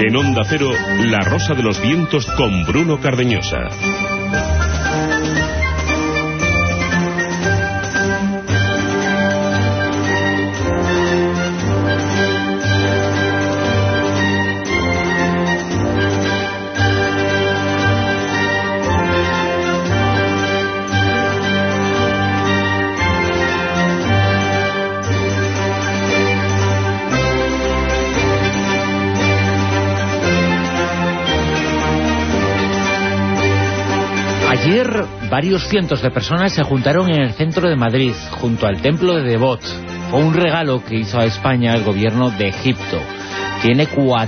En Onda Cero, La Rosa de los Vientos con Bruno Cardeñosa. Ayer varios cientos de personas se juntaron en el centro de Madrid, junto al templo de Devot. Fue un regalo que hizo a España el gobierno de Egipto. Tiene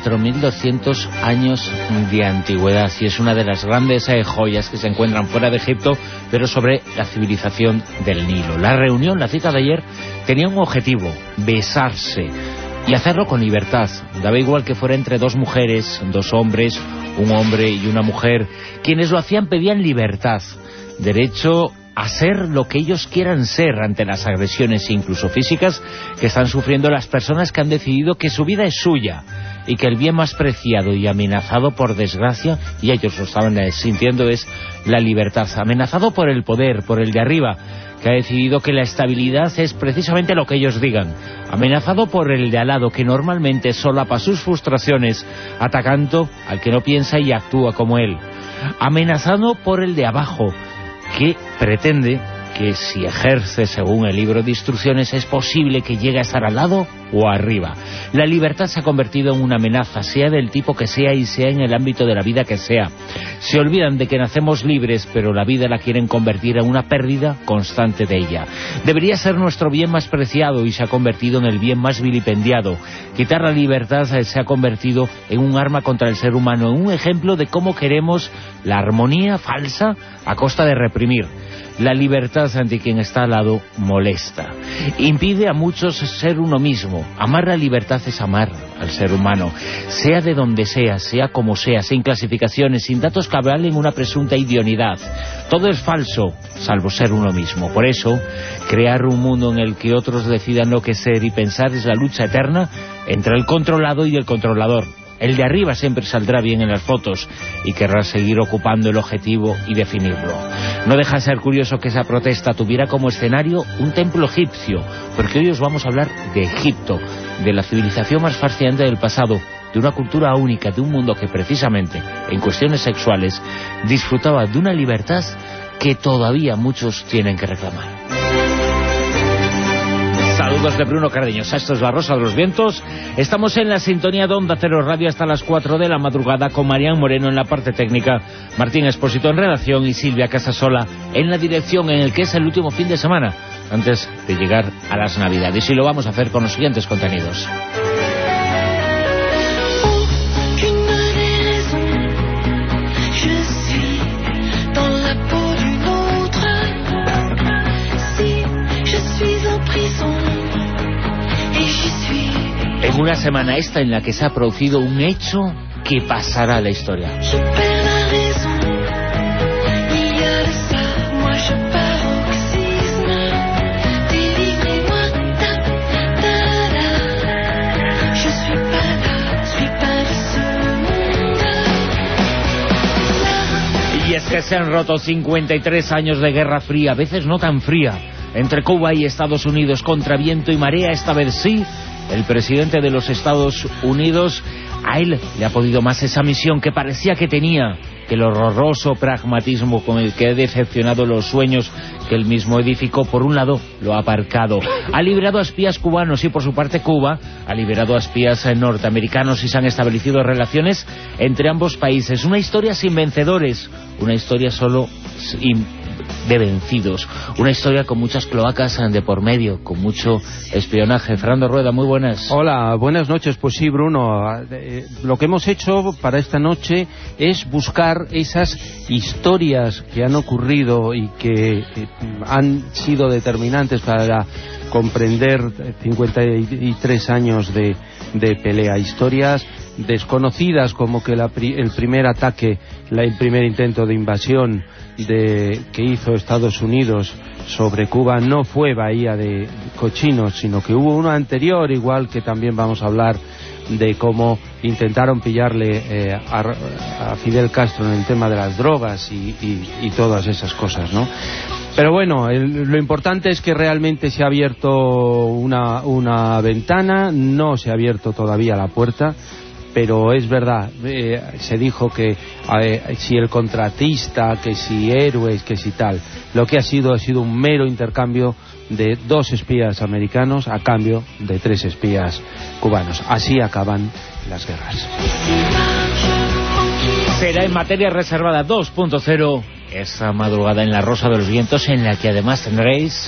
4.200 años de antigüedad y es una de las grandes joyas que se encuentran fuera de Egipto, pero sobre la civilización del Nilo. La reunión, la cita de ayer, tenía un objetivo: besarse, y hacerlo con libertad. Daba igual que fuera entre dos mujeres, dos hombres, un hombre y una mujer. Quienes lo hacían pedían libertad, derecho a ser lo que ellos quieran ser ante las agresiones, incluso físicas, que están sufriendo las personas que han decidido que su vida es suya y que el bien más preciado y amenazado, por desgracia, y ellos lo estaban sintiendo, es la libertad. Amenazado por el poder, por el de arriba, que ha decidido que la estabilidad es precisamente lo que ellos digan. Amenazado por el de al lado, que normalmente solapa sus frustraciones atacando al que no piensa y actúa como él. Amenazado por el de abajo, que pretende que si ejerce según el libro de instrucciones es posible que llegue a estar al lado o arriba. La libertad se ha convertido en una amenaza, sea del tipo que sea y sea en el ámbito de la vida que sea. Se olvidan de que nacemos libres, pero la vida la quieren convertir en una pérdida constante de ella. Debería ser nuestro bien más preciado y se ha convertido en el bien más vilipendiado. Quitar la libertad se ha convertido en un arma contra el ser humano, en un ejemplo de cómo queremos la armonía falsa a costa de reprimir. La libertad ante quien está al lado molesta. Impide a muchos ser uno mismo. Amar la libertad es amar al ser humano, sea de donde sea como sea, sin clasificaciones, sin datos que avalen una presunta idoneidad. Todo es falso, salvo ser uno mismo. Por eso, crear un mundo en el que otros decidan lo que ser y pensar es la lucha eterna entre el controlado y el controlador. El de arriba siempre saldrá bien en las fotos y querrá seguir ocupando el objetivo y definirlo. No deja de ser curioso que esa protesta tuviera como escenario un templo egipcio, porque hoy os vamos a hablar de Egipto, de la civilización más fascinante del pasado, de una cultura única, de un mundo que precisamente, en cuestiones sexuales, disfrutaba de una libertad que todavía muchos tienen que reclamar. Saludos de Bruno Cardeñosa, esto es La Rosa de los Vientos. Estamos en la sintonía de Onda Cero Radio hasta las 4 de la madrugada con Marián Moreno en la parte técnica, Martín Expósito en redacción y Silvia Casasola en la dirección, en el que es el último fin de semana antes de llegar a las Navidades. Y lo vamos a hacer con los siguientes contenidos. En una semana esta en la que se ha producido un hecho que pasará a la historia. Y es que se han roto 53 años de guerra fría, a veces no tan fría, entre Cuba y Estados Unidos, contra viento y marea. Esta vez sí, el presidente de los Estados Unidos, a él le ha podido más esa misión que parecía que tenía, que el horroroso pragmatismo con el que ha decepcionado los sueños que él mismo edificó, por un lado, lo ha aparcado. Ha liberado a espías cubanos y, por su parte, Cuba ha liberado a espías norteamericanos y se han establecido relaciones entre ambos países. Una historia sin vencedores, una historia solo de vencidos, una historia con muchas cloacas de por medio, con mucho espionaje. Fernando Rueda, muy buenas. Hola, buenas noches. Pues sí, Bruno, lo que hemos hecho para esta noche es buscar esas historias que han ocurrido y que han sido determinantes para comprender 53 años de pelea. Historias desconocidas, como que el primer ataque, el primer intento de invasión que hizo Estados Unidos sobre Cuba no fue Bahía de Cochinos, sino que hubo uno anterior, igual que también vamos a hablar de cómo intentaron pillarle a Fidel Castro en el tema de las drogas y todas esas cosas, ¿no? Pero bueno, lo importante es que realmente se ha abierto una ventana, no se ha abierto todavía la puerta, pero es verdad, se dijo que si el contratista, que si héroes, que si tal, lo que ha sido un mero intercambio de 2 espías americanos a cambio de 3 espías cubanos. Así acaban las guerras. Será en materia reservada 2.0 esa madrugada en La Rosa de los Vientos, en la que además tendréis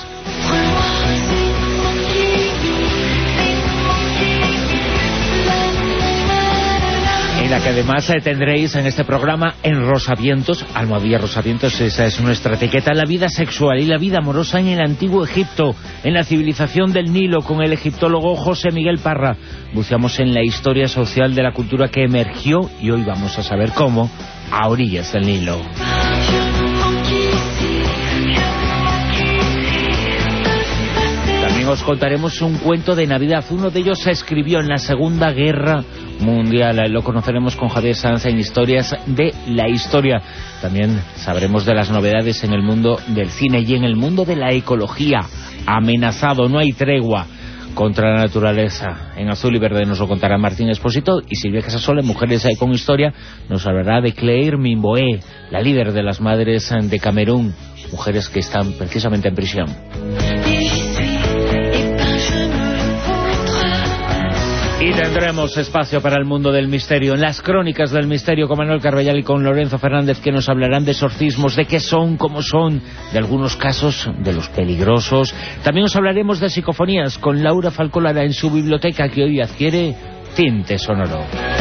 en este programa en Rosavientos, Almohadilla Rosavientos, esa es nuestra etiqueta, la vida sexual y la vida amorosa en el antiguo Egipto, en la civilización del Nilo, con el egiptólogo José Miguel Parra. Buceamos en la historia social de la cultura que emergió, y hoy vamos a saber cómo, a orillas del Nilo. También os contaremos un cuento de Navidad. Uno de ellos se escribió en la Segunda Guerra Mundial. Lo conoceremos con Javier Sanz en Historias de la Historia. También sabremos de las novedades en el mundo del cine y en el mundo de la ecología. Amenazado, no hay tregua contra la naturaleza. En Azul y Verde nos lo contará Martín Expósito, y Silvia Casasola, en Mujeres con Historia, nos hablará de Claire Mimboé, la líder de las Madres de Camerún, mujeres que están precisamente en prisión. Y tendremos espacio para el mundo del misterio, en las crónicas del misterio, con Manuel Carballal y con Lorenzo Fernández, que nos hablarán de exorcismos, de qué son, cómo son, de algunos casos, de los peligrosos. También os hablaremos de psicofonías con Laura Falcolara en su biblioteca, que hoy adquiere tinte sonoro.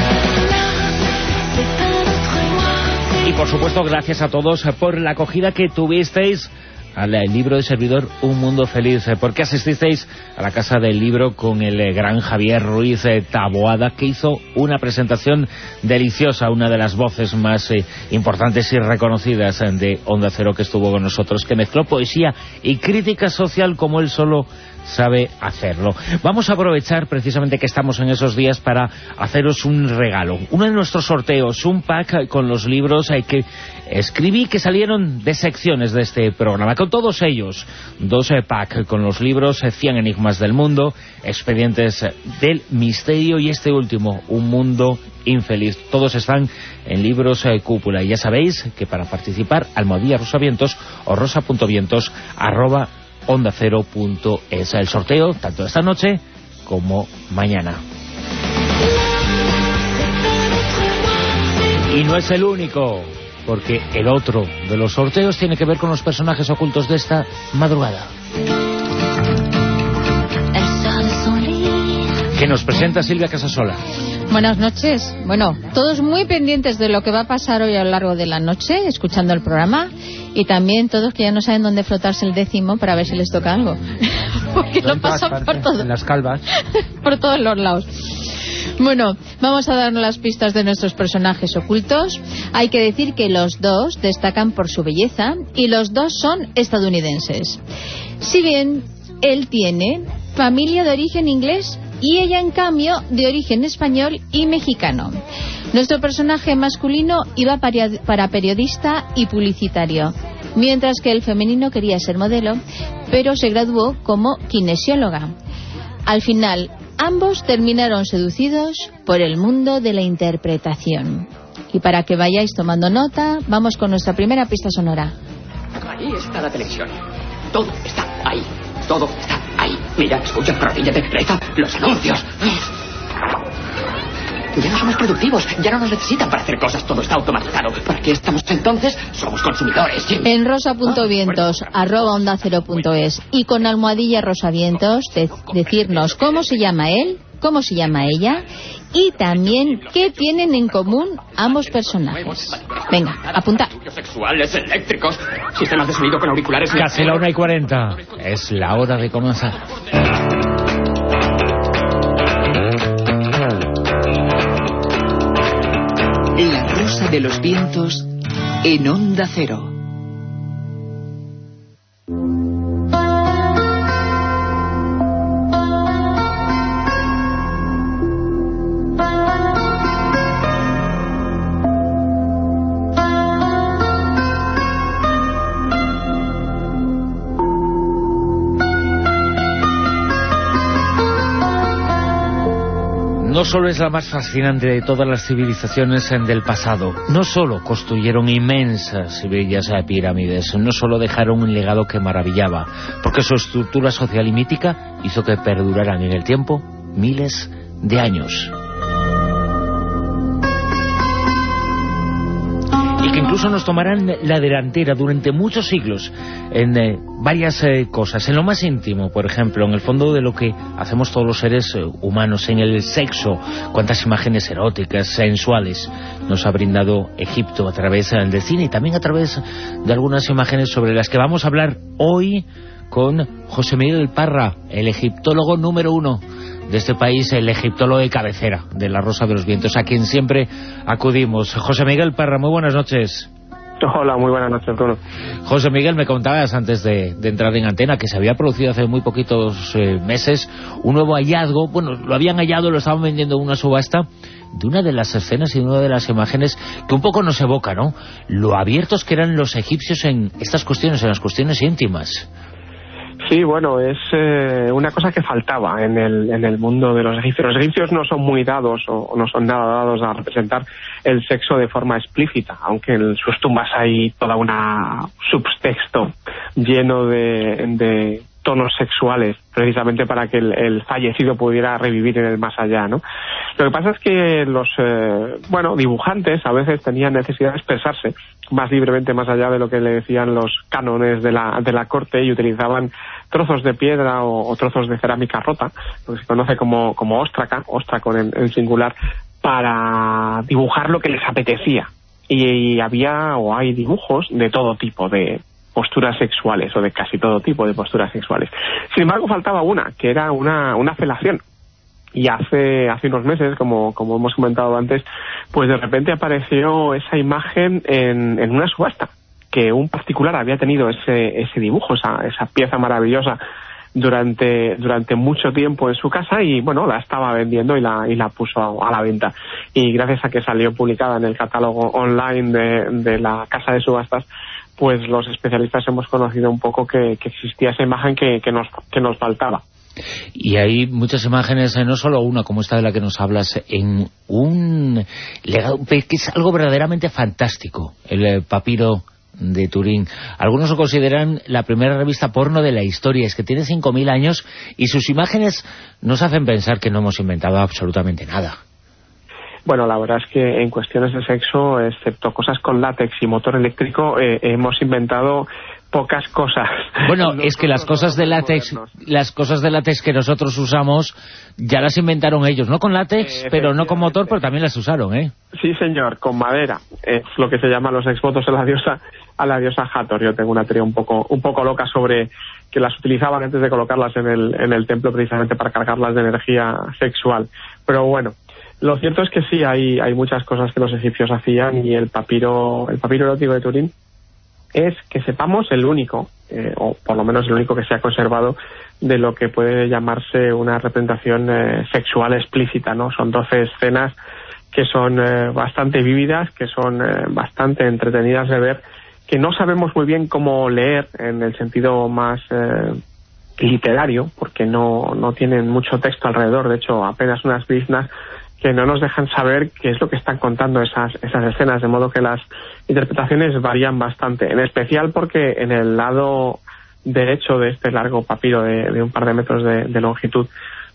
Y por supuesto, gracias a todos por la acogida que tuvisteis al libro de servidor Un Mundo Feliz, porque asististeis a la Casa del Libro con el gran Javier Ruiz Taboada, que hizo una presentación deliciosa, una de las voces más importantes y reconocidas de Onda Cero, que estuvo con nosotros, que mezcló poesía y crítica social como él solo sabe hacerlo. Vamos a aprovechar precisamente que estamos en esos días para haceros un regalo, uno de nuestros sorteos, un pack con los libros que escribí, que salieron de secciones de este programa. Con todos ellos, 2 pack con los libros 100 enigmas del mundo, Expedientes del misterio y este último, Un mundo infeliz. Todos están en Libros Cúpula, y ya sabéis que para participar, Almohadilla Rosavientos o rosa.vientos@ondacero.es. El sorteo tanto esta noche como mañana. Y no es el único, porque el otro de los sorteos tiene que ver con los personajes ocultos de esta madrugada, que nos presenta Silvia Casasola. Buenas noches. Bueno, todos muy pendientes de lo que va a pasar hoy a lo largo de la noche, escuchando el programa, y también todos que ya no saben dónde flotarse el décimo para ver si les toca algo. Porque lo pasan por todo, en las calvas, por todos los lados. Bueno, vamos a dar las pistas de nuestros personajes ocultos. Hay que decir que los 2 destacan por su belleza y los 2 son estadounidenses. Si bien él tiene familia de origen inglés y ella, en cambio, de origen español y mexicano. Nuestro personaje masculino iba para periodista y publicitario, mientras que el femenino quería ser modelo, pero se graduó como kinesióloga. Al final, ambos terminaron seducidos por el mundo de la interpretación. Y para que vayáis tomando nota, vamos con nuestra primera pista sonora. Ahí está la televisión. Todo está ahí. Todo está ahí. Mira, escucha, arrodíllate, reza, los anuncios. Ya no somos productivos, ya no nos necesitan para hacer cosas, todo está automatizado. ¿Para qué estamos entonces? Somos consumidores. En rosa.vientos, @ondacero.es y con Almohadilla Rosavientos, decirnos cómo se llama él, cómo se llama ella y también qué tienen en común ambos personajes. Venga, apunta. Sexuales eléctricos, sistemas de sonido con auriculares. Casi la 1:40. Es la hora de comenzar. La Rosa de los Vientos en Onda Cero. no solo es la más fascinante de todas las civilizaciones del pasado, no solo construyeron inmensas y bellas pirámides, no solo dejaron un legado que maravillaba, porque su estructura social y mítica hizo que perduraran en el tiempo miles de años. Y que incluso nos tomarán la delantera durante muchos siglos en varias cosas, en lo más íntimo, por ejemplo, en el fondo de lo que hacemos todos los seres humanos, en el sexo. Cuántas imágenes eróticas, sensuales nos ha brindado Egipto a través del cine y también a través de algunas imágenes sobre las que vamos a hablar hoy con José Miguel Parra, el egiptólogo número 1 de este país, el egiptólogo de cabecera de La Rosa de los Vientos, a quien siempre acudimos. José Miguel Parra, muy buenas noches. Hola, muy buenas noches, Bruno. José Miguel, me contabas antes de entrar en antena que se había producido hace muy poquitos meses un nuevo hallazgo. Bueno, lo habían hallado, lo estaban vendiendo en una subasta, de una de las escenas y de una de las imágenes que un poco nos evoca, ¿no? Lo abiertos que eran los egipcios en estas cuestiones, en las cuestiones íntimas. Sí, bueno, es una cosa que faltaba en el mundo de los egipcios. Los egipcios no son muy dados o no son nada dados a representar el sexo de forma explícita, aunque en sus tumbas hay toda una subtexto lleno de tonos sexuales, precisamente para que el fallecido pudiera revivir en el más allá, ¿no? Lo que pasa es que los dibujantes a veces tenían necesidad de expresarse más libremente, más allá de lo que le decían los cánones de la corte, y utilizaban trozos de piedra o trozos de cerámica rota, lo que se conoce como óstraco en singular, para dibujar lo que les apetecía. Y hay dibujos de todo tipo de posturas sexuales, o de casi todo tipo de posturas sexuales. Sin embargo, faltaba una, que era una felación. Y hace unos meses, como hemos comentado antes, pues de repente apareció esa imagen en una subasta, que un particular había tenido ese dibujo, esa pieza maravillosa durante mucho tiempo en su casa, y bueno, la estaba vendiendo y la puso a la venta. Y gracias a que salió publicada en el catálogo online de la casa de subastas, pues los especialistas hemos conocido un poco que existía esa imagen que nos faltaba. Y hay muchas imágenes, no solo una como esta de la que nos hablas, en un legado que es algo verdaderamente fantástico, el papiro de Turín. Algunos lo consideran la primera revista porno de la historia. Es que tiene 5.000 años y sus imágenes nos hacen pensar que no hemos inventado absolutamente nada. Bueno, la verdad es que en cuestiones de sexo, excepto cosas con látex y motor eléctrico, hemos inventado pocas cosas. Bueno, es que las cosas de látex que nosotros usamos ya las inventaron ellos, no con látex, pero no con motor, pero también las usaron, ¿eh? Sí, señor, con madera. Es lo que se llama los exvotos a la diosa Hathor. Yo tengo una teoría un poco loca sobre que las utilizaban antes de colocarlas en el templo, precisamente para cargarlas de energía sexual. Pero bueno, lo cierto es que sí, hay muchas cosas que los egipcios hacían, y el papiro erótico de Turín es, que sepamos, el único, o por lo menos el único que se ha conservado de lo que puede llamarse una representación sexual explícita, ¿no? Son 12 escenas que son bastante vívidas, que son bastante entretenidas de ver, que no sabemos muy bien cómo leer en el sentido más literario, porque no tienen mucho texto alrededor, de hecho apenas unas briznas que no nos dejan saber qué es lo que están contando esas escenas, de modo que las interpretaciones varían bastante, en especial porque en el lado derecho de este largo papiro de un par de metros de longitud,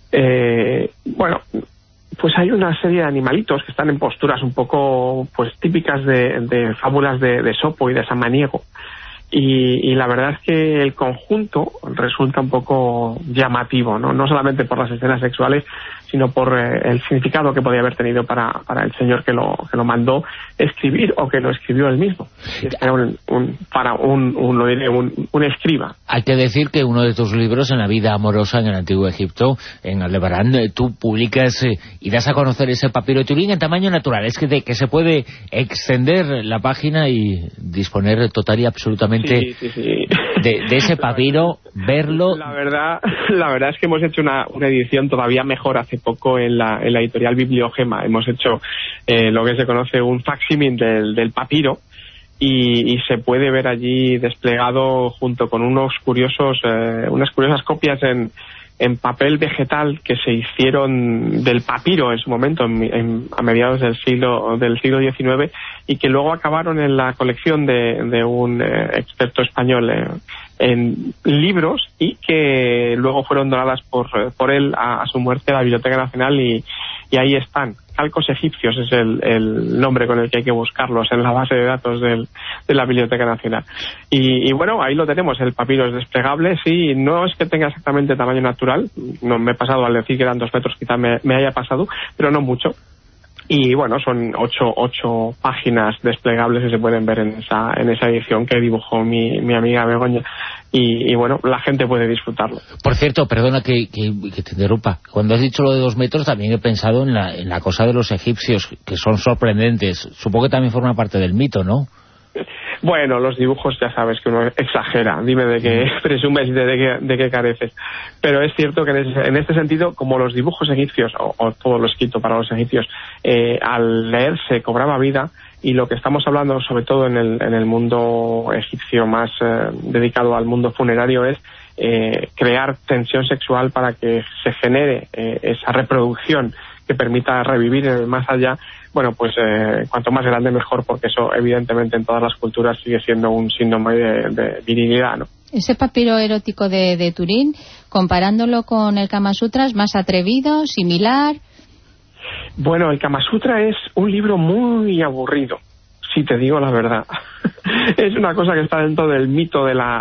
pues hay una serie de animalitos que están en posturas un poco pues típicas de fábulas de Esopo y de Samaniego. Y la verdad es que el conjunto resulta un poco llamativo, no solamente por las escenas sexuales, sino por el significado que podía haber tenido para el señor que lo mandó escribir, o que lo escribió él mismo. Era un escriba. Hay que decir que uno de tus libros, En la vida amorosa en el Antiguo Egipto, en Aldebarán, tú publicas y das a conocer ese papiro de Turín en tamaño natural. Es que se puede extender la página y disponer total y absolutamente sí. De ese papiro, verlo. La verdad es que hemos hecho una edición todavía mejor hace poco en la editorial Bibliogema. Hemos hecho lo que se conoce un facsímil del papiro, y se puede ver allí desplegado junto con unas curiosas copias en papel vegetal que se hicieron del papiro en su momento, a mediados del siglo XIX, y que luego acabaron en la colección de un experto español en libros, y que luego fueron donadas por él a su muerte a la Biblioteca Nacional, y ahí están. Calcos egipcios es el nombre con el que hay que buscarlos en la base de datos de la Biblioteca Nacional. Y bueno, ahí lo tenemos. El papiro es desplegable, sí, no es que tenga exactamente tamaño natural, no me he pasado al decir que eran 2 metros, quizá me haya pasado, pero no mucho. Y bueno, son 8 páginas desplegables que se pueden ver en esa edición que dibujó mi amiga Begoña. Y bueno, la gente puede disfrutarlo. Por cierto, perdona que te interrumpa. Cuando has dicho lo de 2 metros, también he pensado en la cosa de los egipcios, que son sorprendentes. Supongo que también forma parte del mito, ¿no? Bueno, los dibujos ya sabes que uno exagera. Dime de qué presumes y de qué careces. Pero es cierto que en este sentido, como los dibujos egipcios, o todo lo escrito para los egipcios, al leerse cobraba vida, y lo que estamos hablando, sobre todo en el mundo egipcio más dedicado al mundo funerario, es crear tensión sexual para que se genere esa reproducción que permita revivir más allá. Bueno, pues cuanto más grande mejor, porque eso evidentemente en todas las culturas sigue siendo un síndrome de virilidad, ¿no? Ese papiro erótico de Turín, comparándolo con el Kama Sutra, ¿es más atrevido, similar? Bueno, el Kama Sutra es un libro muy aburrido, si te digo la verdad. Es una cosa que está dentro del mito de la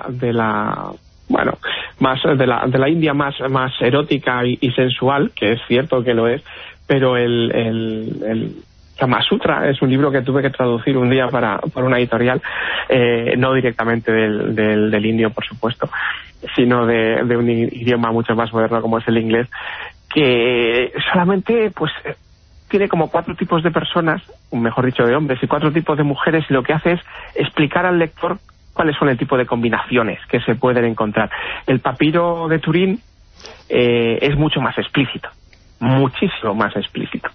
India más erótica y sensual, que es cierto que lo es, pero el Kama Sutra es un libro que tuve que traducir un día para una editorial, no directamente del indio, por supuesto, sino de un idioma mucho más moderno como es el inglés, que solamente pues tiene como 4 tipos de personas, mejor dicho de hombres, y 4 tipos de mujeres, y lo que hace es explicar al lector cuáles son el tipo de combinaciones que se pueden encontrar. El papiro de Turín es mucho más explícito, muchísimo más explícito.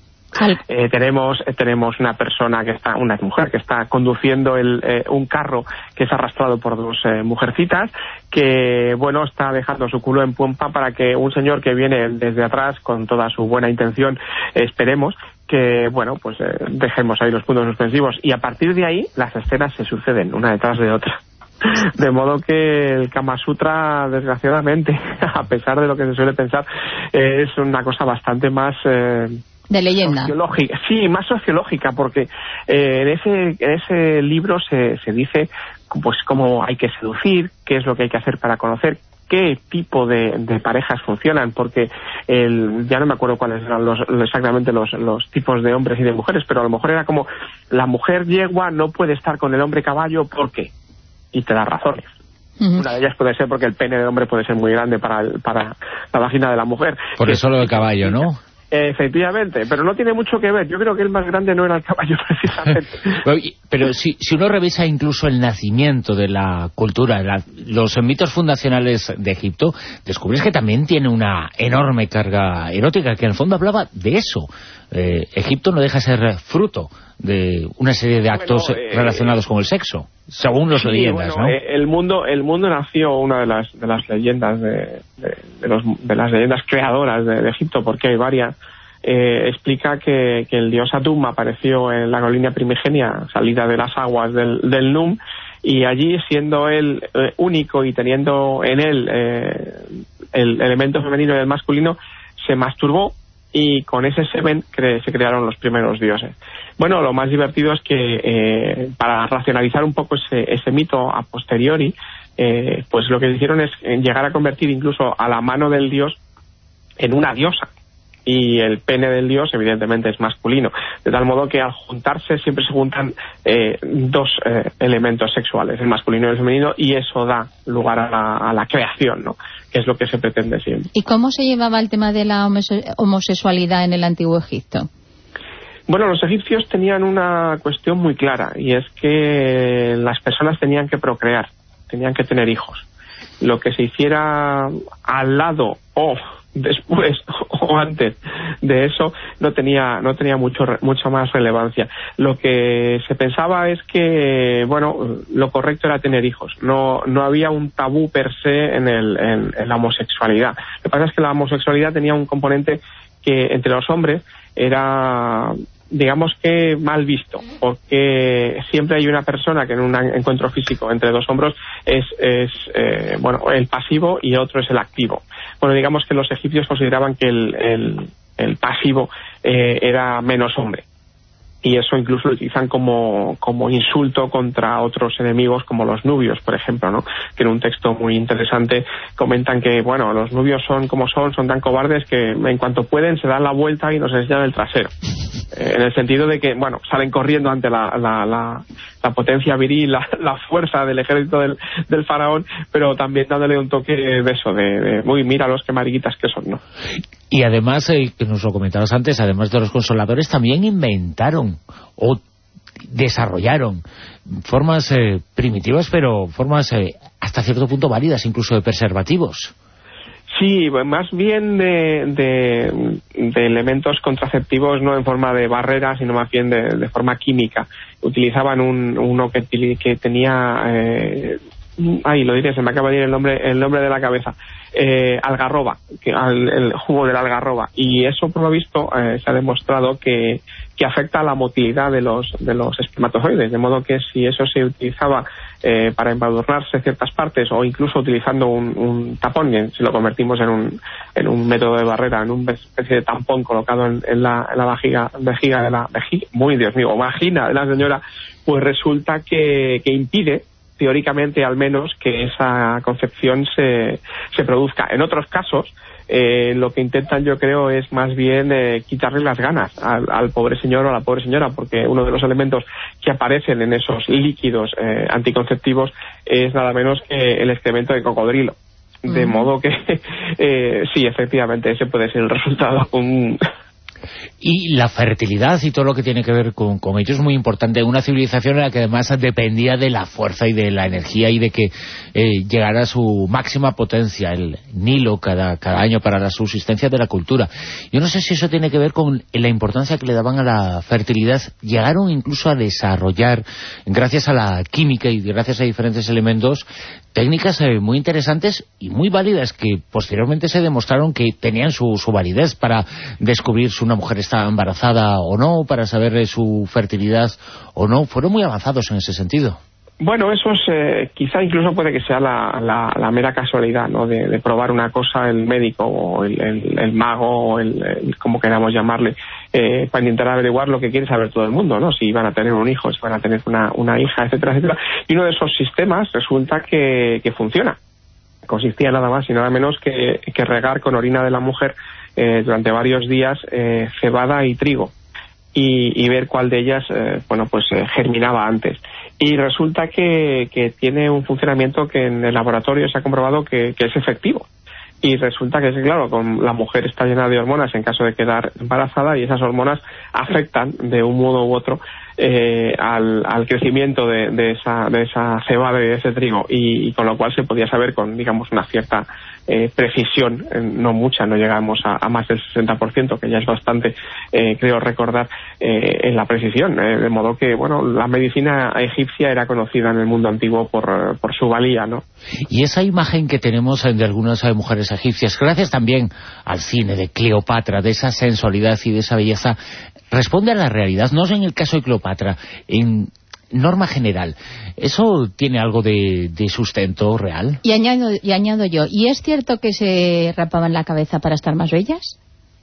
Tenemos una mujer que está conduciendo un carro que es arrastrado por 2 mujercitas, que bueno, está dejando su culo en pompa para que un señor que viene desde atrás con toda su buena intención, esperemos que bueno, pues dejemos ahí los puntos suspensivos, y a partir de ahí las escenas se suceden una detrás de otra. De modo que el Kama Sutra, desgraciadamente, a pesar de lo que se suele pensar, es una cosa bastante más de leyenda. Sociológica. Sí, más sociológica, porque en ese libro se dice pues cómo hay que seducir, qué es lo que hay que hacer para conocer, qué tipo de parejas funcionan, porque ya no me acuerdo cuáles eran exactamente los tipos de hombres y de mujeres, pero a lo mejor era como la mujer yegua no puede estar con el hombre caballo, ¿por qué? Y te da razones. Una de ellas puede ser porque el pene del hombre puede ser muy grande para la vagina de la mujer. Por eso lo del caballo, ¿no? Efectivamente, pero no tiene mucho que ver. Yo creo que el más grande no era el caballo, precisamente. Pero si uno revisa incluso el nacimiento de la cultura, los mitos fundacionales de Egipto, descubres que también tiene una enorme carga erótica, que en el fondo hablaba de eso. Egipto no deja de ser fruto de una serie de actos relacionados con el sexo, según las leyendas, ¿no? El mundo nació, una de las leyendas de las leyendas creadoras de Egipto, porque hay varias. Explica que el dios Atum apareció en la colina primigenia, salida de las aguas del Num, y allí, siendo él único y teniendo en él el elemento femenino y el masculino, se masturbó, y con ese semen se crearon los primeros dioses. Bueno, lo más divertido es que para racionalizar un poco ese mito a posteriori, pues lo que hicieron es llegar a convertir incluso a la mano del dios en una diosa, y el pene del dios evidentemente es masculino, de tal modo que al juntarse siempre se juntan 2 elementos sexuales, el masculino y el femenino, y eso da lugar a la creación, ¿no?, que es lo que se pretende siempre. ¿Y cómo se llevaba el tema de la homosexualidad en el Antiguo Egipto? Bueno, los egipcios tenían una cuestión muy clara, y es que las personas tenían que procrear, tenían que tener hijos. Lo que se hiciera al lado o después o antes de eso no tenía mucha más relevancia. Lo que se pensaba es que, bueno, lo correcto era tener hijos. No había un tabú per se en la homosexualidad. Lo que pasa es que la homosexualidad tenía un componente que entre los hombres era, digamos que, mal visto, porque siempre hay una persona que en un encuentro físico entre dos hombros es el pasivo y el otro es el activo. Bueno, digamos que los egipcios consideraban que el pasivo era menos hombre. Y eso incluso lo utilizan como insulto contra otros enemigos, como los nubios, por ejemplo, ¿no? Que en un texto muy interesante comentan que, bueno, los nubios son como son tan cobardes que en cuanto pueden se dan la vuelta y nos enseñan el trasero. En el sentido de que, bueno, salen corriendo ante la potencia viril, la fuerza del ejército del faraón, pero también dándole un toque de eso, de uy, mira los que mariquitas que son, ¿no? Y además, que nos lo comentabas antes, además de los consoladores, también inventaron o desarrollaron formas primitivas, pero formas hasta cierto punto válidas, incluso de preservativos. Sí, más bien de elementos contraceptivos, no en forma de barrera, sino más bien de forma química. Utilizaban uno que tenía... lo diré, se me acaba de ir el nombre de la cabeza. Algarroba, el jugo de la algarroba. Y eso, por lo visto, se ha demostrado que afecta a la motilidad de los espermatozoides, de modo que si eso se utilizaba para embadurnarse ciertas partes, o incluso utilizando un tapón, si lo convertimos en un método de barrera, en una especie de tampón colocado en la vagina de la vagina de la señora, pues resulta que impide, teóricamente al menos, que esa concepción se produzca. En otros casos, lo que intentan, yo creo, es más bien quitarle las ganas al pobre señor o a la pobre señora, porque uno de los elementos que aparecen en esos líquidos anticonceptivos es nada menos que el excremento de cocodrilo. De modo que, sí, efectivamente, ese puede ser el resultado. Y la fertilidad y todo lo que tiene que ver con ello es muy importante. Una civilización en la que además dependía de la fuerza y de la energía y de que llegara a su máxima potencia, el Nilo, cada año para la subsistencia de la cultura. Yo no sé si eso tiene que ver con la importancia que le daban a la fertilidad. Llegaron incluso a desarrollar, gracias a la química y gracias a diferentes elementos, técnicas muy interesantes y muy válidas, que posteriormente se demostraron que tenían su validez para descubrir si una mujer estaba embarazada o no, para saber su fertilidad o no. Fueron muy avanzados en ese sentido. Bueno, eso es, quizá incluso puede que sea la mera casualidad, ¿no? De probar una cosa el médico o el mago o el como queramos llamarle, para intentar averiguar lo que quiere saber todo el mundo, ¿no? Si van a tener un hijo, si van a tener una hija, etcétera, etcétera. Y uno de esos sistemas resulta que funciona. Consistía nada más y nada menos que regar con orina de la mujer durante varios días cebada y trigo. Y ver cuál de ellas germinaba antes. Y resulta que tiene un funcionamiento que en el laboratorio se ha comprobado que es efectivo. Y resulta que, claro, la mujer está llena de hormonas en caso de quedar embarazada, y esas hormonas afectan de un modo u otro al crecimiento de esa cebada y de ese trigo, y con lo cual se podía saber con, digamos, una cierta precisión, no mucha, no llegamos a más del 60%, que ya es bastante, creo recordar, en la precisión, de modo que, bueno, la medicina egipcia era conocida en el mundo antiguo por su valía, ¿no? Y esa imagen que tenemos de algunas mujeres egipcias, gracias también al cine de Cleopatra, de esa sensualidad y de esa belleza, responde a la realidad. No sé en el caso de Cleopatra, en norma general, ¿eso tiene algo de sustento real? Y añado yo, ¿y es cierto que se rapaban la cabeza para estar más bellas?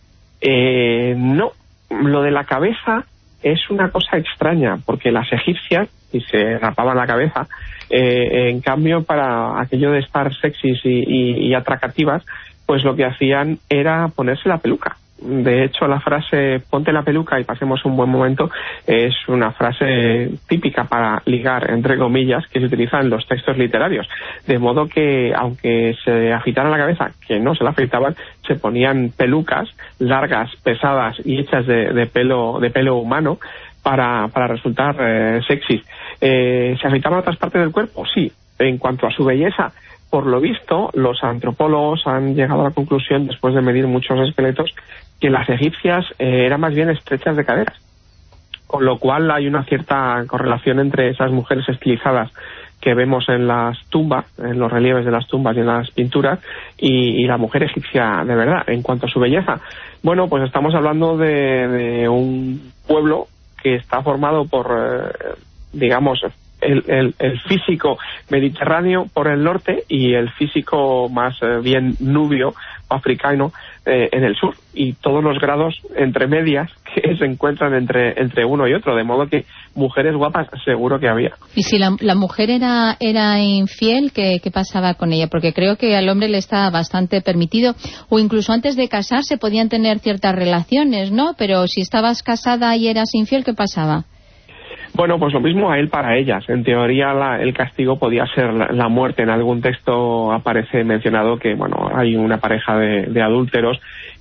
No, lo de la cabeza es una cosa extraña, porque las egipcias, si se rapaban la cabeza, en cambio, para aquello de estar sexys y atractivas, pues lo que hacían era ponerse la peluca. De hecho, la frase "ponte la peluca y pasemos un buen momento" es una frase típica para ligar, entre comillas, que se utiliza en los textos literarios. De modo que, aunque se afeitaran la cabeza, que no se la afeitaban, se ponían pelucas largas, pesadas y hechas de pelo humano para resultar sexys. ¿Se afeitaban otras partes del cuerpo? Sí. En cuanto a su belleza, por lo visto, los antropólogos han llegado a la conclusión, después de medir muchos esqueletos, que las egipcias eran más bien estrechas de caderas, con lo cual hay una cierta correlación entre esas mujeres estilizadas que vemos en las tumbas, en los relieves de las tumbas y en las pinturas, y la mujer egipcia de verdad. En cuanto a su belleza, bueno, pues estamos hablando de un pueblo que está formado por, digamos, el físico mediterráneo por el norte y el físico más bien nubio o africano en el sur, y todos los grados entre medias que se encuentran entre uno y otro, de modo que mujeres guapas seguro que había. Y si la mujer era infiel, ¿qué pasaba con ella? Porque creo que al hombre le está bastante permitido, o incluso antes de casarse podían tener ciertas relaciones, ¿no? Pero si estabas casada y eras infiel, ¿qué pasaba? Bueno, pues lo mismo a él para ellas. En teoría el castigo podía ser la muerte. En algún texto aparece mencionado que, bueno, hay una pareja de adúlteros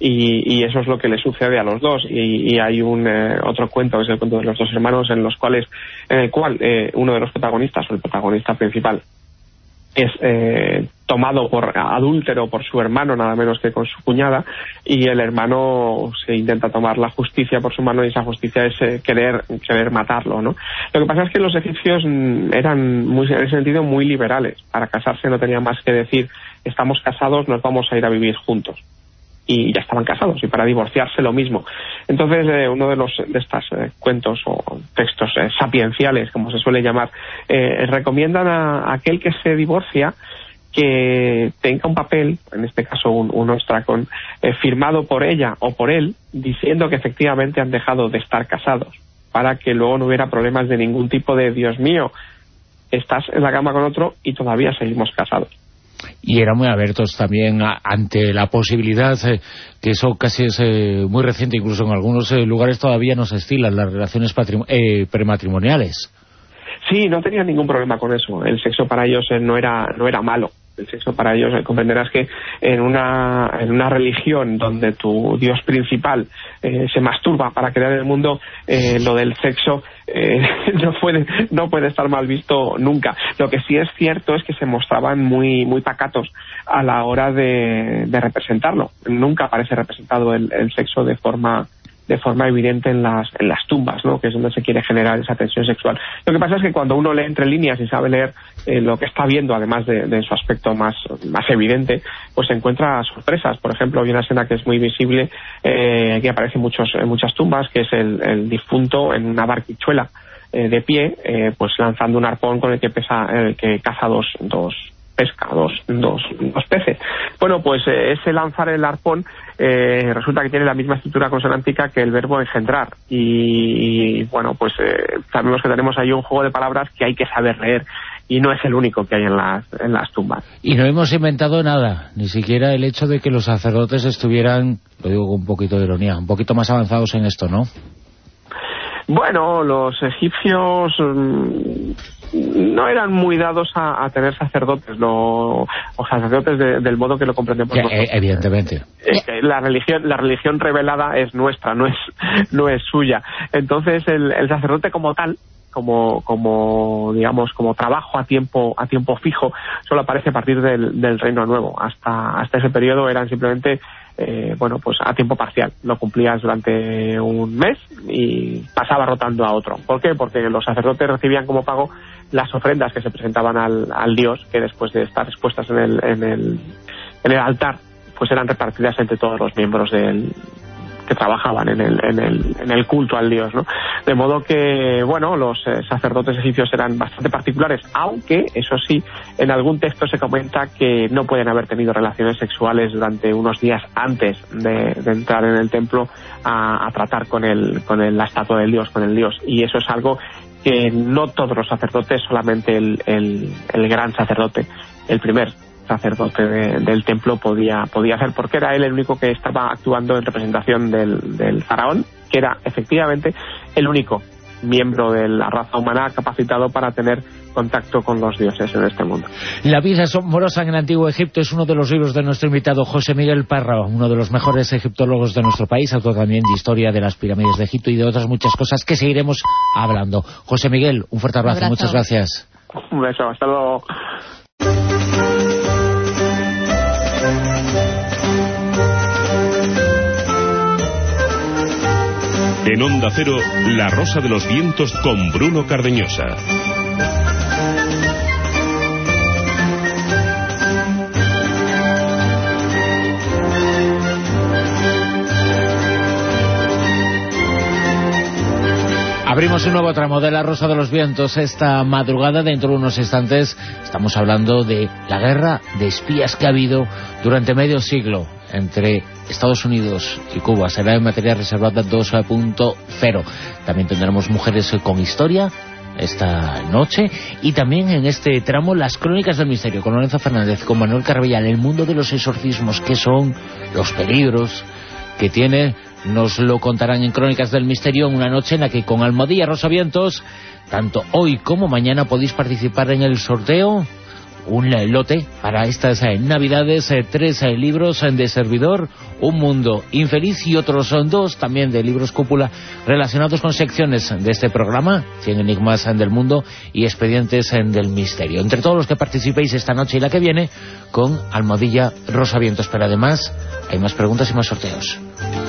y eso es lo que le sucede a los dos. Y hay otro cuento, que es el cuento de los dos hermanos, en el cual uno de los protagonistas, o el protagonista principal, es tomado por adúltero por su hermano, nada menos que con su cuñada, y el hermano se intenta tomar la justicia por su mano, y esa justicia es querer matarlo, ¿no? Lo que pasa es que los egipcios eran en ese sentido muy liberales. Para casarse no tenían más que decir: estamos casados, nos vamos a ir a vivir juntos. Y ya estaban casados, y para divorciarse lo mismo. Entonces, uno de estos cuentos o textos sapienciales, como se suele llamar, recomiendan a aquel que se divorcia que tenga un papel, en este caso un ostracón, firmado por ella o por él, diciendo que efectivamente han dejado de estar casados, para que luego no hubiera problemas de ningún tipo de: Dios mío, estás en la cama con otro y todavía seguimos casados. Y eran muy abiertos también ante la posibilidad, que eso casi es muy reciente, incluso en algunos lugares todavía no se estilan las relaciones prematrimoniales. Sí, no tenían ningún problema con eso. El sexo para ellos no era malo. El sexo para ellos, comprenderás que en una religión donde tu dios principal se masturba para crear el mundo, lo del sexo no puede estar mal visto nunca. Lo que sí es cierto es que se mostraban muy muy pacatos a la hora de representarlo. Nunca aparece representado el sexo de forma evidente en las tumbas, ¿no? Que es donde se quiere generar esa tensión sexual. Lo que pasa es que cuando uno lee entre líneas y sabe leer lo que está viendo, además de su aspecto más evidente, pues se encuentra sorpresas. Por ejemplo, hay una escena que es muy visible, que aparece en muchas tumbas, que es el difunto en una barquichuela de pie, pues lanzando un arpón con el que caza dos peces. Bueno, pues ese lanzar el arpón resulta que tiene la misma estructura consonántica que el verbo engendrar, y bueno, pues sabemos que tenemos ahí un juego de palabras que hay que saber leer, y no es el único que hay en las tumbas. Y no hemos inventado nada, ni siquiera el hecho de que los sacerdotes estuvieran, lo digo con un poquito de ironía, un poquito más avanzados en esto, ¿no? Bueno, los egipcios no eran muy dados a tener sacerdotes, o sacerdotes del modo que lo comprendemos nosotros. Evidentemente. La religión revelada es nuestra, no es suya. Entonces el sacerdote como tal, como digamos, como trabajo a tiempo fijo, solo aparece a partir del Reino Nuevo. Hasta ese periodo eran simplemente pues a tiempo parcial. Lo cumplías durante un mes y pasaba rotando a otro. ¿Por qué? Porque los sacerdotes recibían como pago las ofrendas que se presentaban al dios, que después de estar expuestas en el altar, pues eran repartidas entre todos los miembros que trabajaban en el culto al dios, ¿no? De modo que, bueno, los sacerdotes egipcios eran bastante particulares, aunque, eso sí, en algún texto se comenta que no pueden haber tenido relaciones sexuales durante unos días antes de entrar en el templo a tratar con la estatua del dios, con el dios, y eso es algo que no todos los sacerdotes, solamente el gran sacerdote, el primer sacerdote del templo podía hacer, porque era él el único que estaba actuando en representación del faraón, que era efectivamente el único miembro de la raza humana capacitado para tener contacto con los dioses en este mundo. La vida asombrosa en el Antiguo Egipto es uno de los libros de nuestro invitado José Miguel Parra, uno de los mejores egiptólogos de nuestro país, autor también de historia de las pirámides de Egipto y de otras muchas cosas que seguiremos hablando. José Miguel, un fuerte abrazo. Muchas gracias. Un beso, hasta luego. En Onda Cero, La Rosa de los Vientos con Bruno Cardeñosa. Abrimos un nuevo tramo de La Rosa de los Vientos esta madrugada. Dentro de unos instantes estamos hablando de la guerra de espías que ha habido durante medio siglo entre Estados Unidos y Cuba. Será en materia reservada 2.0. También tendremos Mujeres con Historia esta noche, y también en este tramo las Crónicas del Misterio con Lorenzo Fernández, con Manuel Carvellal, el mundo de los exorcismos, qué son, los peligros que tiene. Nos lo contarán en Crónicas del Misterio, en una noche en la que con Almohadilla Rosavientos, tanto hoy como mañana podéis participar en el sorteo. Un lote para estas Navidades, 3 libros de Servidor, Un Mundo Infeliz, y otros 2 también de libros cúpula relacionados con secciones de este programa, 100 enigmas del mundo y expedientes del misterio. Entre todos los que participéis esta noche y la que viene, con Almohadilla Rosavientos. Pero además hay más preguntas y más sorteos.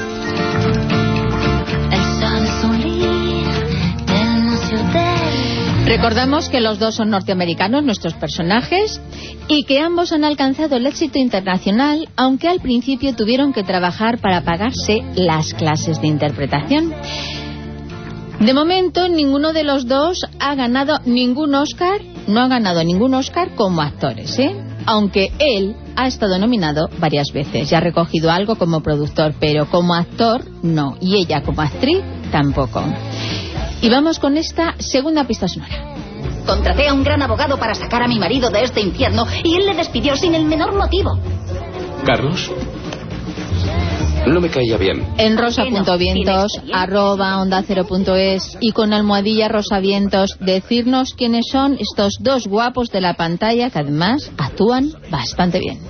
Recordamos que los dos son norteamericanos, nuestros personajes, y que ambos han alcanzado el éxito internacional, aunque al principio tuvieron que trabajar para pagarse las clases de interpretación. De momento, ninguno de los dos ha ganado ningún Oscar, no ha ganado ningún Oscar como actores, aunque él ha estado nominado varias veces y ha recogido algo como productor, pero como actor no, y ella como actriz tampoco. Y vamos con esta segunda pista sonora. Contraté a un gran abogado para sacar a mi marido de este infierno y él le despidió sin el menor motivo. ¿Carlos? No me caía bien. En rosa.vientos, @ondacero.es y con Almohadilla Rosavientos, decirnos quiénes son estos dos guapos de la pantalla que además actúan bastante bien.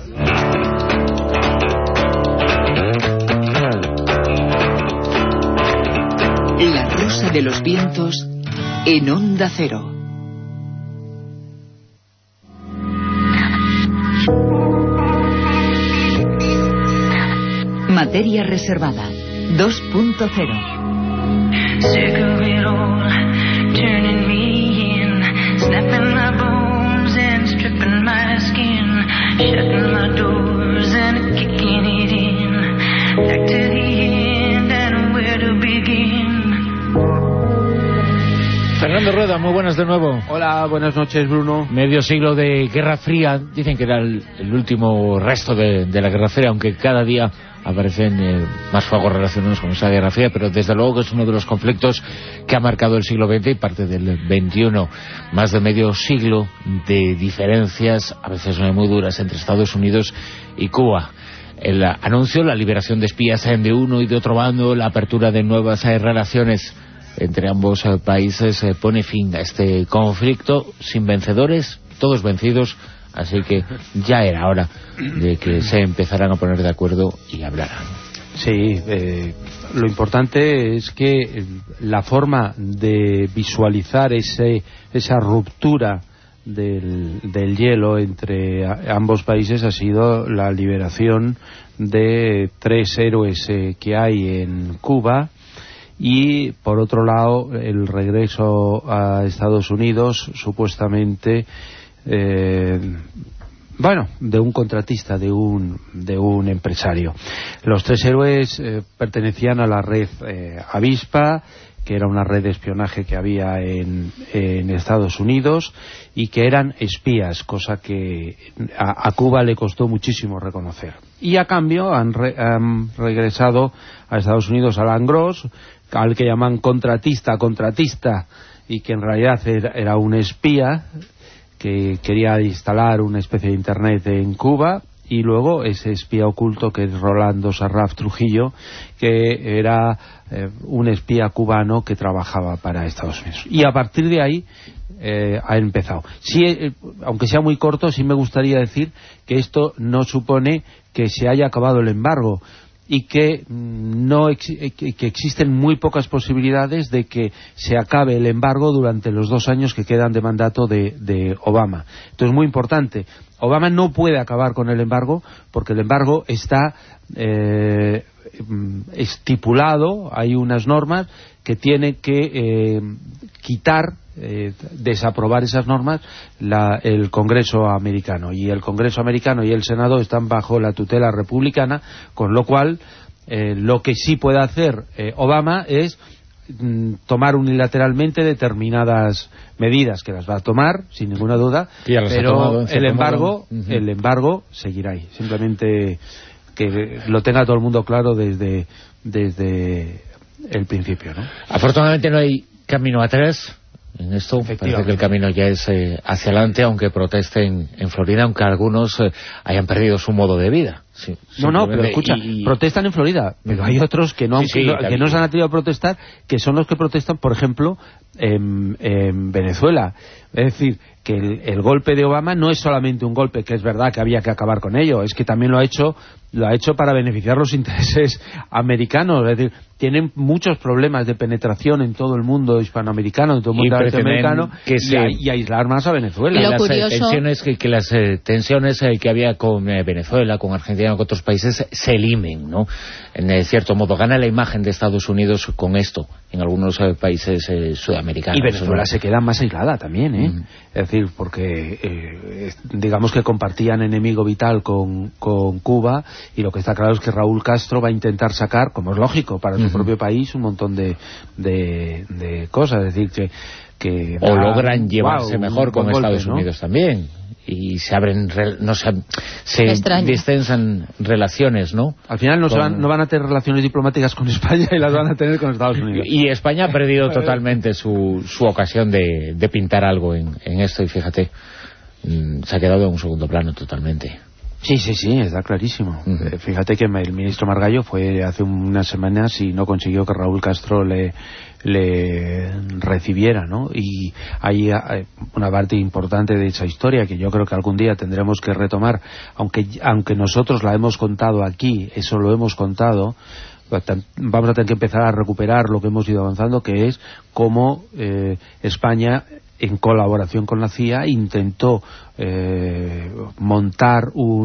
La Rosa de los Vientos en Onda Cero. Materia reservada 2.0. Fernando Rueda, muy buenas de nuevo. Hola, buenas noches, Bruno. Medio siglo de Guerra Fría, dicen que era el último resto de la Guerra Fría, aunque cada día aparecen más fuegos relacionados con esa Guerra Fría, pero desde luego que es uno de los conflictos que ha marcado el siglo XX y parte del XXI. Más de medio siglo de diferencias, a veces muy duras, entre Estados Unidos y Cuba. El anuncio, la liberación de espías de uno y de otro bando, la apertura de nuevas relaciones entre ambos países pone fin a este conflicto sin vencedores, todos vencidos, así que ya era hora de que se empezaran a poner de acuerdo y hablaran. Sí, lo importante es que la forma de visualizar esa ruptura del hielo entre ambos países ha sido la liberación de 3 héroes que hay en Cuba, y por otro lado el regreso a Estados Unidos supuestamente de un contratista, de un empresario. Los 3 héroes pertenecían a la red Avispa, que era una red de espionaje que había en Estados Unidos, y que eran espías, cosa que a Cuba le costó muchísimo reconocer. Y a cambio han regresado a Estados Unidos Alan Gross, al que llaman contratista, y que en realidad era un espía que quería instalar una especie de internet en Cuba, y luego ese espía oculto que es Rolando Sarraf Trujillo, que era un espía cubano que trabajaba para Estados Unidos. Y a partir de ahí ha empezado. Sí, aunque sea muy corto, sí me gustaría decir que esto no supone que se haya acabado el embargo, y que que existen muy pocas posibilidades de que se acabe el embargo durante los 2 años que quedan de mandato de Obama. Entonces, muy importante, Obama no puede acabar con el embargo, porque el embargo está estipulado, hay unas normas que tiene que quitar, desaprobar esas normas el Congreso americano, y el Congreso americano y el Senado están bajo la tutela republicana, con lo cual lo que sí puede hacer Obama es tomar unilateralmente determinadas medidas, que las va a tomar sin ninguna duda, pero el embargo seguirá ahí. Simplemente que lo tenga todo el mundo claro desde el principio, ¿no? Afortunadamente no hay camino atrás en esto. Parece que el camino ya es hacia adelante, aunque protesten en Florida, aunque algunos hayan perdido su modo de vida. Sí, no, pero escucha, protestan en Florida, pero hay otros que no se han atrevido a protestar, que son los que protestan, por ejemplo, en Venezuela. Es decir, que el golpe de Obama no es solamente un golpe, que es verdad que había que acabar con ello, es que también lo ha hecho para beneficiar los intereses americanos. Es decir, tienen muchos problemas de penetración en todo el mundo hispanoamericano, en todo el mundo latinoamericano, y aislar más a Venezuela. Y lo las curioso... tensiones que las tensiones que había con Venezuela, con Argentina, con otros países, se elimen, ¿no? En cierto modo, gana la imagen de Estados Unidos con esto, en algunos países sudamericanos. Y Venezuela se queda más aislada también, ¿eh? Es decir, porque digamos que compartían enemigo vital con Cuba, y lo que está claro es que Raúl Castro va a intentar sacar, como es lógico, para su propio país, un montón de cosas. Es decir, que logran llevarse mejor con Estados Unidos también, y se abren, se distensan relaciones, ¿no? Al final no van a tener relaciones diplomáticas con España, y las van a tener con Estados Unidos. Y España ha perdido totalmente su ocasión de pintar algo en esto, y fíjate, se ha quedado en un segundo plano totalmente. Sí, está clarísimo. Fíjate que el ministro Margallo fue hace unas semanas y no consiguió que Raúl Castro le recibiera, ¿no? Y hay una parte importante de esa historia que yo creo que algún día tendremos que retomar, aunque nosotros la hemos contado aquí, eso lo hemos contado. Vamos a tener que empezar a recuperar lo que hemos ido avanzando, que es cómo España, en colaboración con la CIA, intentó montar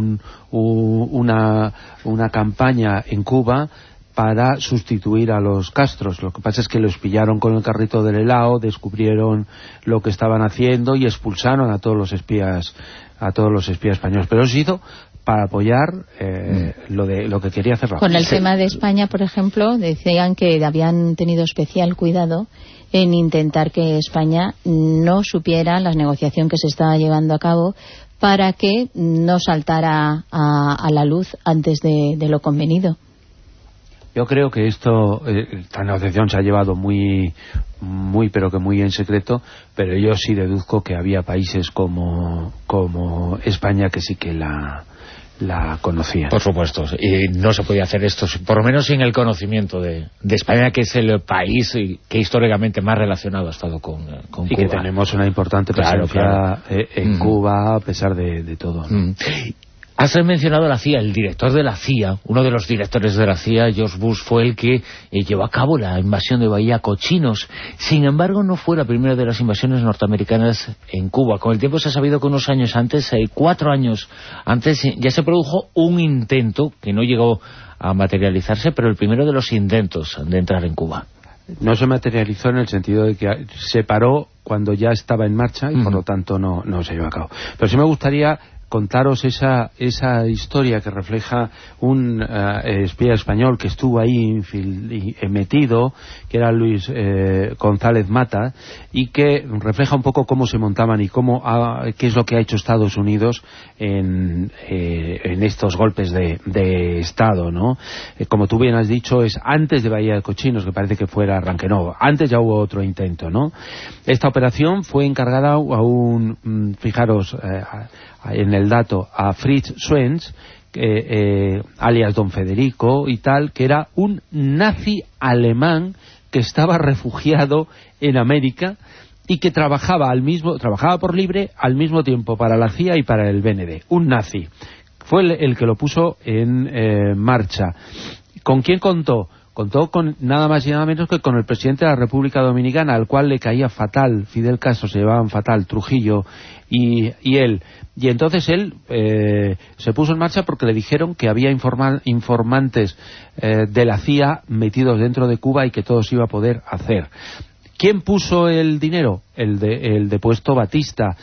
una campaña en Cuba para sustituir a los Castros. Lo que pasa es que los pillaron con el carrito del helado, descubrieron lo que estaban haciendo y expulsaron a todos los espías españoles. Pero eso hizo para apoyar lo que quería hacer Rajoy. Con el tema de España, por ejemplo, decían que habían tenido especial cuidado en intentar que España no supiera la negociación que se estaba llevando a cabo, para que no saltara a la luz antes de lo convenido. Yo creo que esta negociación se ha llevado muy pero que muy en secreto, pero yo sí deduzco que había países como España que sí que la conocían. Por supuesto, y no se podía hacer esto, por lo menos sin el conocimiento de España, que es el país que históricamente más relacionado ha estado con Cuba. Y que tenemos una importante presencia en Cuba, a pesar de todo, ¿no? Has mencionado a la CIA. El director de la CIA, uno de los directores de la CIA, George Bush, fue el que llevó a cabo la invasión de Bahía Cochinos. Sin embargo, no fue la primera de las invasiones norteamericanas en Cuba. Con el tiempo se ha sabido que unos años antes, 4 años antes, ya se produjo un intento que no llegó a materializarse, pero el primero de los intentos de entrar en Cuba. No se materializó en el sentido de que se paró cuando ya estaba en marcha y por lo tanto no se llevó a cabo. Pero sí me gustaría contaros esa historia que refleja un espía español que estuvo ahí metido, que era Luis González Mata, y que refleja un poco cómo se montaban y qué es lo que ha hecho Estados Unidos en estos golpes de Estado, ¿no? Como tú bien has dicho, es antes de Bahía de Cochinos, que parece que fuera arranque, no, antes ya hubo otro intento, ¿no? Esta operación fue encargada a fijaros, en el dato, a Fritz Schwenz, alias Don Federico y tal, que era un nazi alemán que estaba refugiado en América y que trabajaba por libre al mismo tiempo para la CIA y para el BND. Un nazi. Fue el que lo puso en marcha. ¿Con quién contó? Contó con nada más y nada menos que con el presidente de la República Dominicana, al cual le caía fatal Fidel Castro, se llevaban fatal Trujillo y él. Y entonces él se puso en marcha porque le dijeron que había informantes de la CIA metidos dentro de Cuba y que todo se iba a poder hacer. ¿Quién puso el dinero? El depuesto Batista,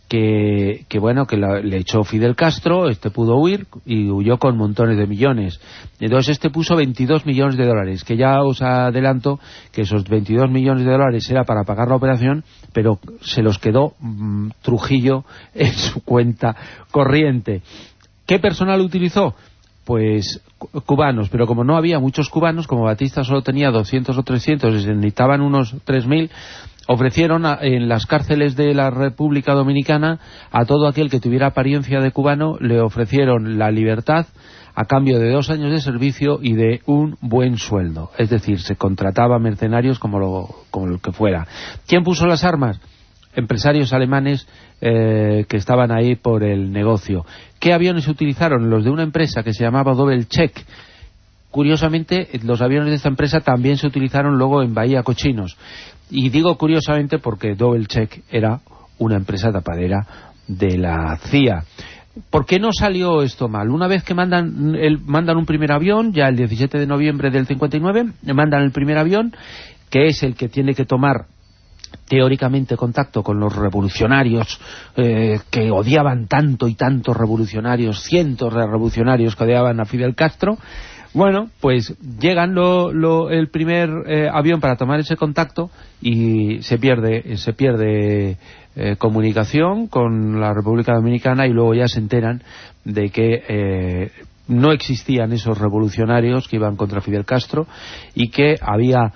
que le echó Fidel Castro. Este pudo huir y huyó con montones de millones. Entonces este puso 22 millones de dólares, que ya os adelanto que esos 22 millones de dólares era para pagar la operación, pero se los quedó Trujillo en su cuenta corriente. ¿Qué personal utilizó? Pues cubanos, pero como no había muchos cubanos, como Batista solo tenía 200 o 300 y se necesitaban unos 3.000, ofrecieron en las cárceles de la República Dominicana a todo aquel que tuviera apariencia de cubano, le ofrecieron la libertad a cambio de 2 años de servicio y de un buen sueldo. Es decir, se contrataba mercenarios como lo que fuera. ¿Quién puso las armas? Empresarios alemanes que estaban ahí por el negocio. ¿Qué aviones se utilizaron? Los de una empresa que se llamaba Doppelcheck. Curiosamente, los aviones de esta empresa también se utilizaron luego en Bahía Cochinos. Y digo curiosamente porque Doppelcheck era una empresa tapadera de la CIA. ¿Por qué no salió esto mal? Una vez que mandan un primer avión, ya el 17 de noviembre del 59, mandan el primer avión, que es el que tiene que tomar teóricamente contacto con los revolucionarios que odiaban tanto y tantos revolucionarios, cientos de revolucionarios que odiaban a Fidel Castro. Bueno, pues llegan el primer avión para tomar ese contacto y se pierde comunicación con la República Dominicana, y luego ya se enteran de que no existían esos revolucionarios que iban contra Fidel Castro y que había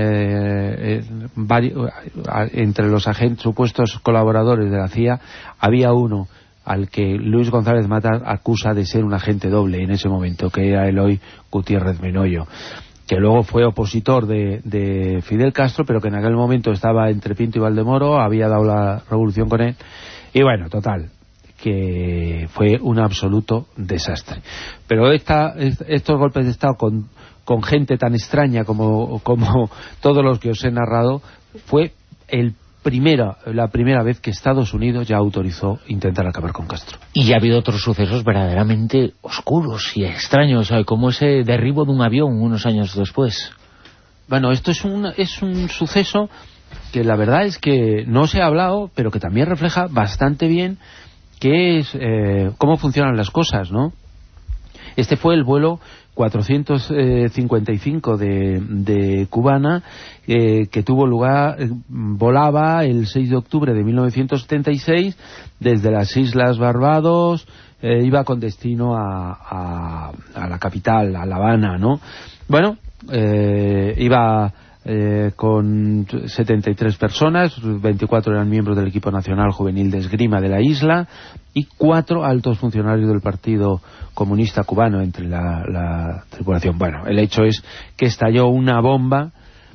entre los supuestos colaboradores de la CIA había uno al que Luis González Matas acusa de ser un agente doble en ese momento, que era Eloy Gutiérrez Menoyo, que luego fue opositor de Fidel Castro, pero que en aquel momento estaba entre Pinto y Valdemoro, había dado la revolución con él, y bueno, total, que fue un absoluto desastre. Pero estos golpes de Estado con gente tan extraña como todos los que os he narrado, fue la primera vez que Estados Unidos ya autorizó intentar acabar con Castro. Y ha habido otros sucesos verdaderamente oscuros y extraños, como ese derribo de un avión unos años después. Bueno, esto es un suceso que la verdad es que no se ha hablado, pero que también refleja bastante bien qué es cómo funcionan las cosas, ¿no? Este fue el vuelo 455 de Cubana, que tuvo lugar, volaba el 6 de octubre de 1976 desde las Islas Barbados, iba con destino a la capital, a La Habana, ¿no? Bueno, iba con 73 personas, 24 eran miembros del equipo nacional juvenil de esgrima de la isla y 4 altos funcionarios del Partido Comunista Cubano entre la tripulación. Bueno, el hecho es que estalló una bomba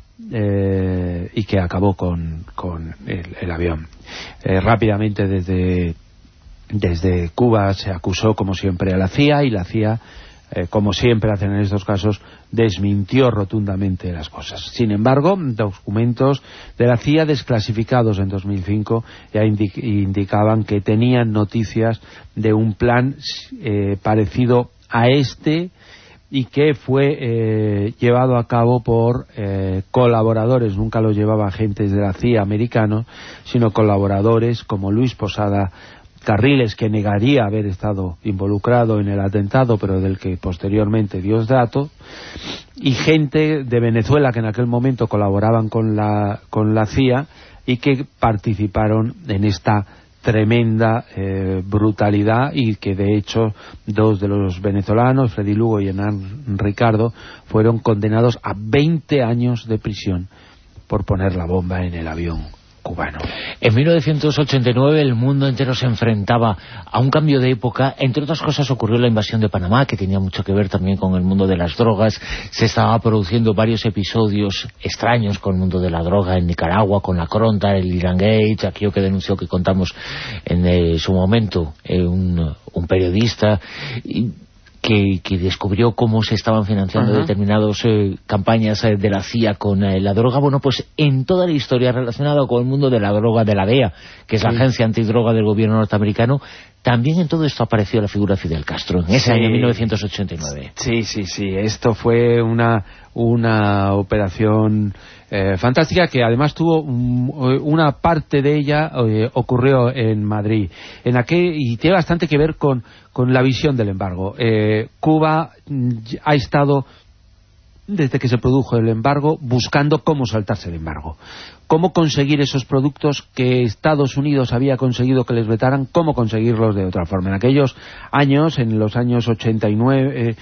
y que acabó con el avión. Rápidamente desde Cuba se acusó como siempre a la CIA, y la CIA, como siempre hacen en estos casos, desmintió rotundamente las cosas. Sin embargo, documentos de la CIA desclasificados en 2005 ya indicaban que tenían noticias de un plan parecido a este, y que fue llevado a cabo por colaboradores, nunca lo llevaba agentes de la CIA americanos, sino colaboradores como Luis Posada Carriles, que negaría haber estado involucrado en el atentado, pero del que posteriormente dio datos, y gente de Venezuela que en aquel momento colaboraban con la CIA y que participaron en esta tremenda brutalidad, y que de hecho 2 de los venezolanos, Freddy Lugo y Hernán Ricardo, fueron condenados a 20 años de prisión por poner la bomba en el avión cubano. En 1989 el mundo entero se enfrentaba a un cambio de época. Entre otras cosas ocurrió la invasión de Panamá, que tenía mucho que ver también con el mundo de las drogas. Se estaba produciendo varios episodios extraños con el mundo de la droga en Nicaragua, con la Cronta, el Irán Gate, aquello que denunció, que contamos en su momento un periodista. Y que descubrió cómo se estaban financiando determinadas campañas de la CIA con la droga. Bueno, pues en toda la historia relacionada con el mundo de la droga de la DEA, que es la agencia antidroga del gobierno norteamericano, también en todo esto apareció la figura de Fidel Castro, en ese año 1989. Sí, esto fue una operación fantástica, que además tuvo una parte de ella ocurrió en Madrid, y tiene bastante que ver con la visión del embargo. Cuba ha estado, desde que se produjo el embargo, buscando cómo saltarse el embargo, cómo conseguir esos productos que Estados Unidos había conseguido que les vetaran, cómo conseguirlos de otra forma. En aquellos años, en los años 89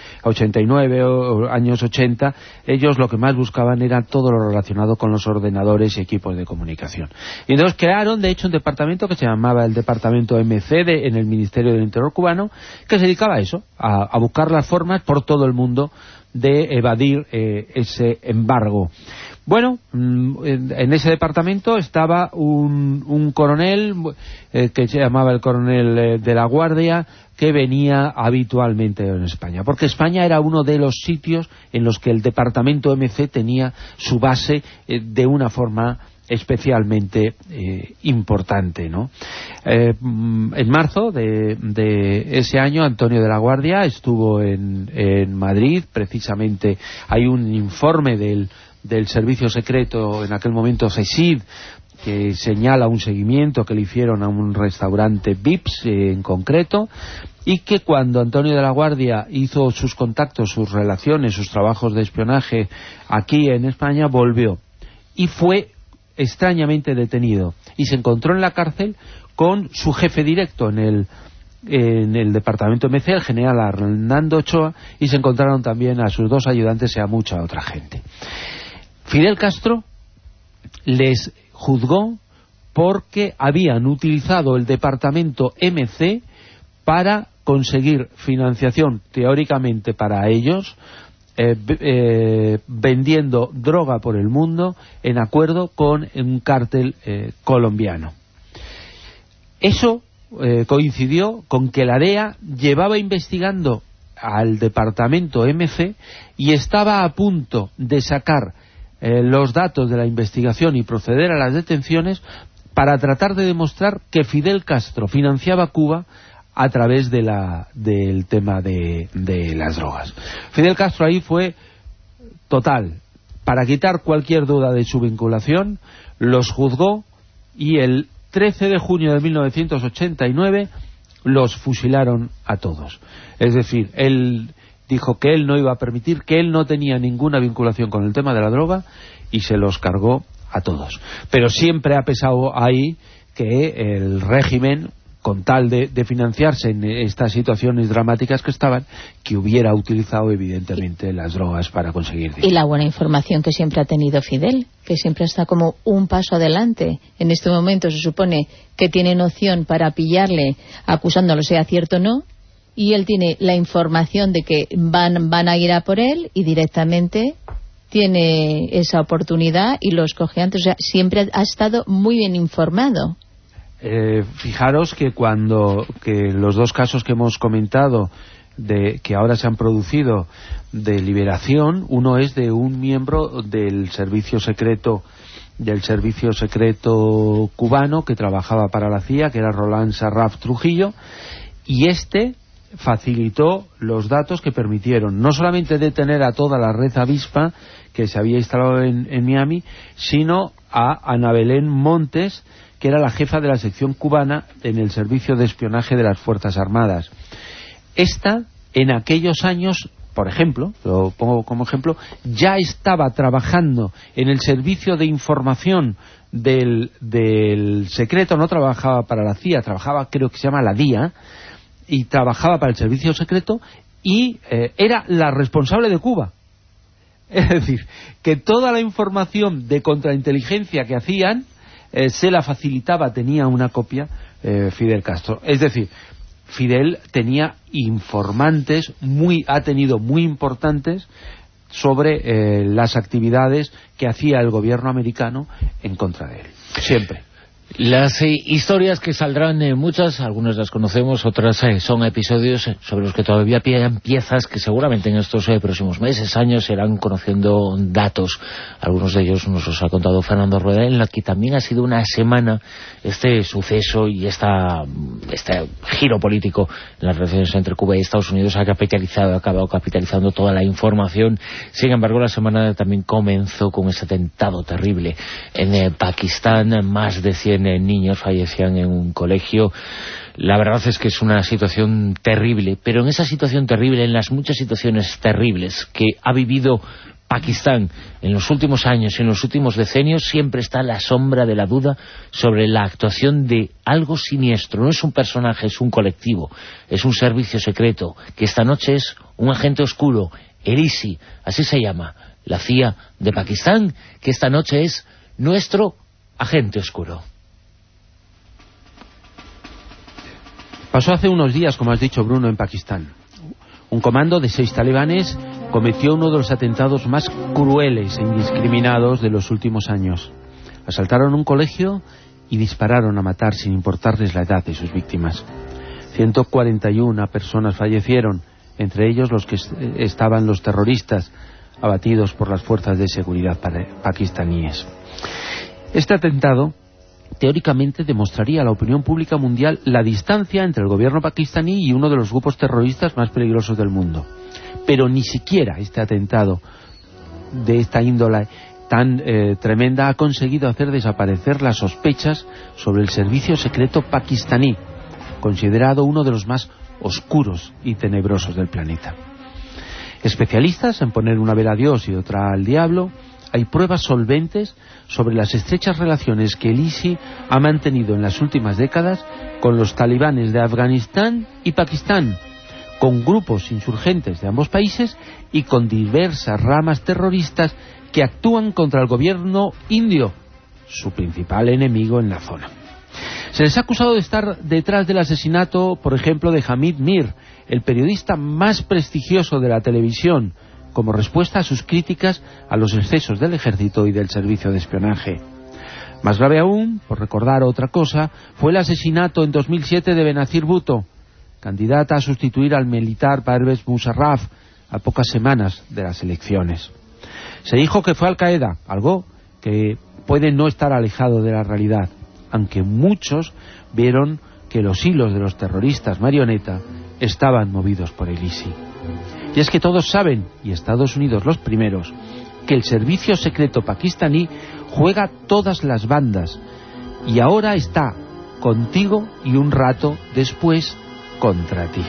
o años 80, ellos lo que más buscaban era todo lo relacionado con los ordenadores y equipos de comunicación. Y entonces crearon, de hecho, un departamento que se llamaba el Departamento MC en el Ministerio del Interior cubano, que se dedicaba a eso, a buscar las formas por todo el mundo de evadir ese embargo. Bueno, en ese departamento estaba un coronel que se llamaba el coronel de la Guardia, que venía habitualmente en España, porque España era uno de los sitios en los que el departamento MC tenía su base de una forma especialmente importante, ¿no? En marzo de ese año, Antonio de la Guardia estuvo en Madrid. Precisamente hay un informe del servicio secreto, en aquel momento CSID, que señala un seguimiento que le hicieron a un restaurante Vips en concreto, y que cuando Antonio de la Guardia hizo sus contactos, sus relaciones, sus trabajos de espionaje aquí en España, volvió y fue extrañamente detenido y se encontró en la cárcel con su jefe directo en el departamento MC, el general Hernando Ochoa, y se encontraron también a sus dos ayudantes y a mucha otra gente. Fidel Castro les juzgó porque habían utilizado el departamento MC para conseguir financiación, teóricamente para ellos, vendiendo droga por el mundo en acuerdo con un cártel colombiano. Eso coincidió con que la DEA llevaba investigando al departamento MC y estaba a punto de sacar los datos de la investigación y proceder a las detenciones para tratar de demostrar que Fidel Castro financiaba a Cuba a través del tema de las drogas. Fidel Castro ahí fue total. Para quitar cualquier duda de su vinculación, los juzgó y el 13 de junio de 1989 los fusilaron a todos. Es decir, él dijo que él no iba a permitir, que él no tenía ninguna vinculación con el tema de la droga, y se los cargó a todos. Pero siempre ha pesado ahí que el régimen, con tal de financiarse en estas situaciones dramáticas que estaban, que hubiera utilizado evidentemente las drogas para conseguir dinero. Y la buena información que siempre ha tenido Fidel, que siempre está como un paso adelante. En este momento se supone que tienen opción para pillarle acusándolo, sea cierto o no, y él tiene la información de que van a ir a por él y directamente tiene esa oportunidad y lo escoge antes. O sea, siempre ha estado muy bien informado. Fijaros que que los dos casos que hemos comentado, que ahora se han producido de liberación, uno es de un miembro del servicio secreto cubano que trabajaba para la CIA, que era Roland Sarraf Trujillo, y este facilitó los datos que permitieron no solamente detener a toda la red avispa que se había instalado en Miami, sino a Ana Belén Montes, que era la jefa de la sección cubana en el servicio de espionaje de las Fuerzas Armadas. Esta, en aquellos años, por ejemplo, lo pongo como ejemplo, ya estaba trabajando en el servicio de información del secreto. No trabajaba para la CIA, trabajaba, creo que se llama la DIA, y trabajaba para el servicio secreto, y era la responsable de Cuba. Es decir, que toda la información de contrainteligencia que hacían se la facilitaba, tenía una copia Fidel Castro. Es decir, Fidel tenía informantes, ha tenido muy importantes sobre las actividades que hacía el gobierno americano en contra de él. Siempre. Las historias que saldrán, muchas, algunas las conocemos, otras son episodios sobre los que todavía pillan piezas que seguramente en estos próximos meses, años, se irán conociendo datos. Algunos de ellos nos los ha contado Fernando Rueda, en la que también ha sido una semana este suceso y este giro político en las relaciones entre Cuba y Estados Unidos ha acabado capitalizando toda la información. Sin embargo, la semana también comenzó con ese atentado terrible en Pakistán. Más de 100 niños fallecían en un colegio. La verdad es que es una situación terrible, pero en esa situación terrible, en las muchas situaciones terribles que ha vivido Pakistán en los últimos años y en los últimos decenios, siempre está la sombra de la duda sobre la actuación de algo siniestro. No es un personaje, es un colectivo, es un servicio secreto, que esta noche es un agente oscuro, el ISI, así se llama, la CIA de Pakistán, que esta noche es nuestro agente oscuro. Pasó hace unos días, como has dicho, Bruno, en Pakistán. Un comando de 6 talibanes cometió uno de los atentados más crueles e indiscriminados de los últimos años. Asaltaron un colegio y dispararon a matar sin importarles la edad de sus víctimas. 141 personas fallecieron, entre ellos los que estaban los terroristas abatidos por las fuerzas de seguridad pakistaníes. Este atentado teóricamente demostraría a la opinión pública mundial la distancia entre el gobierno pakistaní y uno de los grupos terroristas más peligrosos del mundo. Pero ni siquiera este atentado de esta índole tan tremenda ha conseguido hacer desaparecer las sospechas sobre el servicio secreto pakistaní, considerado uno de los más oscuros y tenebrosos del planeta. Especialistas en poner una vela a Dios y otra al diablo, hay pruebas solventes sobre las estrechas relaciones que el ISI ha mantenido en las últimas décadas con los talibanes de Afganistán y Pakistán, con grupos insurgentes de ambos países y con diversas ramas terroristas que actúan contra el gobierno indio, su principal enemigo en la zona. Se les ha acusado de estar detrás del asesinato, por ejemplo, de Hamid Mir, el periodista más prestigioso de la televisión, como respuesta a sus críticas a los excesos del ejército y del servicio de espionaje. Más grave aún, por recordar otra cosa, fue el asesinato en 2007 de Benazir Bhutto, candidata a sustituir al militar Pervez Musharraf a pocas semanas de las elecciones. Se dijo que fue Al-Qaeda, algo que puede no estar alejado de la realidad, aunque muchos vieron que los hilos de los terroristas marioneta estaban movidos por el ISI. Y es que todos saben, y Estados Unidos los primeros, que el servicio secreto pakistaní juega todas las bandas, y ahora está contigo y un rato después contra ti.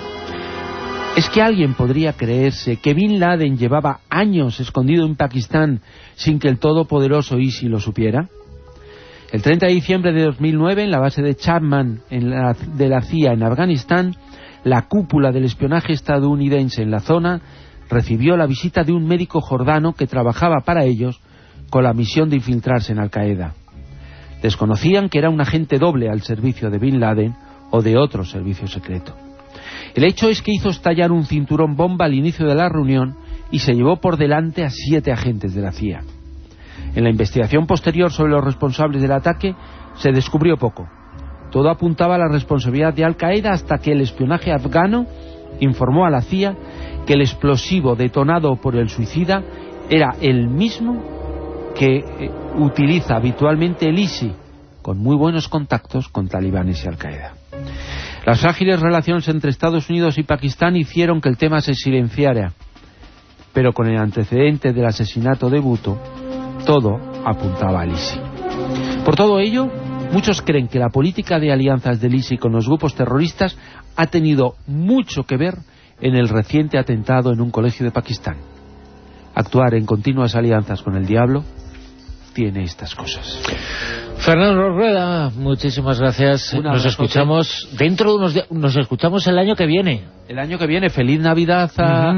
¿Es que alguien podría creerse que Bin Laden llevaba años escondido en Pakistán sin que el todopoderoso ISI lo supiera? El 30 de diciembre de 2009, en la base de Chapman de la CIA en Afganistán, la cúpula del espionaje estadounidense en la zona recibió la visita de un médico jordano que trabajaba para ellos con la misión de infiltrarse en Al-Qaeda. Desconocían que era un agente doble al servicio de Bin Laden o de otro servicio secreto. El hecho es que hizo estallar un cinturón bomba al inicio de la reunión y se llevó por delante a 7 agentes de la CIA. En la investigación posterior sobre los responsables del ataque se descubrió poco. Todo apuntaba a la responsabilidad de Al-Qaeda hasta que el espionaje afgano informó a la CIA que el explosivo detonado por el suicida era el mismo que utiliza habitualmente el ISI, con muy buenos contactos con talibanes y Al-Qaeda. Las frágiles relaciones entre Estados Unidos y Pakistán hicieron que el tema se silenciara, pero con el antecedente del asesinato de Bhutto, todo apuntaba al ISI. Por todo ello, muchos creen que la política de alianzas del ISI con los grupos terroristas ha tenido mucho que ver en el reciente atentado en un colegio de Pakistán. Actuar en continuas alianzas con el diablo tiene estas cosas. Fernando Rueda, muchísimas gracias. Nos escuchamos dentro de unos días. Nos escuchamos el año que viene. El año que viene. Feliz Navidad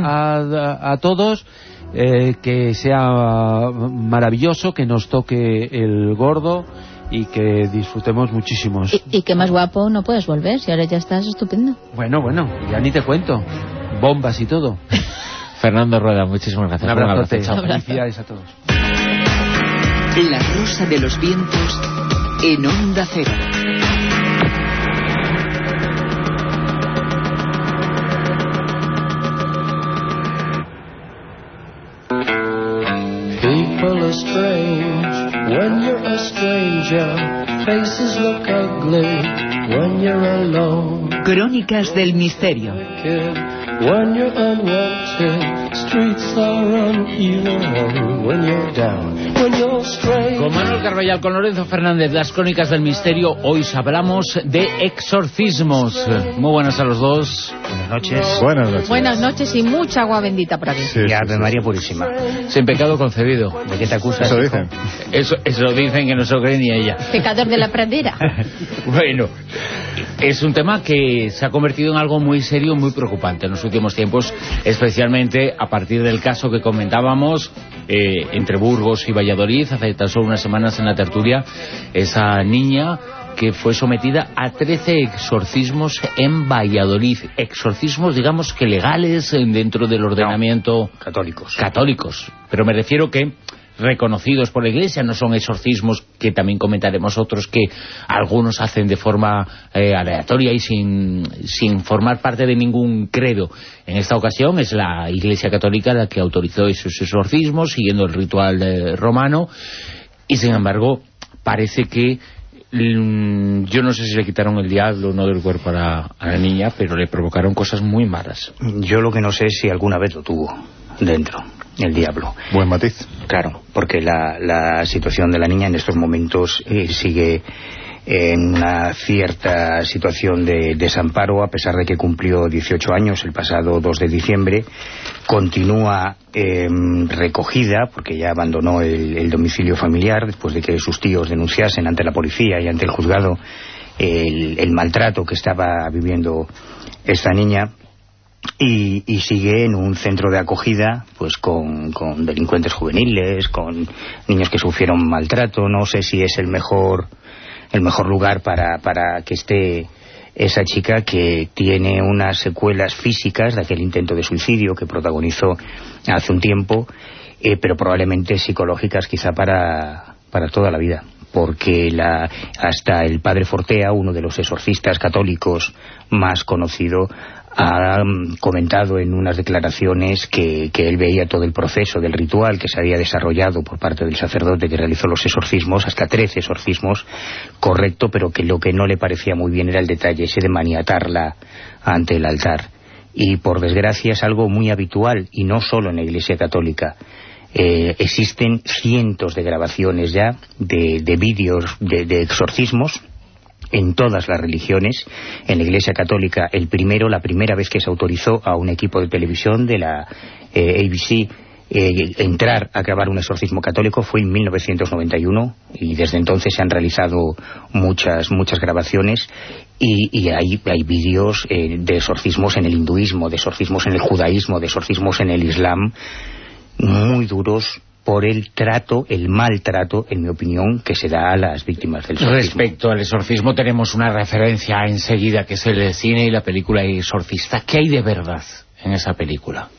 a todos. Que sea maravilloso, que nos toque el gordo y que disfrutemos muchísimos. Y que más guapo no puedes volver, si ahora ya estás estupendo. Bueno, ya ni te cuento. Bombas y todo. Fernando Rueda, muchísimas gracias. Un abrazo. Felicidades a todos. La rosa de los vientos en Onda Cero. People are strange when you're a stranger. Faces look ugly when you're alone. Crónicas del misterio. When you're unwanted, streets are uneven when you're down. When you're strange. Con Manuel Carballal, con Lorenzo Fernández, las Crónicas del Misterio. Hoy hablamos de exorcismos. Muy buenas a los dos. Buenas noches. Buenas noches. Buenas noches y mucha agua bendita por aquí. Sí, y Ave María Purísima. Sin pecado concebido. ¿De qué te acusas? Eso dicen. Eso dicen, que no se lo cree ni ella. Pecador de la pradera. Bueno, es un tema que se ha convertido en algo muy serio, muy preocupante en los últimos tiempos, especialmente a partir del caso que comentábamos entre Burgos y Valladolid hace tan solo unas semanas en la tertulia, esa niña que fue sometida a 13 exorcismos en Valladolid. Exorcismos, digamos que legales dentro del ordenamiento... No, católicos. Pero me refiero que reconocidos por la Iglesia, no son exorcismos que también comentaremos otros que algunos hacen de forma aleatoria y sin formar parte de ningún credo. En esta ocasión es la Iglesia Católica la que autorizó esos exorcismos siguiendo el ritual romano, y sin embargo parece que yo no sé si le quitaron el diablo o no del cuerpo a la niña, pero le provocaron cosas muy malas. Yo lo que no sé es si alguna vez lo tuvo dentro el diablo. Buen matiz. Claro, porque la situación de la niña en estos momentos sigue en una cierta situación de desamparo, a pesar de que cumplió 18 años el pasado 2 de diciembre. Continúa recogida, porque ya abandonó el domicilio familiar después de que sus tíos denunciasen ante la policía y ante el juzgado el maltrato que estaba viviendo esta niña. Y sigue en un centro de acogida pues con delincuentes juveniles, con niños que sufrieron maltrato. No sé si es el mejor lugar para que esté esa chica, que tiene unas secuelas físicas de aquel intento de suicidio que protagonizó hace un tiempo, pero probablemente psicológicas quizá para toda la vida, porque hasta el padre Fortea, uno de los exorcistas católicos más conocido, ha comentado en unas declaraciones que él veía todo el proceso del ritual que se había desarrollado por parte del sacerdote que realizó los exorcismos, hasta 13 exorcismos, correcto, pero que lo que no le parecía muy bien era el detalle ese de maniatarla ante el altar. Y por desgracia es algo muy habitual, y no solo en la Iglesia Católica. Existen cientos de grabaciones ya de vídeos de exorcismos en todas las religiones. En la Iglesia Católica la primera vez que se autorizó a un equipo de televisión de la ABC entrar a grabar un exorcismo católico fue en 1991, y desde entonces se han realizado muchas grabaciones, y hay vídeos de exorcismos en el hinduismo, de exorcismos en el judaísmo, de exorcismos en el islam, muy duros por el maltrato, en mi opinión, que se da a las víctimas del exorcismo. Respecto al exorcismo tenemos una referencia enseguida, que es el cine y la película Exorcista. ¿Qué hay de verdad en esa película?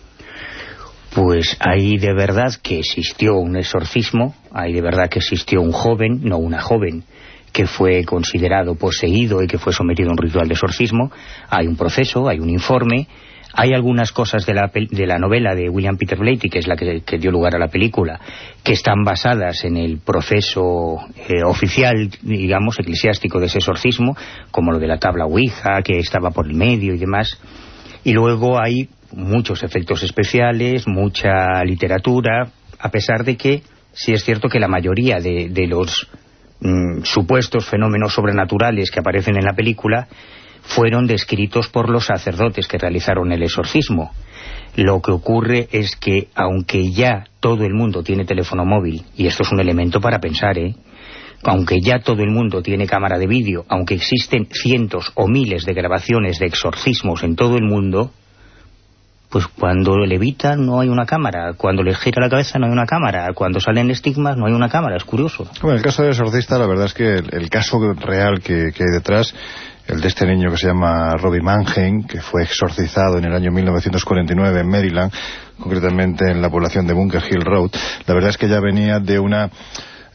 Pues hay de verdad que existió un exorcismo, hay de verdad que existió un joven, no una joven, que fue considerado poseído y que fue sometido a un ritual de exorcismo. Hay un proceso, hay un informe. Hay algunas cosas de la novela de William Peter Blatty, que es la que dio lugar a la película, que están basadas en el proceso oficial, digamos, eclesiástico de ese exorcismo, como lo de la tabla Ouija, que estaba por el medio y demás. Y luego hay muchos efectos especiales, mucha literatura, a pesar de que sí es cierto que la mayoría de los supuestos fenómenos sobrenaturales que aparecen en la película fueron descritos por los sacerdotes que realizaron el exorcismo. Lo que ocurre es que, aunque ya todo el mundo tiene teléfono móvil, y esto es un elemento para pensar, aunque ya todo el mundo tiene cámara de vídeo, aunque existen cientos o miles de grabaciones de exorcismos en todo el mundo, pues cuando levitan no hay una cámara, cuando les gira la cabeza no hay una cámara, cuando salen estigmas no hay una cámara. Es curioso. Bueno, el caso del exorcista, la verdad es que el caso real que hay detrás, el de este niño que se llama Robbie Mannheim, que fue exorcizado en el año 1949 en Maryland, concretamente en la población de Bunker Hill Road, la verdad es que ya venía de una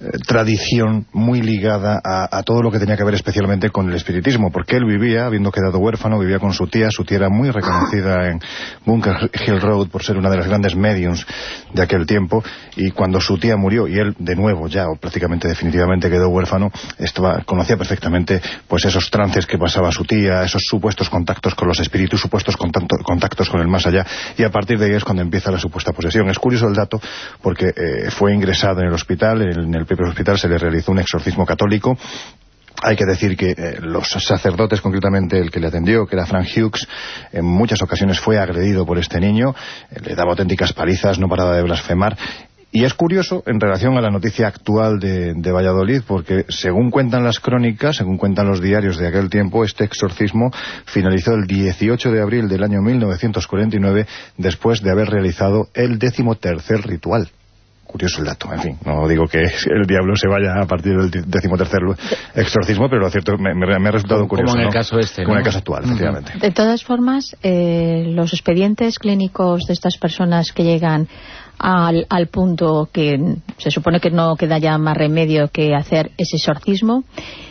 tradición muy ligada a todo lo que tenía que ver especialmente con el espiritismo, porque él vivía, habiendo quedado huérfano, vivía con su tía era muy reconocida en Bunker Hill Road por ser una de las grandes mediums de aquel tiempo, y cuando su tía murió y él de nuevo ya, o prácticamente definitivamente quedó huérfano, conocía perfectamente pues esos trances que pasaba su tía, esos supuestos contactos con los espíritus, supuestos contactos con el más allá, y a partir de ahí es cuando empieza la supuesta posesión. Es curioso el dato porque fue ingresado en el hospital, en el propio hospital se le realizó un exorcismo católico. Hay que decir que los sacerdotes, concretamente el que le atendió, que era Frank Hughes, en muchas ocasiones fue agredido por este niño, le daba auténticas palizas, no paraba de blasfemar. Y es curioso en relación a la noticia actual de Valladolid, porque según cuentan las crónicas, según cuentan los diarios de aquel tiempo, este exorcismo finalizó el 18 de abril del año 1949, después de haber realizado el 13º ritual. Curioso el dato, en fin, no digo que el diablo se vaya a partir del 13º exorcismo, pero lo cierto me ha resultado curioso. Como en el caso este, como en el caso actual, efectivamente. De todas formas, los expedientes clínicos de estas personas que llegan al punto que se supone que no queda ya más remedio que hacer ese exorcismo,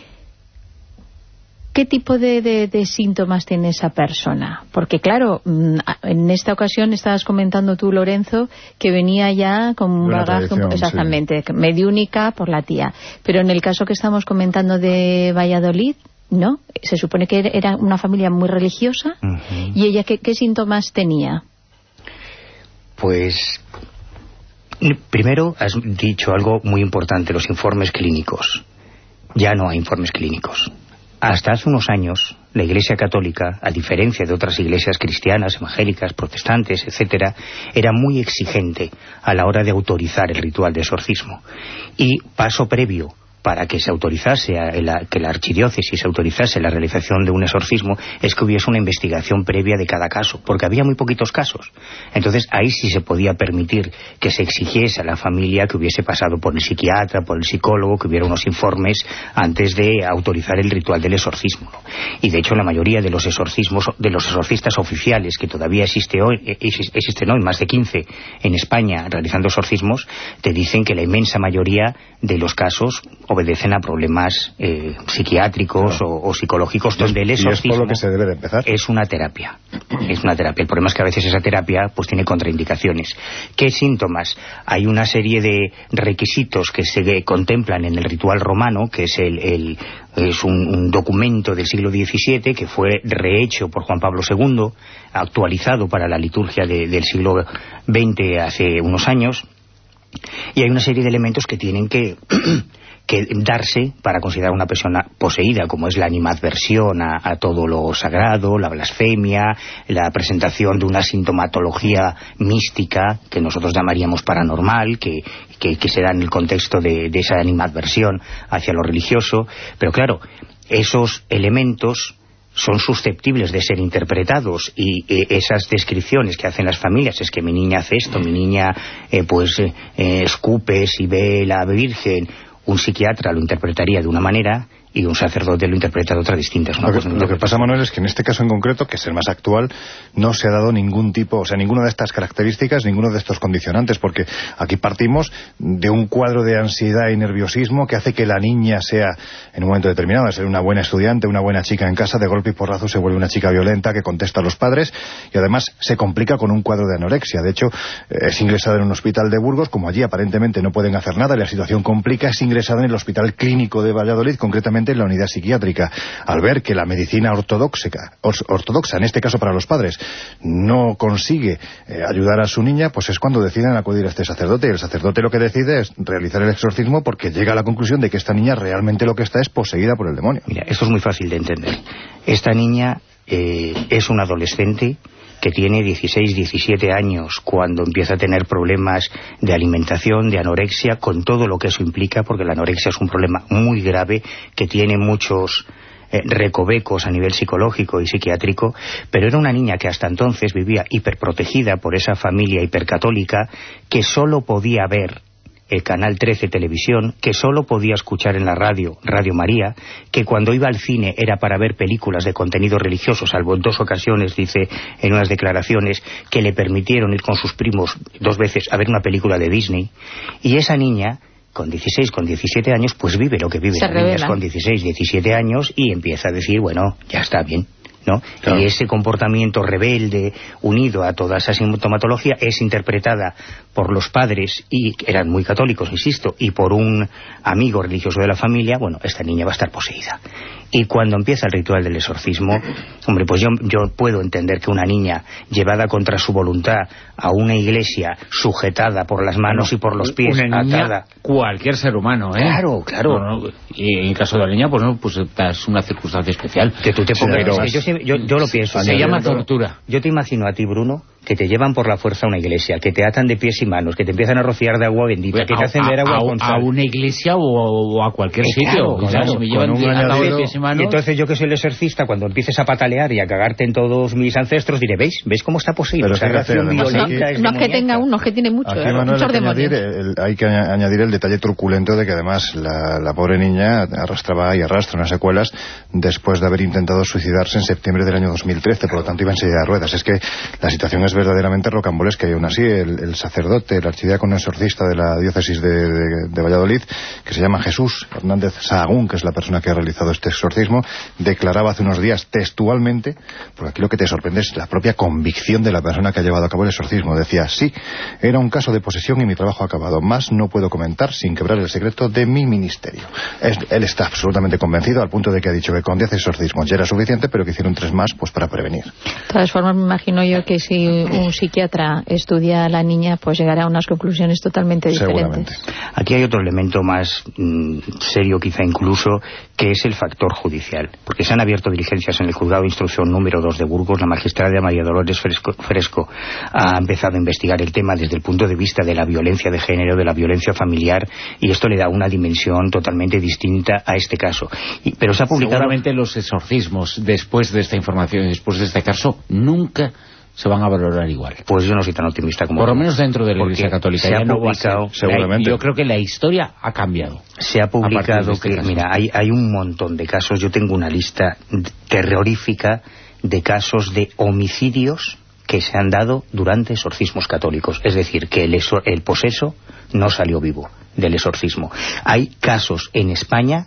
¿qué tipo de síntomas tiene esa persona? Porque claro, en esta ocasión estabas comentando tú, Lorenzo, que venía ya con un bagaje exactamente, sí, mediúnica por la tía. Pero en el caso que estamos comentando de Valladolid, ¿no? Se supone que era una familia muy religiosa. ¿Y ella qué síntomas tenía? Pues primero has dicho algo muy importante, los informes clínicos. Ya no hay informes clínicos. Hasta hace unos años, la Iglesia Católica, a diferencia de otras iglesias cristianas, evangélicas, protestantes, etcétera, era muy exigente a la hora de autorizar el ritual de exorcismo. Y paso previo para que se autorizase, que la archidiócesis autorizase la realización de un exorcismo, es que hubiese una investigación previa de cada caso, porque había muy poquitos casos. Entonces ahí sí se podía permitir que se exigiese a la familia que hubiese pasado por el psiquiatra, por el psicólogo, que hubiera unos informes antes de autorizar el ritual del exorcismo, ¿no? Y de hecho la mayoría de los exorcismos, de los exorcistas oficiales que todavía existen hoy, más de 15 en España realizando exorcismos, te dicen que la inmensa mayoría de los casos obedecen a problemas psiquiátricos o psicológicos, donde el exorcismo es por lo que se debe de empezar. Es una terapia. Es una terapia. El problema es que a veces esa terapia pues tiene contraindicaciones. ¿Qué síntomas? Hay una serie de requisitos que se contemplan en el ritual romano, que es un documento del siglo XVII que fue rehecho por Juan Pablo II, actualizado para la liturgia del siglo XX hace unos años, y hay una serie de elementos que tienen que darse para considerar una persona poseída, como es la animadversión a todo lo sagrado, la blasfemia, la presentación de una sintomatología mística que nosotros llamaríamos paranormal, que se da en el contexto de esa animadversión hacia lo religioso. Pero claro, esos elementos son susceptibles de ser interpretados, y esas descripciones que hacen las familias, es que mi niña hace esto, mi niña escupe si ve la Virgen, un psiquiatra lo interpretaría de una manera y un sacerdote lo interpreta de otra distinta. Lo que pasa, Manuel, es que en este caso en concreto, que es el más actual, no se ha dado ningún tipo, o sea, ninguna de estas características, ninguno de estos condicionantes, porque aquí partimos de un cuadro de ansiedad y nerviosismo que hace que la niña sea, en un momento determinado, de ser una buena estudiante, una buena chica en casa, de golpe y porrazo se vuelve una chica violenta que contesta a los padres, y además se complica con un cuadro de anorexia. De hecho, es ingresada en un hospital de Burgos, como allí aparentemente no pueden hacer nada y la situación complica, es ingresada en el Hospital Clínico de Valladolid, concretamente en la unidad psiquiátrica. Al ver que la medicina ortodoxa, en este caso para los padres, no consigue ayudar a su niña, pues es cuando deciden acudir a este sacerdote, y el sacerdote lo que decide es realizar el exorcismo, porque llega a la conclusión de que esta niña realmente lo que está es poseída por el demonio. Mira, esto es muy fácil de entender. Esta niña es una adolescente que tiene 16, 17 años cuando empieza a tener problemas de alimentación, de anorexia, con todo lo que eso implica, porque la anorexia es un problema muy grave que tiene muchos recovecos a nivel psicológico y psiquiátrico, pero era una niña que hasta entonces vivía hiperprotegida por esa familia hipercatólica, que solo podía ver el Canal 13 Televisión, que solo podía escuchar en la radio, Radio María, que cuando iba al cine era para ver películas de contenido religioso, salvo en 2 ocasiones, dice en unas declaraciones, que le permitieron ir con sus primos 2 veces a ver una película de Disney. Y esa niña con 16, con 17 años, pues vive lo que vive Se las niñas revela. con 16, 17 años y empieza a decir, bueno, ya está bien, ¿no? Claro. Y ese comportamiento rebelde, unido a toda esa sintomatología, es interpretada por los padres, y eran muy católicos, insisto, y por un amigo religioso de la familia. Bueno, esta niña va a estar poseída. Y cuando empieza el ritual del exorcismo, hombre, pues yo puedo entender que una niña llevada contra su voluntad a una iglesia, sujetada por las manos y por los pies, una niña, atada... cualquier ser humano, ¿eh? Claro, claro. No, y en el caso de la niña, pues no, pues es una circunstancia especial. Que tú te pongas... pero- es que yo lo pienso. Se llama tortura. Yo te imagino a ti, Bruno, que te llevan por la fuerza a una iglesia, que te atan de pies y manos, que te empiezan a rociar de agua bendita, que te hacen ver agua con sal. A una iglesia o a cualquier sitio. Claro, Si me con llevan un atado de añadido- pies y manos... Y entonces yo, que soy el exorcista, cuando empieces a patalear y a cagarte en todos mis ancestros, diré, ¿veis cómo está poseído? Pero Esa fíjate, reacción además, violenta aquí- es No es que demoníaca. tenga uno, es que tiene mucho, Aquí, Manuel, muchos demonios. hay que añadir el detalle truculento de que además la pobre niña arrastraba y arrastra unas secuelas después de haber intentado suicidarse en septiembre del año 2013, por lo tanto iba en silla de ruedas. Es que la situación es verdaderamente rocambolesca, y aún así el sacerdote, el archidiácono exorcista de la diócesis de Valladolid, que se llama Jesús Hernández Sahagún, que es la persona que ha realizado este exorcismo, declaraba hace unos días textualmente, porque aquí lo que te sorprende es la propia convicción de la persona que ha llevado a cabo el exorcismo. Decía, sí, era un caso de posesión y mi trabajo ha acabado. Más no puedo comentar sin quebrar el secreto de mi ministerio. Él está absolutamente convencido, al punto de que ha dicho que con 10 exorcismos ya era suficiente, pero que hicieron 3 más pues para prevenir. De todas formas, me imagino yo que si un psiquiatra estudia a la niña, pues llegará a unas conclusiones totalmente diferentes. Seguramente. Aquí hay otro elemento más serio quizá incluso, que es el factor judicial, porque se han abierto diligencias en el juzgado de instrucción número 2 de Burgos. La magistrada María Dolores Fresco ha empezado a investigar el tema desde el punto de vista de la violencia de género, de la violencia familiar, y esto le da una dimensión totalmente distinta a este caso. Pero se ha publicado... Seguramente los exorcismos, después de esta información, después de este caso, nunca se van a valorar igual. Pues yo no soy tan optimista como... Por lo menos dentro de la porque Iglesia Católica. se ha Ya no va a ser. publicado... Seguramente. Yo creo que la historia ha cambiado. Se ha publicado de este que, caso. mira, hay un montón de casos. Yo tengo una lista terrorífica de casos de homicidios que se han dado durante exorcismos católicos. Es decir, que el poseso no salió vivo del exorcismo. Hay casos en España,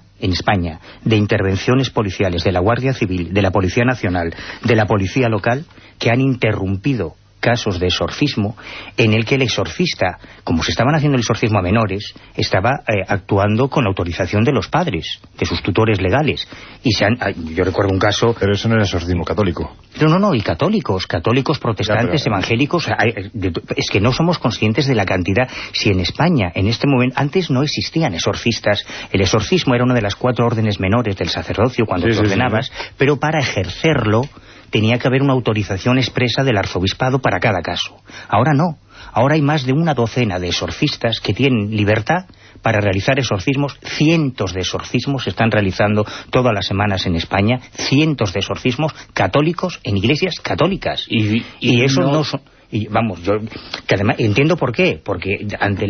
de intervenciones policiales de la Guardia Civil, de la Policía Nacional, de la Policía Local, que han interrumpido casos de exorcismo en el que el exorcista, como se estaban haciendo el exorcismo a menores, estaba actuando con autorización de los padres, de sus tutores legales. Y yo recuerdo un caso... Pero eso no era exorcismo católico. No, y católicos protestantes, pero... evangélicos, es que no somos conscientes de la cantidad. Si en España, en este momento, antes no existían exorcistas, el exorcismo era una de las 4 órdenes menores del sacerdocio cuando te ordenabas, pero para ejercerlo tenía que haber una autorización expresa del arzobispado para cada caso. Ahora no. Ahora hay más de una docena de exorcistas que tienen libertad para realizar exorcismos. Cientos de exorcismos se están realizando todas las semanas en España, cientos de exorcismos católicos en iglesias católicas. Y eso no son... Y vamos, yo que además entiendo por qué, porque ante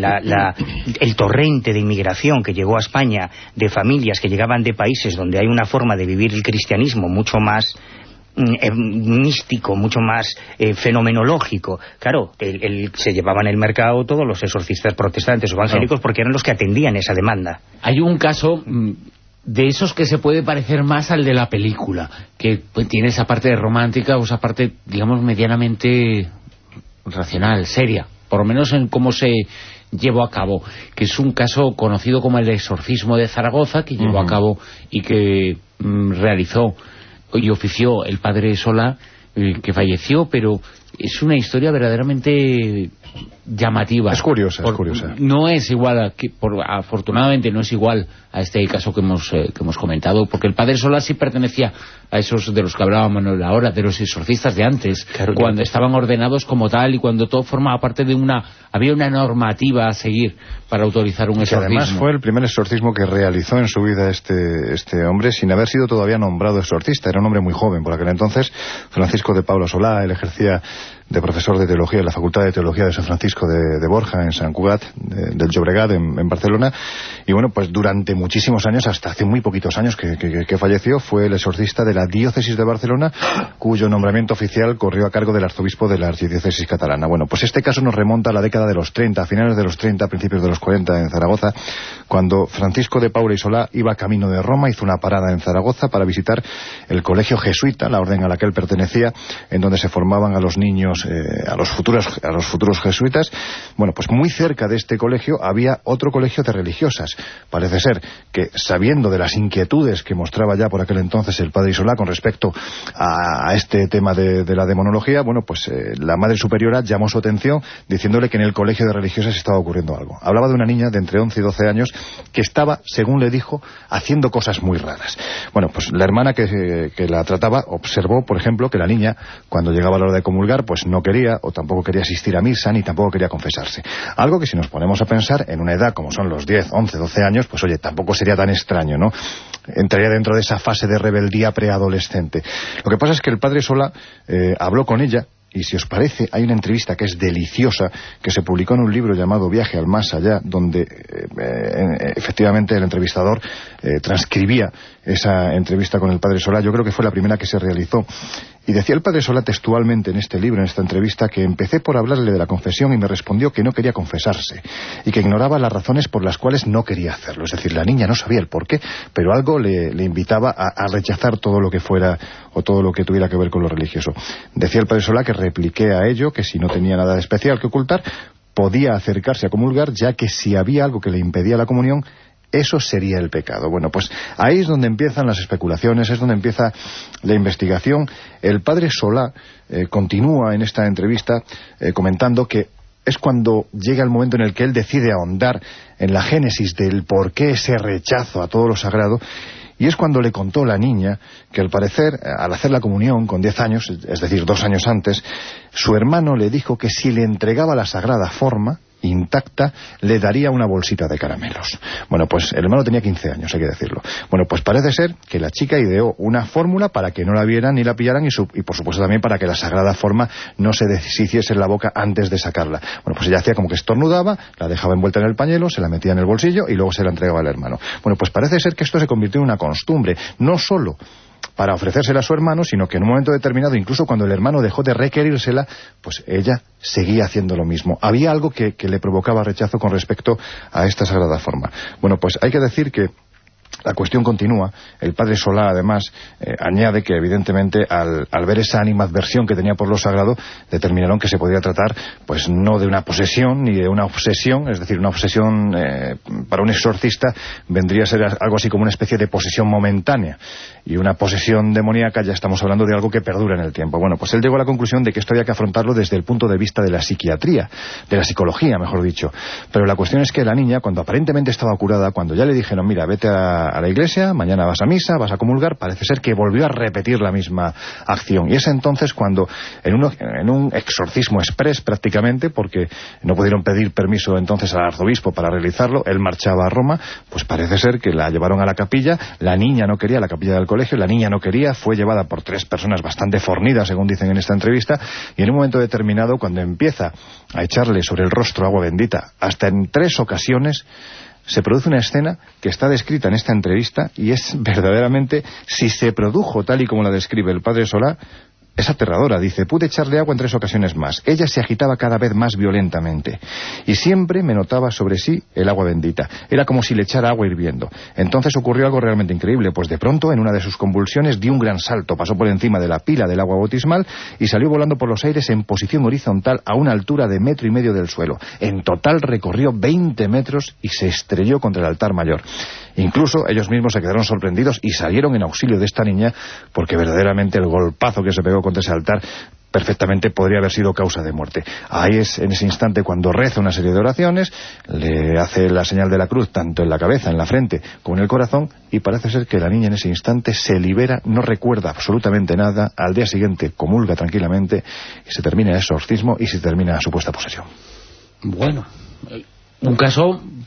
el torrente de inmigración que llegó a España, de familias que llegaban de países donde hay una forma de vivir el cristianismo mucho más místico, mucho más fenomenológico. Claro, se llevaban el mercado todos los exorcistas protestantes o evangélicos, porque eran los que atendían esa demanda. Hay un caso de esos que se puede parecer más al de la película, que pues, tiene esa parte romántica o esa parte, digamos, medianamente racional, seria, por lo menos en cómo se llevó a cabo, que es un caso conocido como el exorcismo de Zaragoza, que llevó a cabo y que realizó y ofició el padre Solá, que falleció, pero es una historia verdaderamente llamativa. Es curiosa, es curiosa. No es igual, afortunadamente no es igual a este caso que hemos comentado, porque el padre Solá sí pertenecía a esos de los que hablaba Manuel ahora, de los exorcistas de antes, claro, cuando estaban ordenados como tal y cuando todo formaba parte de había una normativa a seguir para autorizar un exorcismo. Además fue el primer exorcismo que realizó en su vida este hombre sin haber sido todavía nombrado exorcista. Era un hombre muy joven por aquel entonces, Francisco de Paula Solá. Él ejercía de profesor de teología en la Facultad de Teología de San Francisco de Borja, en Sant Cugat, del Llobregat, en Barcelona. Y bueno, pues durante muchísimos años, hasta hace muy poquitos años que falleció, fue el exorcista de la diócesis de Barcelona, cuyo nombramiento oficial corrió a cargo del arzobispo de la archidiócesis catalana. Bueno, pues este caso nos remonta a la década de los 30, a finales de los 30, principios de los 40, en Zaragoza, cuando Francisco de Paula y Solá iba camino de Roma, hizo una parada en Zaragoza para visitar el colegio jesuita, la orden a la que él pertenecía, en donde se formaban a los niños, a los futuros jesuitas. Bueno, pues muy cerca de este colegio había otro colegio de religiosas. Parece ser que, sabiendo de las inquietudes que mostraba ya por aquel entonces el padre Isolá con respecto a este tema de la demonología, bueno, pues la Madre Superiora llamó su atención diciéndole que en el colegio de religiosas estaba ocurriendo algo. Hablaba de una niña de entre 11 y 12 años que estaba, según le dijo, haciendo cosas muy raras. Bueno, pues la hermana que la trataba observó, por ejemplo, que la niña, cuando llegaba la hora de comulgar, pues no quería, o tampoco quería asistir a misa, ni tampoco quería confesarse. Algo que, si nos ponemos a pensar, en una edad como son los 10, 11, 12 años, pues oye, tampoco sería tan extraño, ¿no? Entraría dentro de esa fase de rebeldía preadolescente. Lo que pasa es que el padre Solá habló con ella, y si os parece, hay una entrevista que es deliciosa, que se publicó en un libro llamado Viaje al Más Allá, donde efectivamente el entrevistador transcribía esa entrevista con el padre Solá. Yo creo que fue la primera que se realizó. Y decía el padre Solá textualmente en este libro, en esta entrevista, que empecé por hablarle de la confesión y me respondió que no quería confesarse y que ignoraba las razones por las cuales no quería hacerlo. Es decir, la niña no sabía el porqué, pero algo le invitaba a rechazar todo lo que fuera o todo lo que tuviera que ver con lo religioso. Decía el padre Solá que repliqué a ello que si no tenía nada de especial que ocultar, podía acercarse a comulgar, ya que si había algo que le impedía la comunión, eso sería el pecado. Bueno, pues ahí es donde empiezan las especulaciones, es donde empieza la investigación. El padre Solá continúa en esta entrevista comentando que es cuando llega el momento en el que él decide ahondar en la génesis del por qué ese rechazo a todo lo sagrado. Y es cuando le contó la niña que, al parecer, al hacer la comunión con 10 años, es decir, 2 años antes, su hermano le dijo que si le entregaba la sagrada forma intacta, le daría una bolsita de caramelos. Bueno, pues el hermano tenía 15 años, hay que decirlo. Bueno, pues parece ser que la chica ideó una fórmula para que no la vieran ni la pillaran y por supuesto también para que la sagrada forma no se deshiciese en la boca antes de sacarla. Bueno, pues ella hacía como que estornudaba, la dejaba envuelta en el pañuelo, se la metía en el bolsillo y luego se la entregaba al hermano. Bueno, pues parece ser que esto se convirtió en una costumbre, no solo para ofrecérsela a su hermano, sino que en un momento determinado, incluso cuando el hermano dejó de requerírsela, pues ella seguía haciendo lo mismo. Había algo que le provocaba rechazo con respecto a esta sagrada forma. Bueno, pues hay que decir que la cuestión continúa. El padre Solá, además, añade que, evidentemente, al ver esa animadversión que tenía por lo sagrado, determinaron que se podía tratar, pues no de una posesión ni de una obsesión, es decir, una obsesión para un exorcista vendría a ser algo así como una especie de posesión momentánea. Y una posesión demoníaca, ya estamos hablando de algo que perdura en el tiempo. Bueno, pues él llegó a la conclusión de que esto había que afrontarlo desde el punto de vista de la psiquiatría, de la psicología, mejor dicho. Pero la cuestión es que la niña, cuando aparentemente estaba curada, cuando ya le dijeron, mira, vete a la iglesia, mañana vas a misa, vas a comulgar, parece ser que volvió a repetir la misma acción. Y es entonces cuando, en un exorcismo express prácticamente, porque no pudieron pedir permiso entonces al arzobispo para realizarlo, él marchaba a Roma, pues parece ser que la llevaron a la capilla, la niña no quería, la capilla del colegio, la niña no quería, fue llevada por 3 personas bastante fornidas, según dicen en esta entrevista, y en un momento determinado, cuando empieza a echarle sobre el rostro agua bendita, hasta en 3 ocasiones, se produce una escena que está descrita en esta entrevista y es verdaderamente, si se produjo tal y como la describe el padre Solá, es aterradora. Dice, pude echarle agua en 3 ocasiones más. Ella se agitaba cada vez más violentamente y siempre me notaba sobre sí el agua bendita. Era como si le echara agua hirviendo. Entonces ocurrió algo realmente increíble, pues de pronto, en una de sus convulsiones, dio un gran salto, pasó por encima de la pila del agua bautismal y salió volando por los aires en posición horizontal a una altura de 1,5 metros del suelo. En total recorrió 20 metros y se estrelló contra el altar mayor. Incluso ellos mismos se quedaron sorprendidos y salieron en auxilio de esta niña, porque verdaderamente el golpazo que se pegó contra ese altar perfectamente podría haber sido causa de muerte. Ahí es en ese instante cuando reza una serie de oraciones, le hace la señal de la cruz tanto en la cabeza, en la frente como en el corazón, y parece ser que la niña en ese instante se libera, no recuerda absolutamente nada, al día siguiente comulga tranquilamente y se termina el exorcismo y se termina la supuesta posesión. Bueno, un caso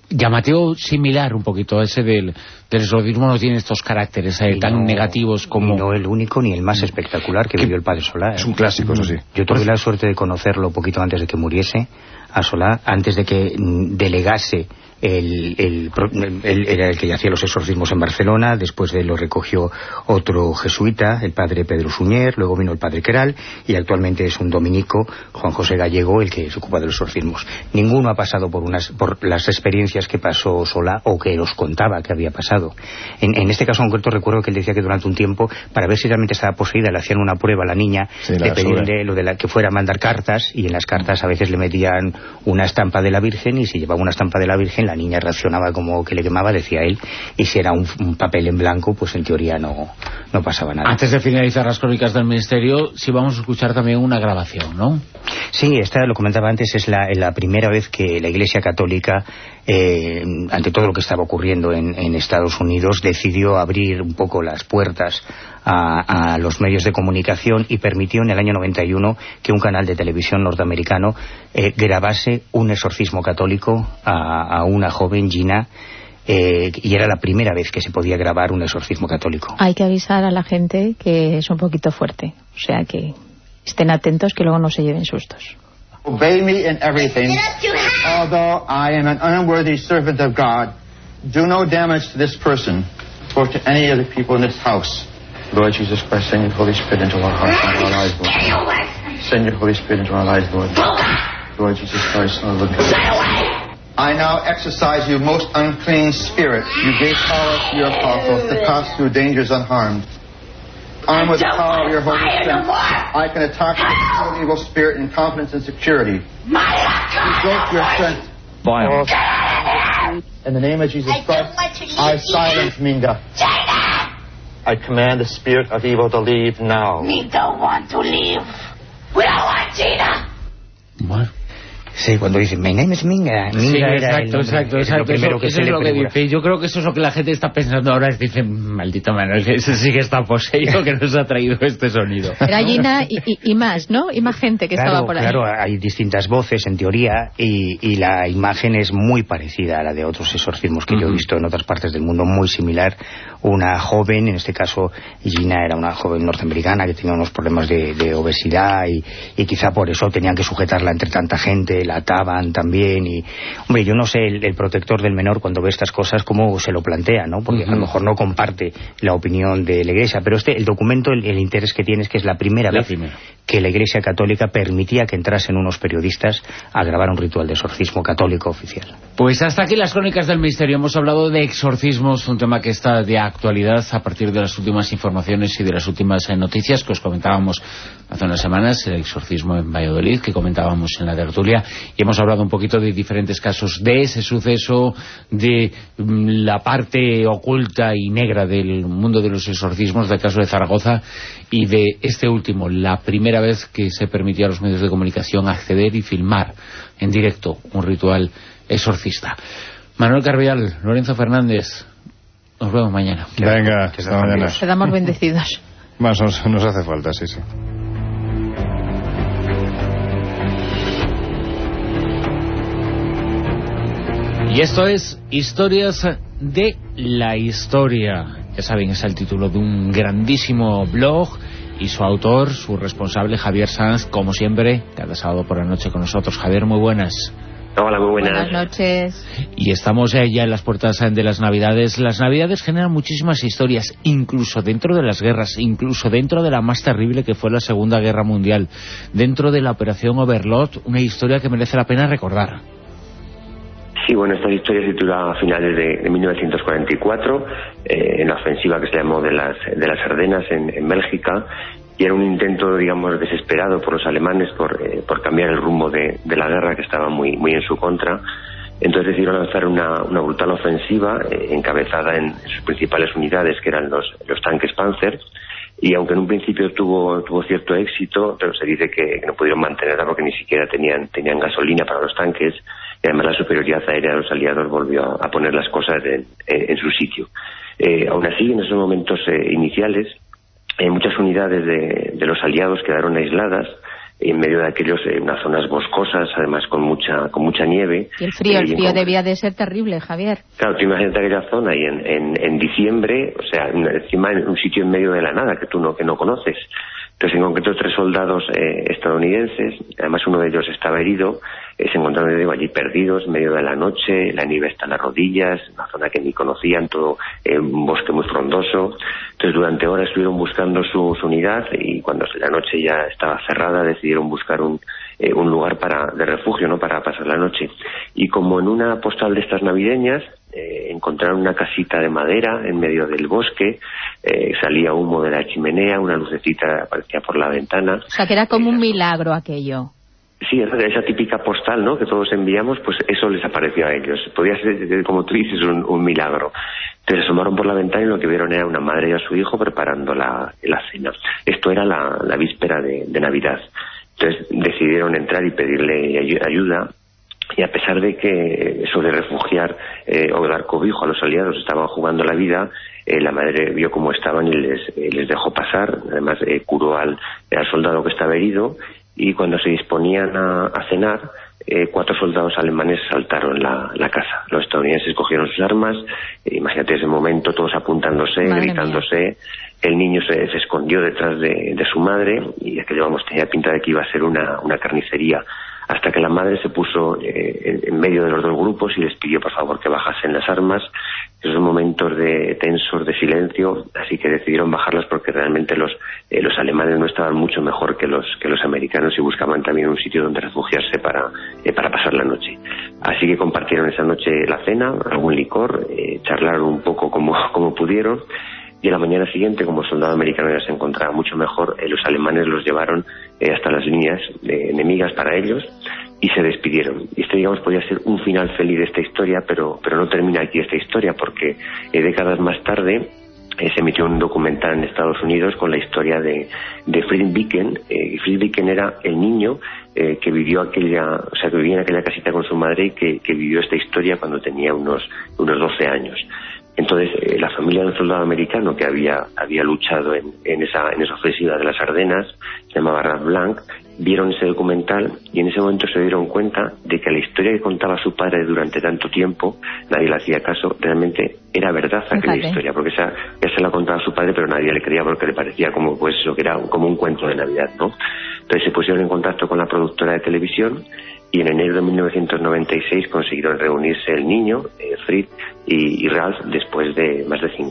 llamativo, similar un poquito a ese del exorcismo, no tiene estos caracteres tan negativos como... No el único ni el más espectacular que vivió el padre Solá. Es un clásico, eso sí. Yo tuve la suerte de conocerlo poquito antes de que muriese, a Solá, antes de que delegase. Él era el que hacía los exorcismos en Barcelona, después de él lo recogió otro jesuita, el padre Pedro Suñer, luego vino el padre Queral, y actualmente es un dominico, Juan José Gallego, el que se ocupa de los exorcismos. Ninguno ha pasado por las experiencias que pasó Solá, o que nos contaba que había pasado. En este caso en concreto recuerdo que él decía que durante un tiempo, para ver si realmente estaba poseída, le hacían una prueba a la niña, le pedían que fuera a mandar cartas, y en las cartas a veces le metían una estampa de la Virgen, y si llevaba una estampa de la Virgen, la niña reaccionaba como que le quemaba, decía él, y si era un papel en blanco, pues en teoría no pasaba nada. Antes de finalizar las crónicas del Ministerio, sí vamos a escuchar también una grabación, ¿no? Sí, esta, lo comentaba antes, es la primera vez que la Iglesia Católica, ante todo lo que estaba ocurriendo en Estados Unidos, decidió abrir un poco las puertas a los medios de comunicación y permitió en el año 91 que un canal de televisión norteamericano grabase un exorcismo católico a una joven, Gina, y era la primera vez que se podía grabar un exorcismo católico. Hay que avisar a la gente que es un poquito fuerte, o sea que estén atentos, que luego no se lleven sustos. Obey me in everything, although I am an unworthy servant of God. Do no damage to this person or to any of the people in this house. Lord Jesus Christ, send your Holy Spirit into our hearts and our lives, Lord. Send your Holy Spirit into our lives, Lord. Lord Jesus Christ, Lord. I now exercise you, most unclean spirit. You gave power to your apostles to pass through dangers unharmed. Armed with the power of your Holy Spirit, I can attack the evil spirit in confidence and security. Revoke your strength. Violence. In the name of Jesus Christ, I silence Minga. I command the spirit of evil to leave now. We don't want to leave. We don't want Gina. Bueno. Sí, cuando dicen, my name is Minga. Minga Sí, era exacto. lo primero que eso es lo que dice. Yo creo que eso es lo que la gente está pensando ahora. Dicen, maldito Manuel, ese sí que está poseído, que nos ha traído este sonido. Era Gina y más, ¿no? Y más gente que estaba por ahí. Claro, hay distintas voces en teoría y la imagen es muy parecida a la de otros exorcismos que yo he visto en otras partes del mundo, muy similar. Una joven, en este caso Gina era una joven norteamericana que tenía unos problemas de obesidad y quizá por eso tenían que sujetarla entre tanta gente, la ataban también y, hombre, yo no sé el protector del menor cuando ve estas cosas cómo se lo plantea, ¿no? Porque a lo mejor no comparte la opinión de la Iglesia, pero el documento, el interés que tiene es que es la primera vez que la Iglesia Católica permitía que entrasen unos periodistas a grabar un ritual de exorcismo católico oficial. Pues hasta aquí las crónicas del misterio. Hemos hablado de exorcismos, un tema que está de actualidad a partir de las últimas informaciones y de las últimas noticias que os comentábamos hace unas semanas, el exorcismo en Valladolid, que comentábamos en la tertulia, y hemos hablado un poquito de diferentes casos de ese suceso, de la parte oculta y negra del mundo de los exorcismos, del caso de Zaragoza, y de este último, la primera vez que se permitió a los medios de comunicación acceder y filmar en directo un ritual exorcista. Manuel Carvial, Lorenzo Fernández, nos vemos mañana. Venga, hasta mañana. Quedamos bendecidos. Más nos hace falta, sí. Y esto es Historias de la Historia. Ya saben, es el título de un grandísimo blog y su autor, su responsable, Javier Sanz, como siempre, cada sábado por la noche con nosotros. Javier, muy buenas. Hola, muy buenas. Buenas noches. Y estamos ya en las puertas de las Navidades. Las Navidades generan muchísimas historias, incluso dentro de las guerras, incluso dentro de la más terrible que fue la Segunda Guerra Mundial, dentro de la Operación Overlord, una historia que merece la pena recordar. Sí, bueno, esta historia se titula a finales de 1944, en la ofensiva que se llamó de las Ardenas en Bélgica, y era un intento, digamos, desesperado por los alemanes por cambiar el rumbo de la guerra, que estaba muy en su contra. Entonces decidieron lanzar una brutal ofensiva encabezada en sus principales unidades, que eran los tanques Panzer, y aunque en un principio tuvo cierto éxito, pero se dice que no pudieron mantenerla porque ni siquiera tenían gasolina para los tanques, y además la superioridad aérea de los aliados volvió a poner las cosas en su sitio. Aún así, en esos momentos iniciales, muchas unidades de los aliados quedaron aisladas en medio de aquellos, unas zonas boscosas, además con mucha nieve. Y el frío debía de ser terrible, Javier. Claro, tú imagínate aquella zona y en diciembre, o sea, encima en un sitio en medio de la nada que no conoces. Entonces, en concreto, 3 soldados estadounidenses, además uno de ellos estaba herido, se encontraron allí perdidos en medio de la noche, la nieve está en las rodillas, una zona que ni conocían, todo un bosque muy frondoso. Entonces, durante horas estuvieron buscando su unidad y cuando la noche ya estaba cerrada decidieron buscar un lugar de refugio, ¿no?, para pasar la noche. Y como en una postal de estas navideñas, encontraron una casita de madera en medio del bosque, salía humo de la chimenea, una lucecita aparecía por la ventana. O sea, que era como un milagro aquello. Sí, esa típica postal, ¿no?, que todos enviamos, pues eso les apareció a ellos. Podía ser, como tú dices, un milagro. Entonces asomaron por la ventana y lo que vieron era una madre y a su hijo preparando la cena. Esto era la víspera de Navidad. Entonces decidieron entrar y pedirle ayuda. Y a pesar de que eso de refugiar o dar cobijo a los aliados estaban jugando la vida, la madre vio cómo estaban y les dejó pasar. Además curó al soldado que estaba herido, y cuando se disponían a cenar, 4 soldados alemanes saltaron la casa. Los estadounidenses cogieron sus armas, imagínate ese momento, todos apuntándose, gritándose. El niño se escondió detrás de su madre, y aquello, vamos, tenía pinta de que iba a ser una carnicería, hasta que la madre se puso en medio de los 2 grupos y les pidió por favor que bajasen las armas. Esos momentos tensos de silencio, así que decidieron bajarlas porque realmente los alemanes no estaban mucho mejor que los americanos y buscaban también un sitio donde refugiarse para pasar la noche. Así que compartieron esa noche la cena, algún licor, charlaron un poco como pudieron. Y a la mañana siguiente, como el soldado americano ya se encontraba mucho mejor, los alemanes los llevaron hasta las líneas enemigas para ellos y se despidieron. Y este, digamos, podía ser un final feliz de esta historia, pero no termina aquí esta historia, porque décadas más tarde se emitió un documental en Estados Unidos con la historia de Fritz Viken. Fritz Viken era el niño que vivió que vivía en aquella casita con su madre y que vivió esta historia cuando tenía unos 12 años. Entonces, la familia del soldado americano que había luchado en esa ofensiva de las Ardenas, se llamaba Ralph Blanc, vieron ese documental y en ese momento se dieron cuenta de que la historia que contaba su padre durante tanto tiempo, nadie le hacía caso, realmente era verdad aquella historia, porque ya se la contaba su padre, pero nadie le creía porque le parecía como pues eso, que era como un cuento de Navidad, ¿no? Entonces se pusieron en contacto con la productora de televisión y en enero de 1996 consiguieron reunirse el niño, Fritz y Ralph, después de más de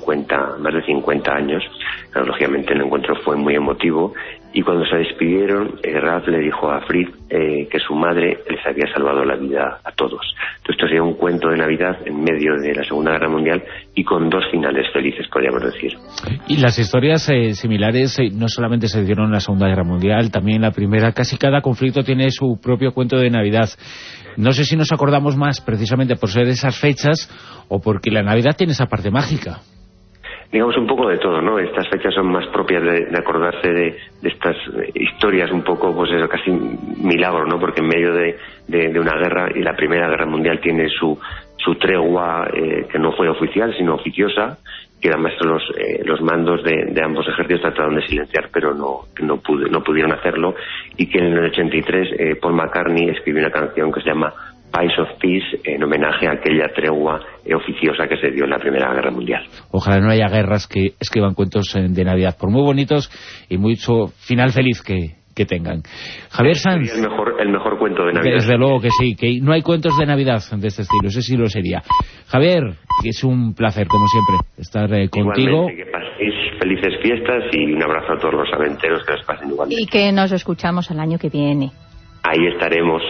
50 años. Lógicamente el encuentro fue muy emotivo y cuando se despidieron, Ralph le dijo a Fritz que su madre les había salvado la vida a todos. Entonces esto sería un cuento de Navidad en medio de la Segunda Guerra Mundial y con 2 finales felices, podríamos decir. Y las historias similares no solamente se dieron en la Segunda Guerra Mundial, también en la Primera. Casi cada conflicto tiene su propio cuento de Navidad. No sé si nos acordamos más precisamente por ser esas fechas o porque la Navidad tiene esa parte mágica. Digamos un poco de todo, ¿no? Estas fechas son más propias de acordarse de estas historias un poco, pues eso, casi milagro, ¿no? Porque en medio de una guerra, y la Primera Guerra Mundial tiene su tregua que no fue oficial, sino oficiosa, que además los mandos de ambos ejércitos trataron de silenciar, pero no pudieron hacerlo, y que en el 83 Paul McCartney escribió una canción que se llama Pies of Peace, en homenaje a aquella tregua oficiosa que se dio en la Primera Guerra Mundial. Ojalá no haya guerras que escriban cuentos de Navidad, por muy bonitos y mucho final feliz que tengan. Javier Sanz. El mejor cuento de Navidad. Desde luego que sí, que no hay cuentos de Navidad de este estilo, ese sí lo sería. Javier, es un placer, como siempre, estar contigo. Igualmente, que paséis felices fiestas y un abrazo a todos los aventeros, que los pasen igualmente. Y que nos escuchamos el año que viene. Ahí estaremos.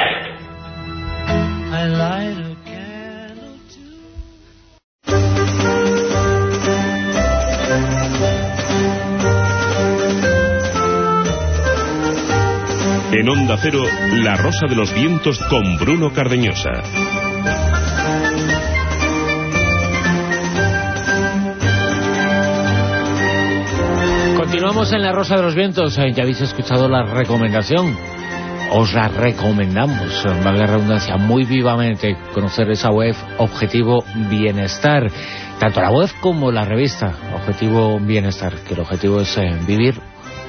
En Onda Cero, La Rosa de los Vientos con Bruno Cardeñosa. Continuamos en La Rosa de los Vientos. Ya habéis escuchado la recomendación. Os la recomendamos, valga la redundancia, muy vivamente, conocer esa web Objetivo Bienestar, tanto la web como la revista Objetivo Bienestar, que el objetivo es vivir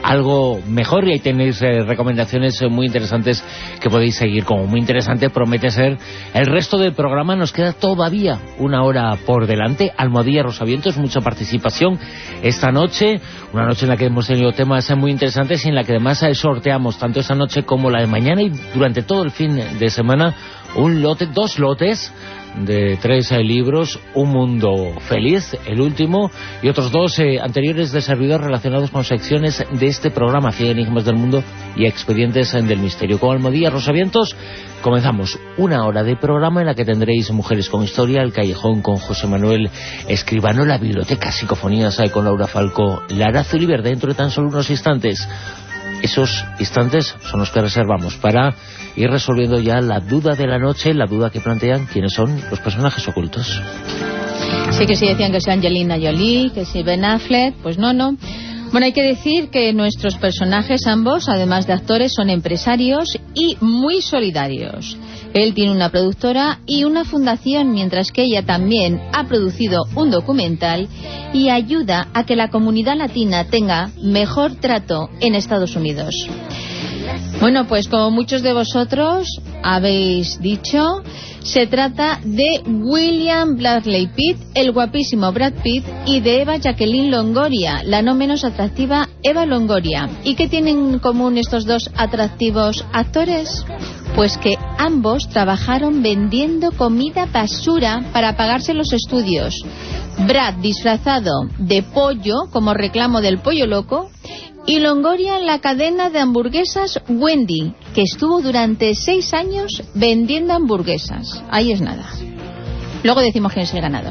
algo mejor, y ahí tenéis recomendaciones muy interesantes que podéis seguir. Como muy interesante promete ser el resto del programa. Nos queda todavía una hora por delante. Almohadilla Rosavientos, mucha participación esta noche, una noche en la que hemos tenido temas muy interesantes y en la que además sorteamos tanto esta noche como la de mañana y durante todo el fin de semana dos lotes de 3 libros: Un mundo feliz, el último, y otros 2 anteriores de servidor relacionados con secciones de este programa, 100 enigmas del mundo y expedientes del misterio. Con Almohadilla Rosavientos comenzamos una hora de programa en la que tendréis Mujeres con Historia, El Callejón con José Manuel Escribano, la biblioteca Psicofonías con Laura Falcó, Lara Azul y Verde dentro de tan solo unos instantes. Esos instantes son los que reservamos para ir resolviendo ya la duda de la noche, la duda que plantean quiénes son los personajes ocultos. Sí, que sí decían que si Angelina Jolie, que si Ben Affleck, pues no. Bueno, hay que decir que nuestros personajes ambos, además de actores, son empresarios y muy solidarios. Él tiene una productora y una fundación, mientras que ella también ha producido un documental y ayuda a que la comunidad latina tenga mejor trato en Estados Unidos. Bueno, pues como muchos de vosotros habéis dicho, se trata de William Bradley Pitt, el guapísimo Brad Pitt, y de Eva Jacqueline Longoria, la no menos atractiva Eva Longoria. ¿Y qué tienen en común estos dos atractivos actores? Pues que ambos trabajaron vendiendo comida basura para pagarse los estudios. Brad disfrazado de pollo, como reclamo del Pollo Loco, y Longoria en la cadena de hamburguesas Wendy, que estuvo durante 6 años vendiendo hamburguesas. Ahí es nada. Luego decimos quién es el ganador.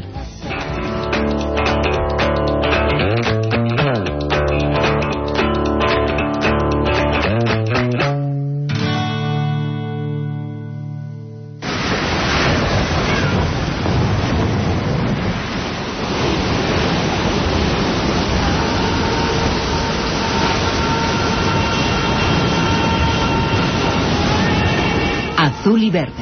Azul y Verde.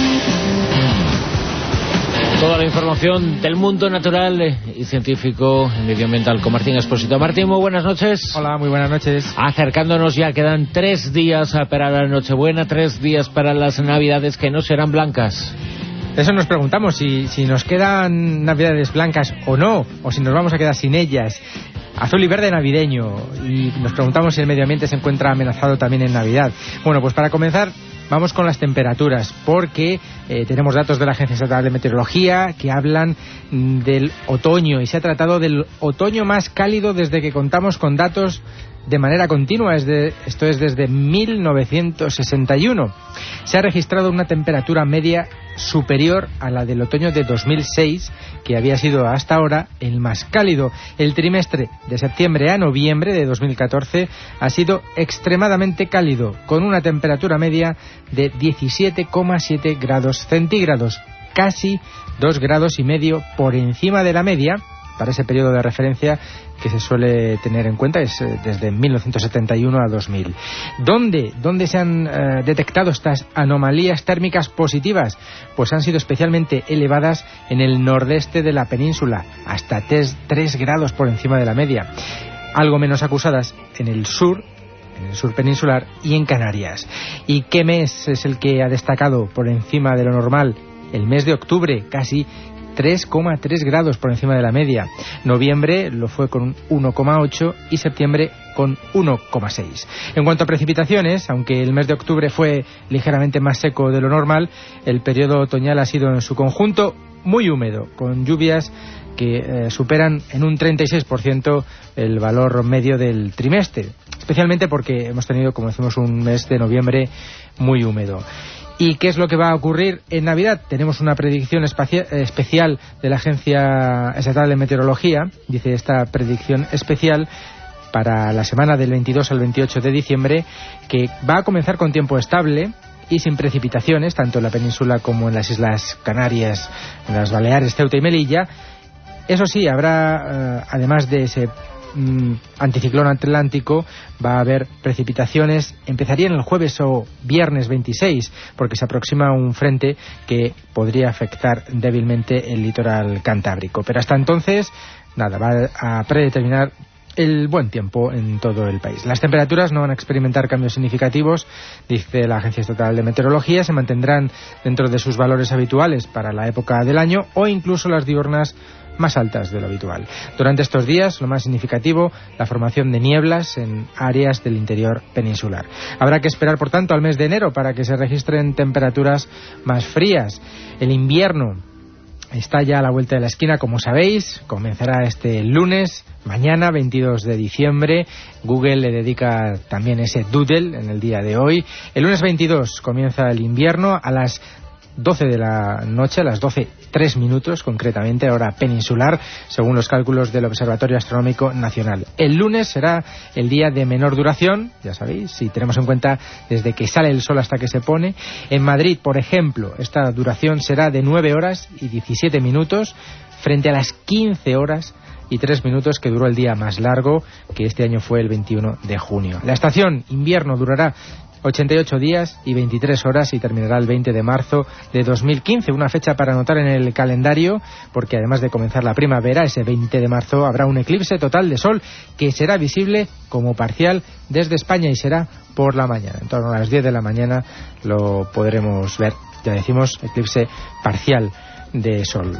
Toda la información del mundo natural y científico y medioambiental con Martín Expósito. Martín, muy buenas noches. Hola, muy buenas noches. Acercándonos ya, quedan 3 días para la Nochebuena, 3 días para las Navidades que no serán blancas. Eso nos preguntamos, si nos quedan Navidades blancas o no, o si nos vamos a quedar sin ellas. Azul y verde navideño, y nos preguntamos si el medio ambiente se encuentra amenazado también en Navidad. Bueno, pues para comenzar vamos con las temperaturas, porque tenemos datos de la Agencia Estatal de Meteorología que hablan del otoño, y se ha tratado del otoño más cálido desde que contamos con datos de manera continua, esto es desde 1961. Se ha registrado una temperatura media superior a la del otoño de 2006, que había sido hasta ahora el más cálido. El trimestre de septiembre a noviembre de 2014 ha sido extremadamente cálido, con una temperatura media de 17,7 grados centígrados, casi 2,5 grados por encima de la media para ese periodo de referencia que se suele tener en cuenta, es desde 1971 a 2000. ¿Dónde se han detectado estas anomalías térmicas positivas? Pues han sido especialmente elevadas en el nordeste de la península, hasta 3 grados por encima de la media. Algo menos acusadas en el sur peninsular y en Canarias. ¿Y qué mes es el que ha destacado por encima de lo normal? El mes de octubre, casi 3,3 grados por encima de la media. Noviembre lo fue con 1,8 y septiembre con 1,6. En cuanto a precipitaciones, aunque el mes de octubre fue ligeramente más seco de lo normal, el periodo otoñal ha sido en su conjunto muy húmedo, con lluvias que superan en un 36% el valor medio del trimestre, especialmente porque hemos tenido, como decimos, un mes de noviembre muy húmedo. ¿Y qué es lo que va a ocurrir en Navidad? Tenemos una predicción especial de la Agencia Estatal de Meteorología. Dice esta predicción especial para la semana del 22 al 28 de diciembre que va a comenzar con tiempo estable y sin precipitaciones, tanto en la península como en las Islas Canarias, en las Baleares, Ceuta y Melilla. Eso sí, habrá, además de ese anticiclón atlántico, va a haber precipitaciones. Empezarían el jueves o viernes 26, porque se aproxima un frente que podría afectar débilmente el litoral cantábrico. Pero hasta entonces, nada, va a predeterminar el buen tiempo en todo el país. Las temperaturas no van a experimentar cambios significativos, dice la Agencia Estatal de Meteorología, se mantendrán dentro de sus valores habituales para la época del año o incluso las diurnas más altas de lo habitual. Durante estos días, lo más significativo, la formación de nieblas en áreas del interior peninsular. Habrá que esperar, por tanto, al mes de enero para que se registren temperaturas más frías. El invierno está ya a la vuelta de la esquina, como sabéis, comenzará este lunes, mañana, 22 de diciembre. Google le dedica también ese doodle en el día de hoy. El lunes 22 comienza el invierno a las 12 de la noche, a las 12:03 concretamente, hora peninsular, según los cálculos del Observatorio Astronómico Nacional. El lunes será el día de menor duración, ya sabéis, si tenemos en cuenta desde que sale el sol hasta que se pone. En Madrid, por ejemplo, esta duración será de 9 horas y 17 minutos, frente a las 15 horas y 3 minutos que duró el día más largo, que este año fue el 21 de junio. La estación invierno durará 88 días y 23 horas y terminará el 20 de marzo de 2015, una fecha para anotar en el calendario, porque además de comenzar la primavera, ese 20 de marzo habrá un eclipse total de sol que será visible como parcial desde España y será por la mañana. En torno a las 10 de la mañana lo podremos ver, ya decimos, eclipse parcial de sol.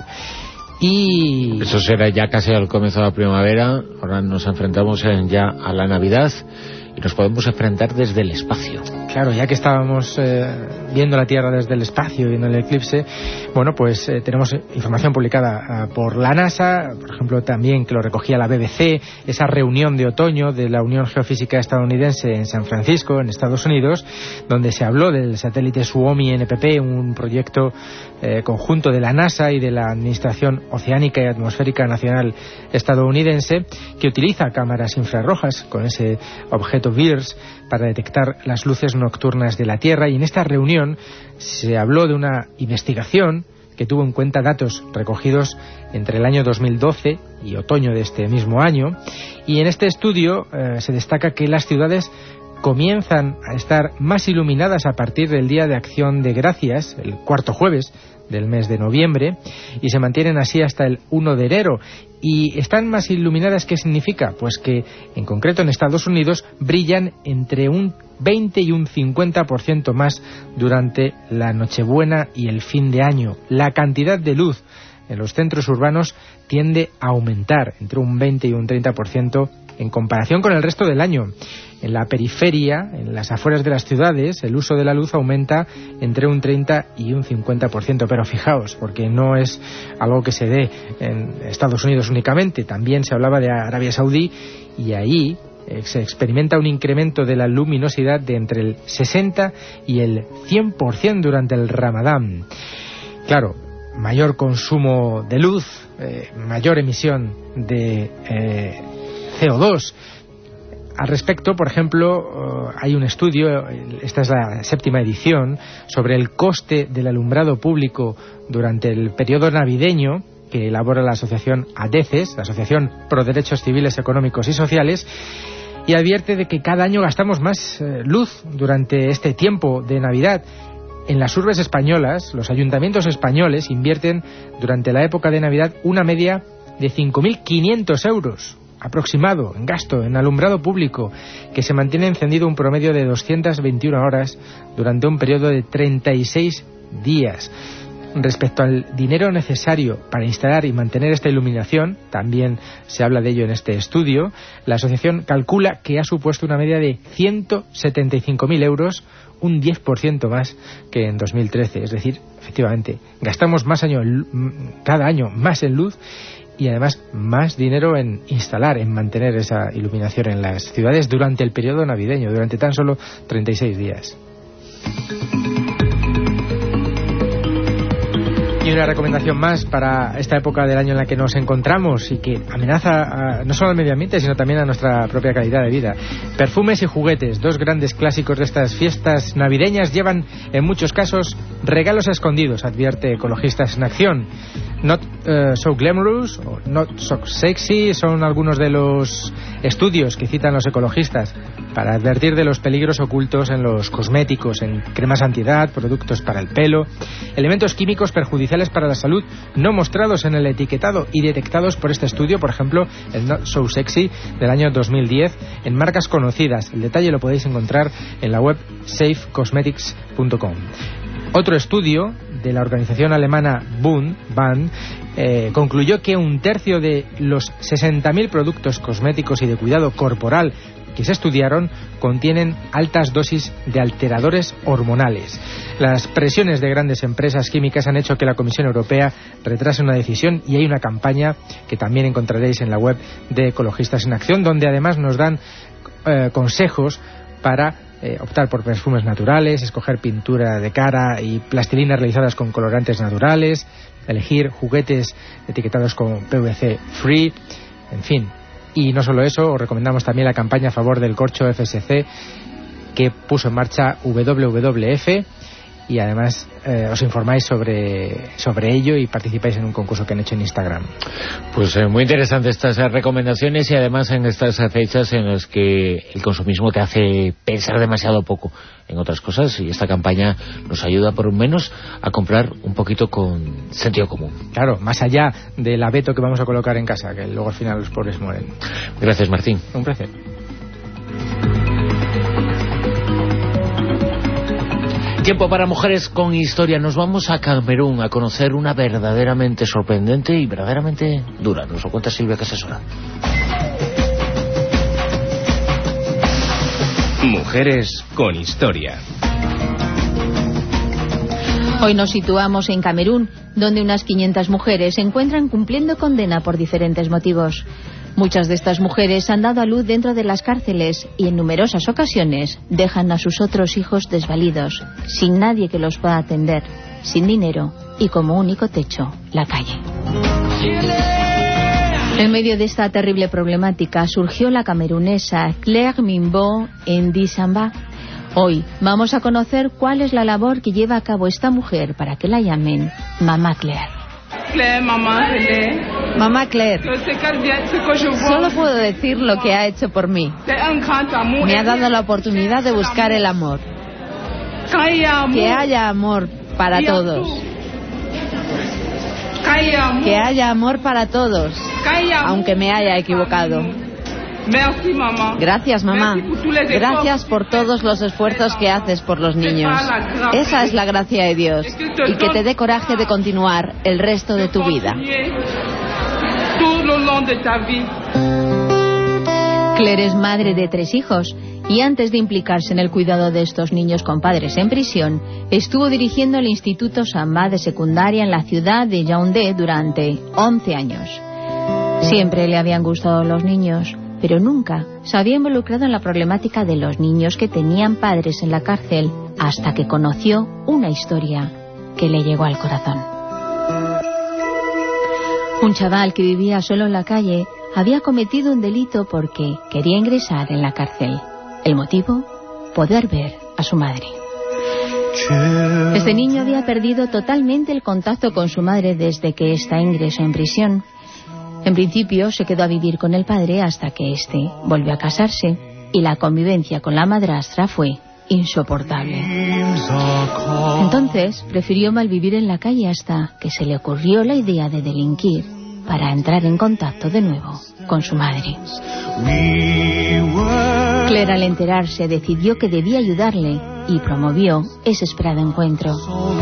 Y eso será ya casi al comienzo de la primavera. Ahora nos enfrentamos ya a la Navidad y nos podemos enfrentar desde el espacio. Claro, ya que estábamos viendo la Tierra desde el espacio, viendo el eclipse, bueno, pues tenemos información publicada por la NASA, por ejemplo, también que lo recogía la BBC, esa reunión de otoño de la Unión Geofísica Estadounidense en San Francisco, en Estados Unidos, donde se habló del satélite Suomi-NPP, un proyecto conjunto de la NASA y de la Administración Oceánica y Atmosférica Nacional estadounidense, que utiliza cámaras infrarrojas con ese objeto VIRS para detectar las luces nocturnas de la Tierra, y en esta reunión se habló de una investigación que tuvo en cuenta datos recogidos entre el año 2012 y otoño de este mismo año, y en este estudio se destaca que las ciudades comienzan a estar más iluminadas a partir del Día de Acción de Gracias, el cuarto jueves del mes de noviembre, y se mantienen así hasta el 1 de enero. ¿Y están más iluminadas qué significa? Pues que, en concreto en Estados Unidos, brillan entre un 20 y un 50% más durante la Nochebuena y el fin de año. La cantidad de luz en los centros urbanos tiende a aumentar entre un 20 y un 30% en comparación con el resto del año. En la periferia, en las afueras de las ciudades, el uso de la luz aumenta entre un 30 y un 50%. Pero fijaos, porque no es algo que se dé en Estados Unidos únicamente, también se hablaba de Arabia Saudí, y ahí se experimenta un incremento de la luminosidad de entre el 60 y el 100% durante el Ramadán. Claro, mayor consumo de luz, mayor emisión de CO2. Al respecto, por ejemplo, hay un estudio, esta es la 7ª edición, sobre el coste del alumbrado público durante el periodo navideño, que elabora la asociación ADECES, la Asociación Pro Derechos Civiles, Económicos y Sociales, y advierte de que cada año gastamos más luz durante este tiempo de Navidad. En las urbes españolas, los ayuntamientos españoles invierten durante la época de Navidad una media de 5.500 euros aproximado en gasto en alumbrado público, que se mantiene encendido un promedio de 221 horas durante un periodo de 36 días. Respecto al dinero necesario para instalar y mantener esta iluminación, también se habla de ello en este estudio, la asociación calcula que ha supuesto una media de 175.000 euros, un 10% más que en 2013. Es decir, efectivamente, gastamos cada año más en luz, y además más dinero en instalar, en mantener esa iluminación en las ciudades durante el periodo navideño, durante tan solo 36 días. Y una recomendación más para esta época del año en la que nos encontramos y que amenaza no solo al medio ambiente, sino también a nuestra propia calidad de vida. Perfumes y juguetes, dos grandes clásicos de estas fiestas navideñas, llevan en muchos casos regalos escondidos, advierte Ecologistas en Acción. Not so glamorous o not so sexy son algunos de los estudios que citan los ecologistas para advertir de los peligros ocultos en los cosméticos, en cremas antiedad, productos para el pelo, elementos químicos perjudiciales para la salud no mostrados en el etiquetado y detectados por este estudio, por ejemplo, el Not So Sexy del año 2010, en marcas conocidas. El detalle lo podéis encontrar en la web safecosmetics.com. Otro estudio de la organización alemana BUND concluyó que 1/3 de los 60.000 productos cosméticos y de cuidado corporal que se estudiaron contienen altas dosis de alteradores hormonales. Las presiones de grandes empresas químicas han hecho que la Comisión Europea retrase una decisión, y hay una campaña que también encontraréis en la web de Ecologistas en Acción, donde además nos dan consejos para optar por perfumes naturales, escoger pintura de cara y plastilinas realizadas con colorantes naturales, elegir juguetes etiquetados como PVC free, en fin. Y no solo eso, os recomendamos también la campaña a favor del corcho FSC que puso en marcha WWF, y además os informáis sobre ello y participáis en un concurso que han hecho en Instagram. Pues muy interesantes estas recomendaciones, y además en estas fechas en las que el consumismo te hace pensar demasiado poco en otras cosas, y esta campaña nos ayuda por lo menos a comprar un poquito con sentido común. Claro, más allá del abeto que vamos a colocar en casa, que luego al final los pobres mueren. Gracias, Martín. Un placer. Tiempo para Mujeres con Historia. Nos vamos a Camerún a conocer una verdaderamente sorprendente y verdaderamente dura. Nos lo cuenta Silvia Casasora. Mujeres con Historia. Hoy nos situamos en Camerún, donde unas 500 mujeres se encuentran cumpliendo condena por diferentes motivos. Muchas de estas mujeres han dado a luz dentro de las cárceles y en numerosas ocasiones dejan a sus otros hijos desvalidos, sin nadie que los pueda atender, sin dinero y como único techo, la calle. En medio de esta terrible problemática surgió la camerunesa Claire Mimbo Ndisamba. Hoy vamos a conocer cuál es la labor que lleva a cabo esta mujer para que la llamen Mamá Claire. Mamá Claire, solo puedo decir lo que ha hecho por mí. Me ha dado la oportunidad de buscar el amor. Que haya amor para todos. Que haya amor para todos, aunque me haya equivocado. Gracias, mamá. Gracias por todos los esfuerzos que haces por los niños. Esa es la gracia de Dios. Y que te dé coraje de continuar el resto de tu vida. Claire es madre de 3 hijos y antes de implicarse en el cuidado de estos niños con padres en prisión, estuvo dirigiendo el Instituto Samba de secundaria en la ciudad de Yaoundé durante 11 años. Siempre le habían gustado los niños, pero nunca se había involucrado en la problemática de los niños que tenían padres en la cárcel, hasta que conoció una historia que le llegó al corazón. Un chaval que vivía solo en la calle había cometido un delito porque quería ingresar en la cárcel. El motivo, poder ver a su madre. Este niño había perdido totalmente el contacto con su madre desde que ésta ingresó en prisión. En principio se quedó a vivir con el padre hasta que éste volvió a casarse y la convivencia con la madrastra fue insoportable. Entonces prefirió malvivir en la calle hasta que se le ocurrió la idea de delinquir para entrar en contacto de nuevo con su madre. Claire, al enterarse, decidió que debía ayudarle y promovió ese esperado encuentro.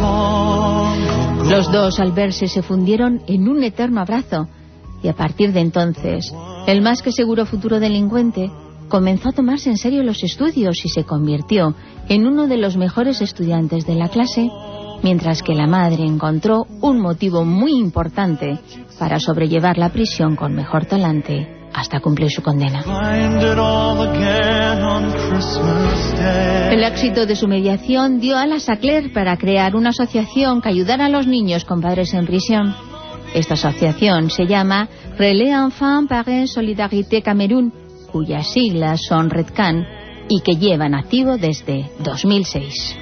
Los dos, al verse, se fundieron en un eterno abrazo. Y a partir de entonces, el más que seguro futuro delincuente comenzó a tomarse en serio los estudios y se convirtió en uno de los mejores estudiantes de la clase, mientras que la madre encontró un motivo muy importante para sobrellevar la prisión con mejor talante hasta cumplir su condena. El éxito de su mediación dio alas a Claire para crear una asociación que ayudara a los niños con padres en prisión. Esta asociación se llama Relais Enfants Parents Solidarité Camerún, cuyas siglas son REDCAN, y que lleva en activo desde 2006.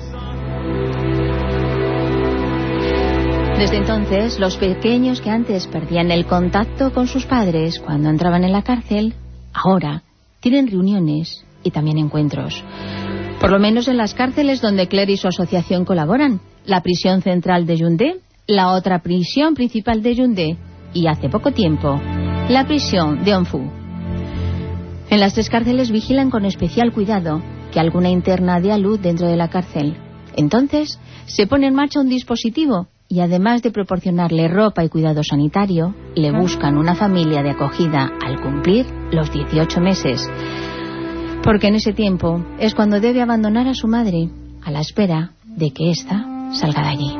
Desde entonces, los pequeños que antes perdían el contacto con sus padres cuando entraban en la cárcel, ahora tienen reuniones y también encuentros. Por lo menos en las cárceles donde Claire y su asociación colaboran. La prisión central de Yaoundé, la otra prisión principal de Yaoundé y hace poco tiempo la prisión de Honfu. En las 3 cárceles vigilan con especial cuidado que alguna interna dé a luz dentro de la cárcel. Entonces se pone en marcha un dispositivo y además de proporcionarle ropa y cuidado sanitario, le buscan una familia de acogida al cumplir los 18 meses. Porque en ese tiempo es cuando debe abandonar a su madre, a la espera de que ésta salga de allí.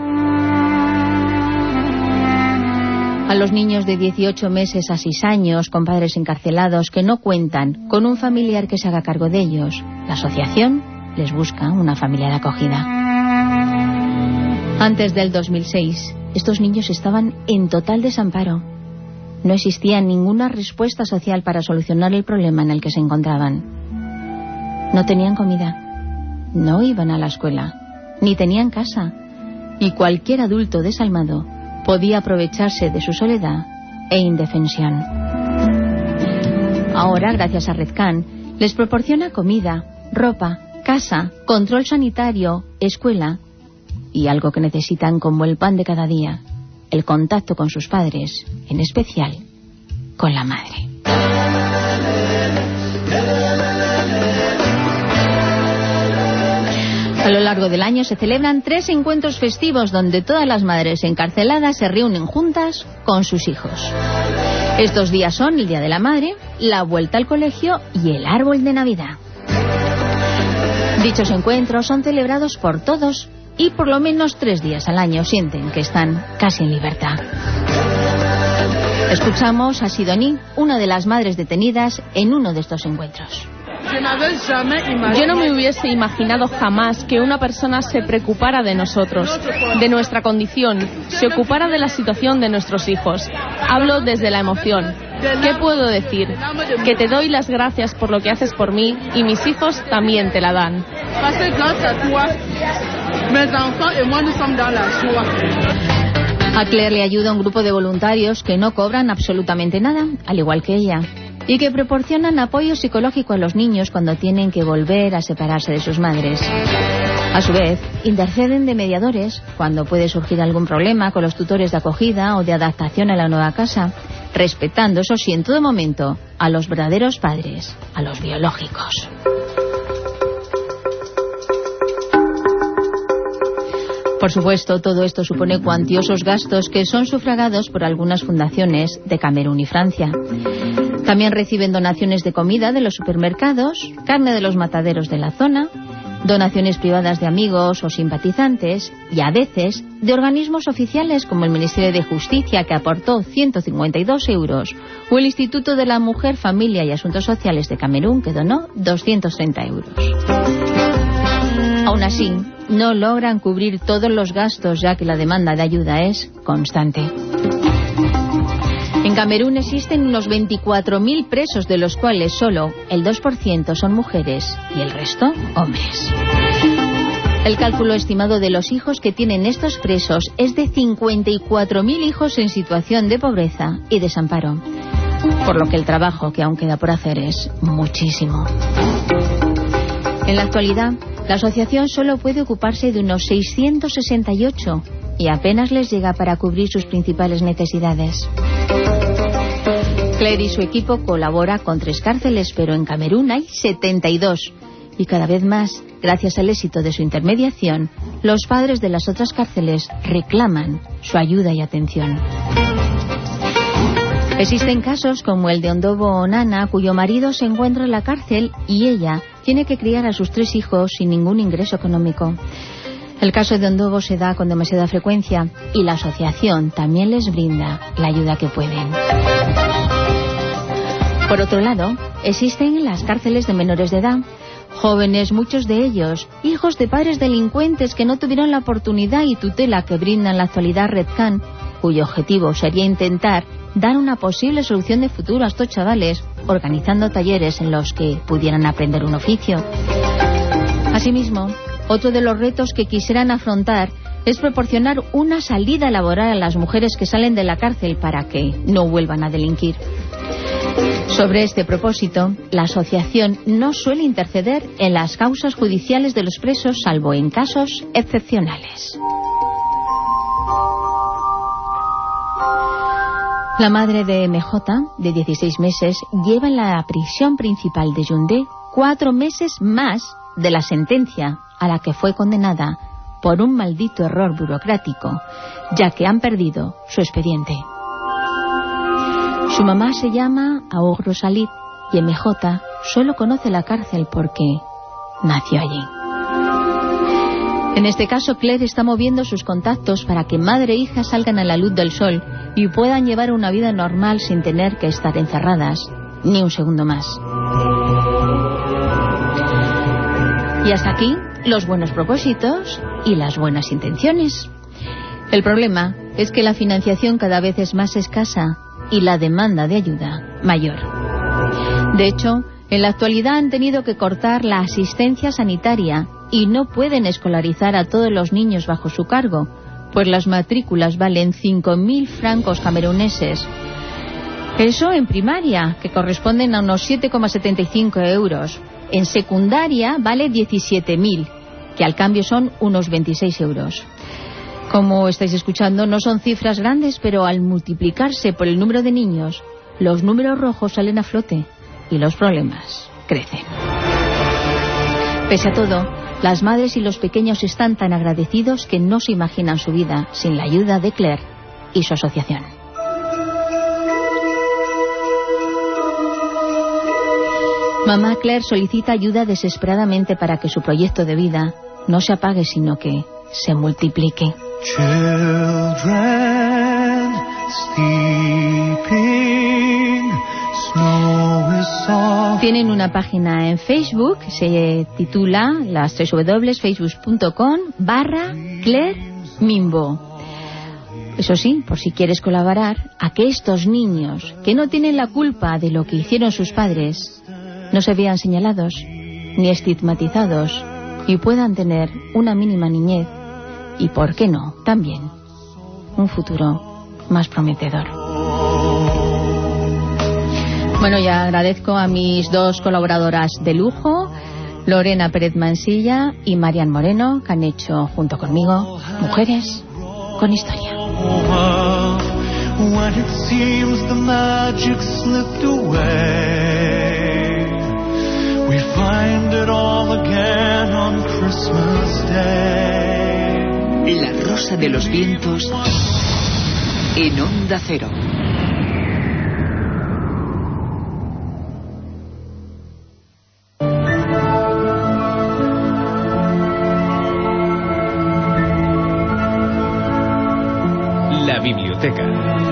A los niños de 18 meses a 6 años con padres encarcelados que no cuentan con un familiar que se haga cargo de ellos, la asociación les busca una familia de acogida. Antes del 2006, estos niños estaban en total desamparo. No existía ninguna respuesta social para solucionar el problema en el que se encontraban. No tenían comida, no iban a la escuela, ni tenían casa, y cualquier adulto desalmado podía aprovecharse de su soledad e indefensión. Ahora, gracias a Redcan, les proporciona comida, ropa, casa, control sanitario, escuela y algo que necesitan como el pan de cada día, el contacto con sus padres, en especial con la madre. A lo largo del año se celebran 3 encuentros festivos donde todas las madres encarceladas se reúnen juntas con sus hijos. Estos días son el Día de la Madre, la vuelta al colegio y el árbol de Navidad. Dichos encuentros son celebrados por todos y por lo menos 3 días al año sienten que están casi en libertad. Escuchamos a Sidonie, una de las madres detenidas en uno de estos encuentros. Yo no me hubiese imaginado jamás que una persona se preocupara de nosotros, de nuestra condición, se ocupara de la situación de nuestros hijos. Hablo desde la emoción. ¿Qué puedo decir? Que te doy las gracias por lo que haces por mí y mis hijos también te la dan. A Claire le ayuda un grupo de voluntarios que no cobran absolutamente nada, al igual que ella, y que proporcionan apoyo psicológico a los niños cuando tienen que volver a separarse de sus madres. A su vez, interceden de mediadores cuando puede surgir algún problema con los tutores de acogida o de adaptación a la nueva casa, respetando, eso sí, en todo momento, a los verdaderos padres, a los biológicos. Por supuesto, todo esto supone cuantiosos gastos que son sufragados por algunas fundaciones de Camerún y Francia. También reciben donaciones de comida de los supermercados, carne de los mataderos de la zona, donaciones privadas de amigos o simpatizantes y a veces de organismos oficiales como el Ministerio de Justicia, que aportó 152 euros, o el Instituto de la Mujer, Familia y Asuntos Sociales de Camerún, que donó 230 euros. Aún así, no logran cubrir todos los gastos, ya que la demanda de ayuda es constante. En Camerún existen unos 24.000 presos, de los cuales solo el 2% son mujeres y el resto hombres. El cálculo estimado de los hijos que tienen estos presos es de 54.000 hijos en situación de pobreza y desamparo, por lo que el trabajo que aún queda por hacer es muchísimo. En la actualidad, la asociación solo puede ocuparse de unos 668 y apenas les llega para cubrir sus principales necesidades. Claire y su equipo colabora con 3 cárceles, pero en Camerún hay 72. Y cada vez más, gracias al éxito de su intermediación, los padres de las otras cárceles reclaman su ayuda y atención. Existen casos como el de Ondobo Onana, cuyo marido se encuentra en la cárcel y ella tiene que criar a sus 3 hijos sin ningún ingreso económico. El caso de Ondobo se da con demasiada frecuencia y la asociación también les brinda la ayuda que pueden. Por otro lado, existen las cárceles de menores de edad, jóvenes, muchos de ellos, hijos de padres delincuentes que no tuvieron la oportunidad y tutela que brinda en la actualidad Redcan, cuyo objetivo sería intentar dar una posible solución de futuro a estos chavales, organizando talleres en los que pudieran aprender un oficio. Asimismo, otro de los retos que quisieran afrontar es proporcionar una salida laboral a las mujeres que salen de la cárcel para que no vuelvan a delinquir. Sobre este propósito, la asociación no suele interceder en las causas judiciales de los presos, salvo en casos excepcionales. La madre de MJ, de 16 meses, lleva en la prisión principal de Yaoundé 4 meses más de la sentencia a la que fue condenada por un maldito error burocrático, ya que han perdido su expediente. Su mamá se llama Aour Rosalit y MJ solo conoce la cárcel porque nació allí. En este caso, Claire está moviendo sus contactos para que madre e hija salgan a la luz del sol y puedan llevar una vida normal sin tener que estar encerradas ni un segundo más. Y hasta aquí los buenos propósitos y las buenas intenciones. El problema es que la financiación cada vez es más escasa y la demanda de ayuda mayor. De hecho, en la actualidad han tenido que cortar la asistencia sanitaria y no pueden escolarizar a todos los niños bajo su cargo, pues las matrículas valen 5.000 francos cameruneses. Eso en primaria, que corresponden a unos 7,75 euros. En secundaria vale 17.000, que al cambio son unos 26 euros. Como estáis escuchando, no son cifras grandes, pero al multiplicarse por el número de niños, los números rojos salen a flote y los problemas crecen. Pese a todo, las madres y los pequeños están tan agradecidos que no se imaginan su vida sin la ayuda de Claire y su asociación. Mamá Claire solicita ayuda desesperadamente para que su proyecto de vida no se apague, sino que se multiplique. Children sleeping, snow is soft. Tienen una página en Facebook, se titula las www.facebook.com/Claire Mimbo. Eso sí, por si quieres colaborar, a que estos niños, que no tienen la culpa de lo que hicieron sus padres, no se vean señalados ni estigmatizados y puedan tener una mínima niñez y, ¿por qué no?, también un futuro más prometedor. Bueno, ya agradezco a mis dos colaboradoras de lujo, Lorena Pérez Mansilla y Marian Moreno, que han hecho junto conmigo Mujeres con Historia. When it seems the magic slipped away, we find it all again on Christmas Day. La Rosa de los Vientos en Onda Cero. La biblioteca.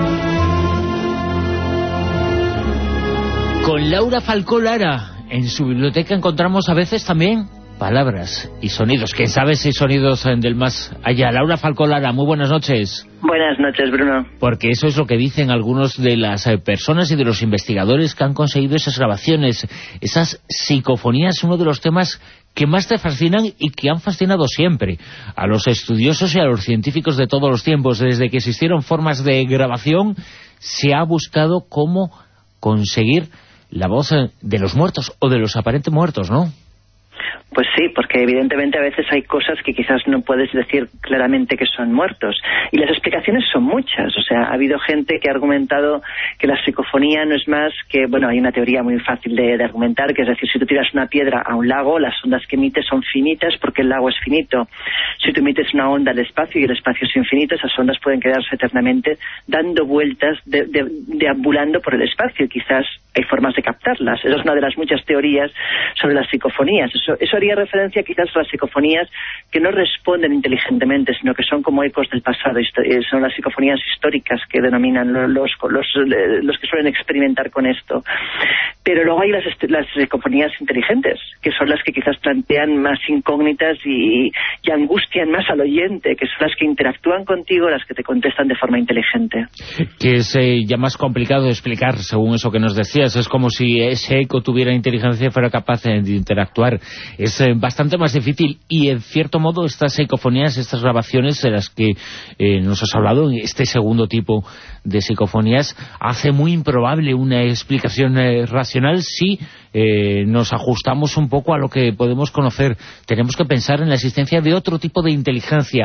Con Laura Falcó Lara. En su biblioteca encontramos a veces también palabras y sonidos. ¿Quién sabe si sonidos del más allá? Laura Falcó Lara, muy buenas noches. Buenas noches, Bruno. Porque eso es lo que dicen algunos de las personas y de los investigadores que han conseguido esas grabaciones, esas psicofonías, uno de los temas que más te fascinan y que han fascinado siempre a los estudiosos y a los científicos de todos los tiempos. Desde que existieron formas de grabación, se ha buscado cómo conseguir la voz de los muertos o de los aparentes muertos, ¿no? Pues sí, porque evidentemente a veces hay cosas que quizás no puedes decir claramente que son muertos. Y las explicaciones son muchas. O sea, ha habido gente que ha argumentado que la psicofonía no es más que... Bueno, hay una teoría muy fácil de argumentar, que es decir, si tú tiras una piedra a un lago, las ondas que emite son finitas porque el lago es finito. Si tú emites una onda al espacio y el espacio es infinito, esas ondas pueden quedarse eternamente dando vueltas, deambulando por el espacio. Y quizás hay formas de captarlas. Esa es una de las muchas teorías sobre las psicofonías. Eso haría referencia quizás a las psicofonías que no responden inteligentemente, sino que son como ecos del pasado. Son las psicofonías históricas que denominan los que suelen experimentar con esto. Pero luego hay las psicofonías inteligentes, que son las que quizás plantean más incógnitas y angustian más al oyente, que son las que interactúan contigo, las que te contestan de forma inteligente. Que es ya más complicado de explicar, según eso que nos decías. Es como si ese eco tuviera inteligencia y fuera capaz de interactuar. es bastante más difícil, y en cierto modo estas psicofonías, estas grabaciones de las que nos has hablado, este segundo tipo de psicofonías, hace muy improbable una explicación racional si nos ajustamos un poco a lo que podemos conocer. Tenemos que pensar en la existencia de otro tipo de inteligencia,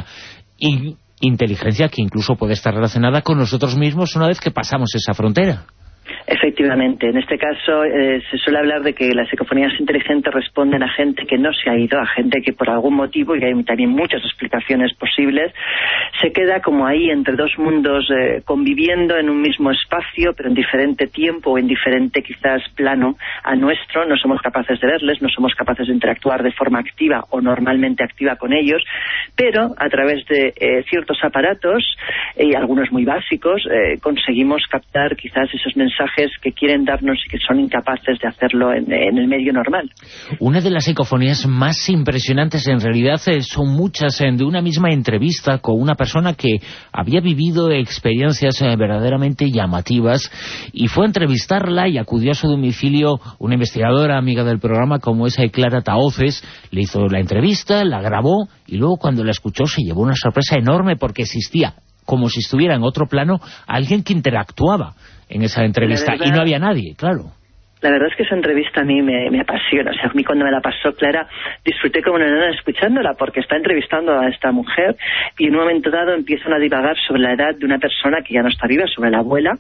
y inteligencia que incluso puede estar relacionada con nosotros mismos una vez que pasamos esa frontera. Efectivamente, en este caso se suele hablar de que las psicofonías inteligentes responden a gente que no se ha ido, a gente que por algún motivo, y hay también muchas explicaciones posibles, se queda como ahí entre dos mundos conviviendo en un mismo espacio, pero en diferente tiempo o en diferente quizás plano a nuestro. No somos capaces de verles, no somos capaces de interactuar de forma activa o normalmente activa con ellos, pero a través de ciertos aparatos, y algunos muy básicos, conseguimos captar quizás esos mensajes que quieren darnos y que son incapaces de hacerlo en el medio normal. Una de las psicofonías más impresionantes en realidad son muchas de una misma entrevista con una persona que había vivido experiencias verdaderamente llamativas, y fue a entrevistarla y acudió a su domicilio una investigadora amiga del programa como es Clara Tahoces. Le hizo la entrevista, la grabó, y luego cuando la escuchó se llevó una sorpresa enorme, porque existía, como si estuviera en otro plano, alguien que interactuaba en esa entrevista, y no había nadie, claro. La verdad es que esa entrevista a mí me apasiona. O sea, a mí cuando me la pasó Clara, disfruté como una nena escuchándola, porque está entrevistando a esta mujer y en un momento dado empiezan a divagar sobre la edad de una persona que ya no está viva, sobre la abuela,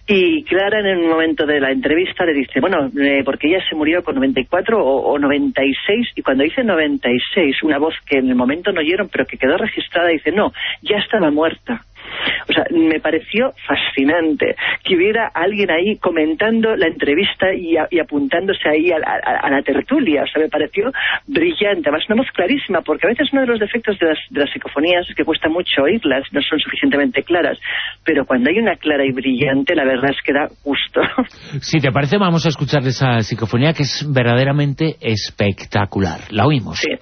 y Clara en un momento de la entrevista le dice, bueno, porque ella se murió con 94 o 96, y cuando dice 96, una voz que en el momento no oyeron pero que quedó registrada, dice, no, ya estaba muerta. O sea, me pareció fascinante que hubiera alguien ahí comentando la entrevista y apuntándose ahí a la tertulia. O sea, me pareció brillante. Además, una voz clarísima, porque a veces uno de los defectos de las psicofonías es que cuesta mucho oírlas, no son suficientemente claras. Pero cuando hay una clara y brillante, la verdad es que da gusto. Si te parece, vamos a escuchar esa psicofonía que es verdaderamente espectacular. La oímos. Sí.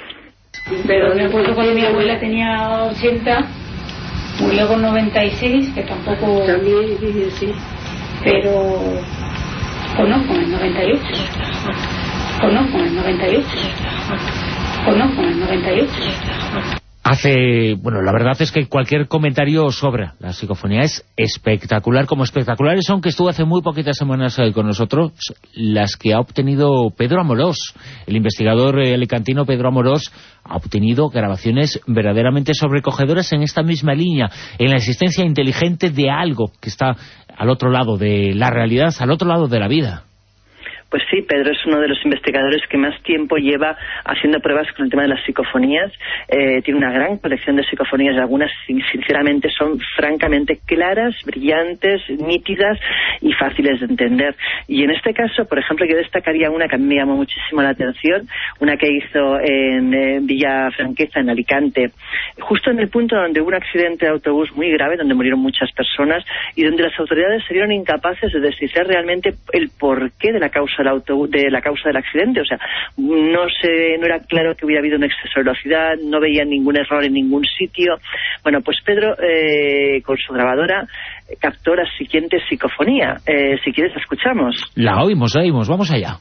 Pero me acuerdo cuando mi abuela tenía 80... murió con 96, que tampoco... También, sí. Pero conozco el 98. Conozco el 98. Conozco el 98. Bueno, la verdad es que cualquier comentario sobra. La psicofonía es espectacular, como espectaculares son, que estuvo hace muy poquitas semanas con nosotros, las que ha obtenido Pedro Amorós. El investigador alicantino Pedro Amorós ha obtenido grabaciones verdaderamente sobrecogedoras en esta misma línea, en la existencia inteligente de algo que está al otro lado de la realidad, al otro lado de la vida. Pues sí, Pedro es uno de los investigadores que más tiempo lleva haciendo pruebas con el tema de las psicofonías. Tiene una gran colección de psicofonías, y algunas sinceramente son francamente claras, brillantes, nítidas y fáciles de entender. Y en este caso, por ejemplo, yo destacaría una que a mí me llamó muchísimo la atención, una que hizo en Villa Franqueza, en Alicante, justo en el punto donde hubo un accidente de autobús muy grave, donde murieron muchas personas y donde las autoridades se vieron incapaces de descifrar realmente el porqué de la causa del accidente. O sea, no era claro que hubiera habido un exceso de velocidad, no veían ningún error en ningún sitio. Bueno, pues Pedro, con su grabadora, captó la siguiente psicofonía. Si quieres, la escuchamos. La oímos, vamos allá.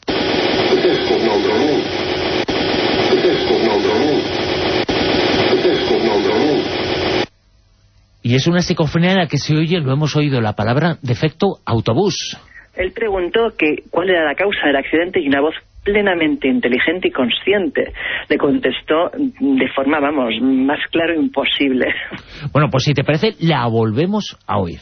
Y es una psicofonía en la que se oye, lo hemos oído, la palabra defecto autobús. Él preguntó cuál era la causa del accidente y una voz plenamente inteligente y consciente le contestó de forma, más claro imposible. Bueno, pues si te parece, la volvemos a oír.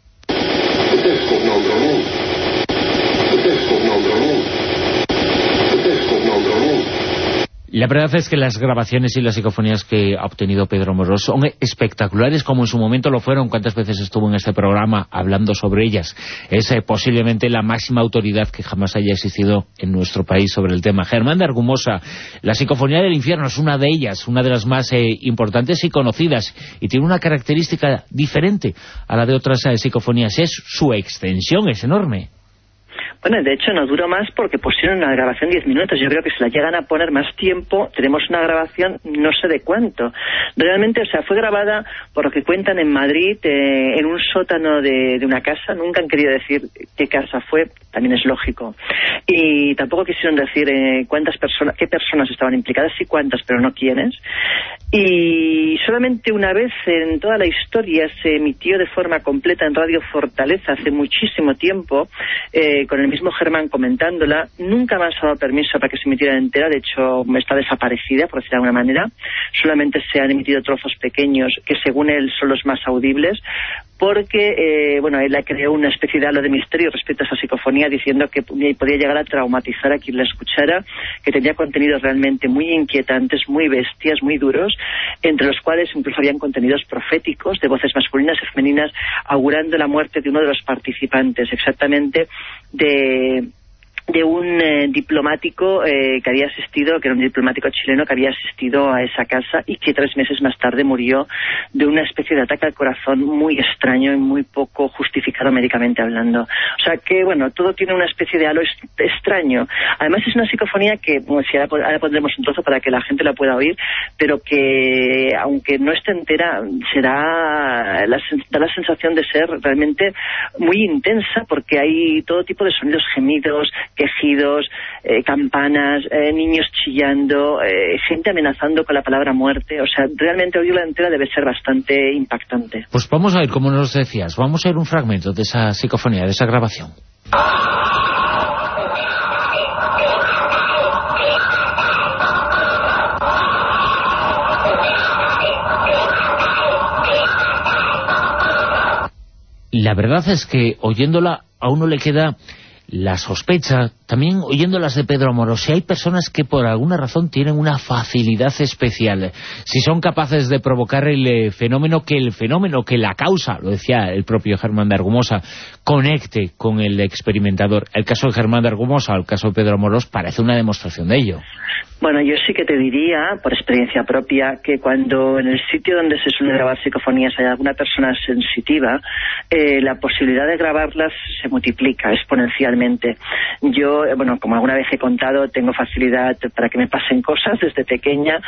La verdad es que las grabaciones y las psicofonías que ha obtenido Pedro Amorós son espectaculares, como en su momento lo fueron. ¿Cuántas veces estuvo en este programa hablando sobre ellas? Es posiblemente la máxima autoridad que jamás haya existido en nuestro país sobre el tema. Germán de Argumosa, la psicofonía del infierno es una de ellas, una de las más importantes y conocidas, y tiene una característica diferente a la de otras psicofonías, es su extensión, es enorme. Bueno, de hecho no duró más porque pusieron una grabación 10 minutos. Yo creo que si la llegan a poner más tiempo, tenemos una grabación no sé de cuánto. Realmente, o sea, fue grabada, por lo que cuentan, en Madrid, en un sótano de una casa. Nunca han querido decir qué casa fue, también es lógico. Y tampoco quisieron decir qué personas estaban implicadas, sí cuántas, pero no quiénes. Y solamente una vez en toda la historia se emitió de forma completa en Radio Fortaleza, hace muchísimo tiempo, con el mismo Germán comentándola. Nunca me han dado permiso para que se emitiera entera, de hecho está desaparecida, por decir de alguna manera. Solamente se han emitido trozos pequeños que según él son los más audibles, porque él creó una especie de halo de misterio respecto a esa psicofonía, diciendo que podía llegar a traumatizar a quien la escuchara, que tenía contenidos realmente muy inquietantes, muy bestias, muy duros, entre los cuales incluso habían contenidos proféticos de voces masculinas y femeninas augurando la muerte de uno de los participantes, exactamente de un diplomático que había asistido, que era un diplomático chileno que había asistido a esa casa y que 3 meses más tarde murió de una especie de ataque al corazón muy extraño y muy poco justificado médicamente hablando. O sea que, todo tiene una especie de halo extraño. Además es una psicofonía que, si ahora pondremos un trozo para que la gente la pueda oír, pero que, aunque no esté entera, da la sensación de ser realmente muy intensa, porque hay todo tipo de sonidos, gemidos, quejidos, campanas, niños chillando, gente amenazando con la palabra muerte. O sea, realmente oírla entera debe ser bastante impactante. Pues vamos a ver, como nos decías, vamos a ver un fragmento de esa psicofonía, de esa grabación. La verdad es que oyéndola a uno le queda la sospecha, también oyendo las de Pedro Amorós, si hay personas que por alguna razón tienen una facilidad especial, si son capaces de provocar el fenómeno, que la causa, lo decía el propio Germán de Argumosa, conecte con el experimentador. El caso de Germán de Argumosa o el caso de Pedro Amorós parece una demostración de ello. Bueno, yo sí que te diría, por experiencia propia, que cuando en el sitio donde se suele grabar psicofonías hay alguna persona sensitiva, la posibilidad de grabarlas se multiplica exponencialmente. Yo, como alguna vez he contado, tengo facilidad para que me pasen cosas desde pequeña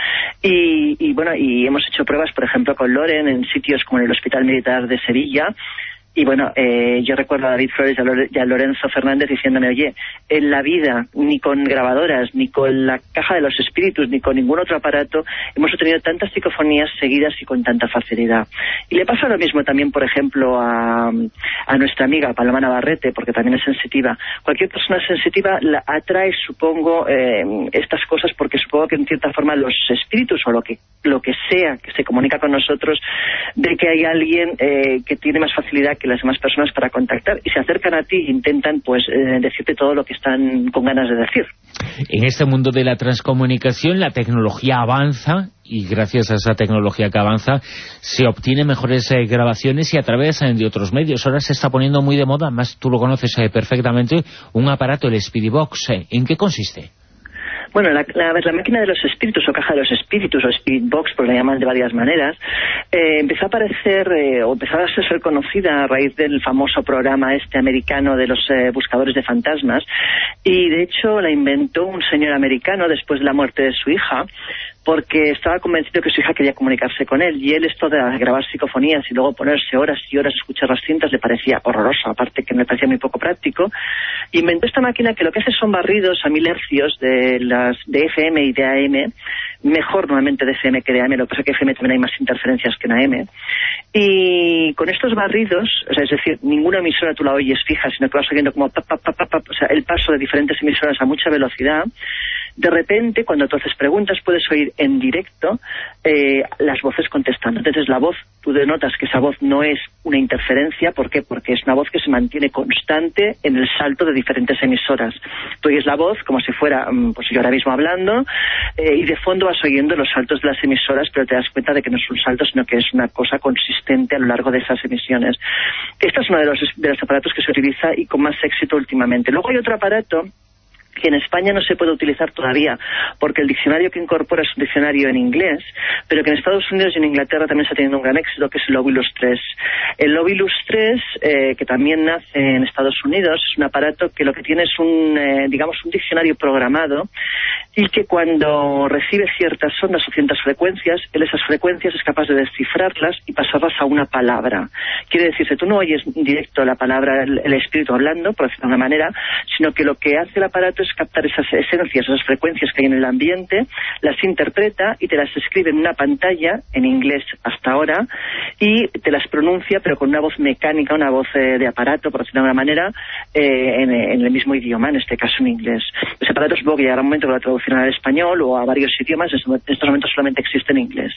y hemos hecho pruebas, por ejemplo, con Loren en sitios como el Hospital Militar de Sevilla. Y yo recuerdo a David Flores y a Lorenzo Fernández diciéndome, oye, en la vida, ni con grabadoras, ni con la caja de los espíritus, ni con ningún otro aparato, hemos obtenido tantas psicofonías seguidas y con tanta facilidad. Y le pasa lo mismo también, por ejemplo, a nuestra amiga Paloma Navarrete, porque también es sensitiva. Cualquier persona sensitiva la atrae, supongo, estas cosas, porque supongo que en cierta forma los espíritus o lo que sea que se comunica con nosotros, de que hay alguien que tiene más facilidad que las demás personas para contactar y se acercan a ti e intentan decirte todo lo que están con ganas de decir. En este mundo de la transcomunicación la tecnología avanza y gracias a esa tecnología que avanza se obtienen mejores grabaciones y a través de otros medios. Ahora se está poniendo muy de moda, además tú lo conoces perfectamente, un aparato, el Spiritbox. ¿En qué consiste? Bueno, la máquina de los espíritus o caja de los espíritus o Spirit Box, pues la llaman de varias maneras, empezó a aparecer o empezó a ser conocida a raíz del famoso programa americano de los buscadores de fantasmas, y de hecho la inventó un señor americano después de la muerte de su hija, porque estaba convencido que su hija quería comunicarse con él, y él esto de grabar psicofonías y luego ponerse horas y horas a escuchar las cintas le parecía horroroso, aparte que me parecía muy poco práctico. Inventó esta máquina que lo que hace son barridos a 1000 hercios de FM y de AM, mejor normalmente de FM que de AM, lo que pasa es que FM también hay más interferencias que en AM, y con estos barridos, o sea, es decir, ninguna emisora tú la oyes fija, sino que vas oyendo como o sea, el paso de diferentes emisoras a mucha velocidad. De repente, cuando tú haces preguntas, puedes oír en directo las voces contestando. Entonces la voz, tú denotas que esa voz no es una interferencia. ¿Por qué? Porque es una voz que se mantiene constante en el salto de diferentes emisoras. Tú oyes la voz como si fuera, pues yo ahora mismo hablando, y de fondo vas oyendo los saltos de las emisoras, pero te das cuenta de que no es un salto, sino que es una cosa consistente a lo largo de esas emisiones. Este es uno de los aparatos que se utiliza y con más éxito últimamente. Luego hay otro aparato que en España no se puede utilizar todavía, porque el diccionario que incorpora es un diccionario en inglés, pero que en Estados Unidos y en Inglaterra también está teniendo un gran éxito, que es el Ovilus 3. El Ovilus 3, que también nace en Estados Unidos, es un aparato que lo que tiene es un diccionario programado, y que cuando recibe ciertas ondas o ciertas frecuencias, él esas frecuencias es capaz de descifrarlas y pasarlas a una palabra. Quiere decirse, tú no oyes en directo la palabra, el espíritu hablando, por decirlo de una manera, sino que lo que hace el aparato es captar esas esencias, esas frecuencias que hay en el ambiente, las interpreta y te las escribe en una pantalla, en inglés hasta ahora, y te las pronuncia, pero con una voz mecánica, una voz de aparato, por decirlo de alguna manera, en el mismo idioma, en este caso en inglés. Ese aparato supongo que llegará un momento que lo traducirán al español o a varios idiomas, en estos momentos solamente existe en inglés.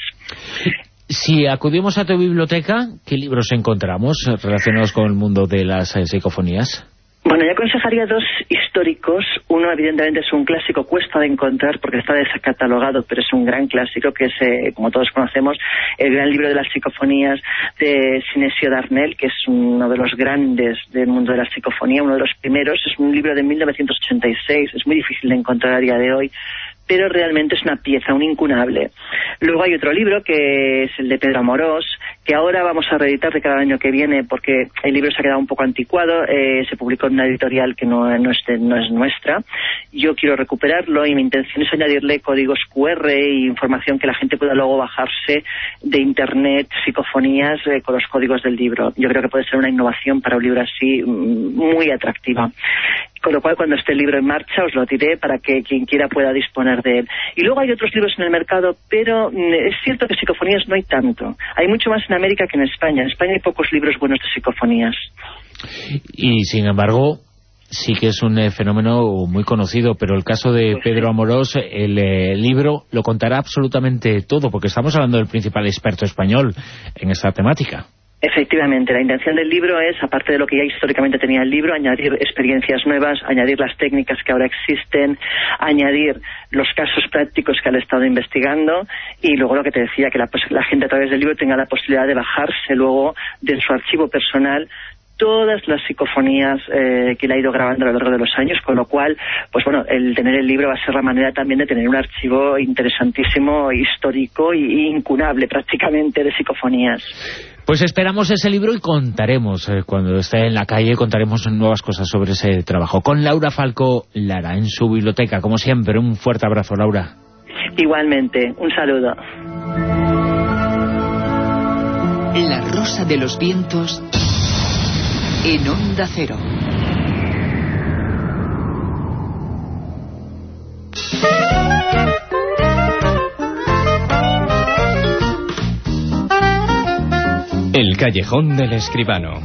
Si acudimos a tu biblioteca, ¿qué libros encontramos relacionados con el mundo de las psicofonías? Bueno, yo aconsejaría dos históricos. Uno, evidentemente, es un clásico, cuesta de encontrar porque está descatalogado, pero es un gran clásico, que es, como todos conocemos, el gran libro de las psicofonías de Sinesio Darnell, que es uno de los grandes del mundo de la psicofonía, uno de los primeros. Es un libro de 1986, es muy difícil de encontrar a día de hoy, pero realmente es una pieza, un incunable. Luego hay otro libro que es el de Pedro Amorós, que ahora vamos a reeditar de cada año que viene porque el libro se ha quedado un poco anticuado, se publicó en una editorial que no es nuestra. Yo quiero recuperarlo y mi intención es añadirle códigos QR e información que la gente pueda luego bajarse de internet, psicofonías, con los códigos del libro. Yo creo que puede ser una innovación para un libro así muy atractiva. Con lo cual, cuando esté el libro en marcha, os lo diré para que quien quiera pueda disponer de él. Y luego hay otros libros en el mercado, pero es cierto que psicofonías no hay tanto. Hay mucho más en América que en España. En España hay pocos libros buenos de psicofonías. Y, sin embargo, sí que es un fenómeno muy conocido, pero el caso de Pedro Amorós, el libro lo contará absolutamente todo, porque estamos hablando del principal experto español en esta temática. Efectivamente, la intención del libro es, aparte de lo que ya históricamente tenía el libro, añadir experiencias nuevas, añadir las técnicas que ahora existen, añadir los casos prácticos que han estado investigando y luego lo que te decía, que la gente a través del libro tenga la posibilidad de bajarse luego de su archivo personal todas las psicofonías que él ha ido grabando a lo largo de los años, con lo cual, pues bueno, el tener el libro va a ser la manera también de tener un archivo interesantísimo, histórico y incunable prácticamente de psicofonías. Pues esperamos ese libro y contaremos, cuando esté en la calle, contaremos nuevas cosas sobre ese trabajo. Con Laura Falcó Lara, en su biblioteca. Como siempre, un fuerte abrazo, Laura. Igualmente, un saludo. La Rosa de los Vientos en Onda Cero. El callejón del escribano.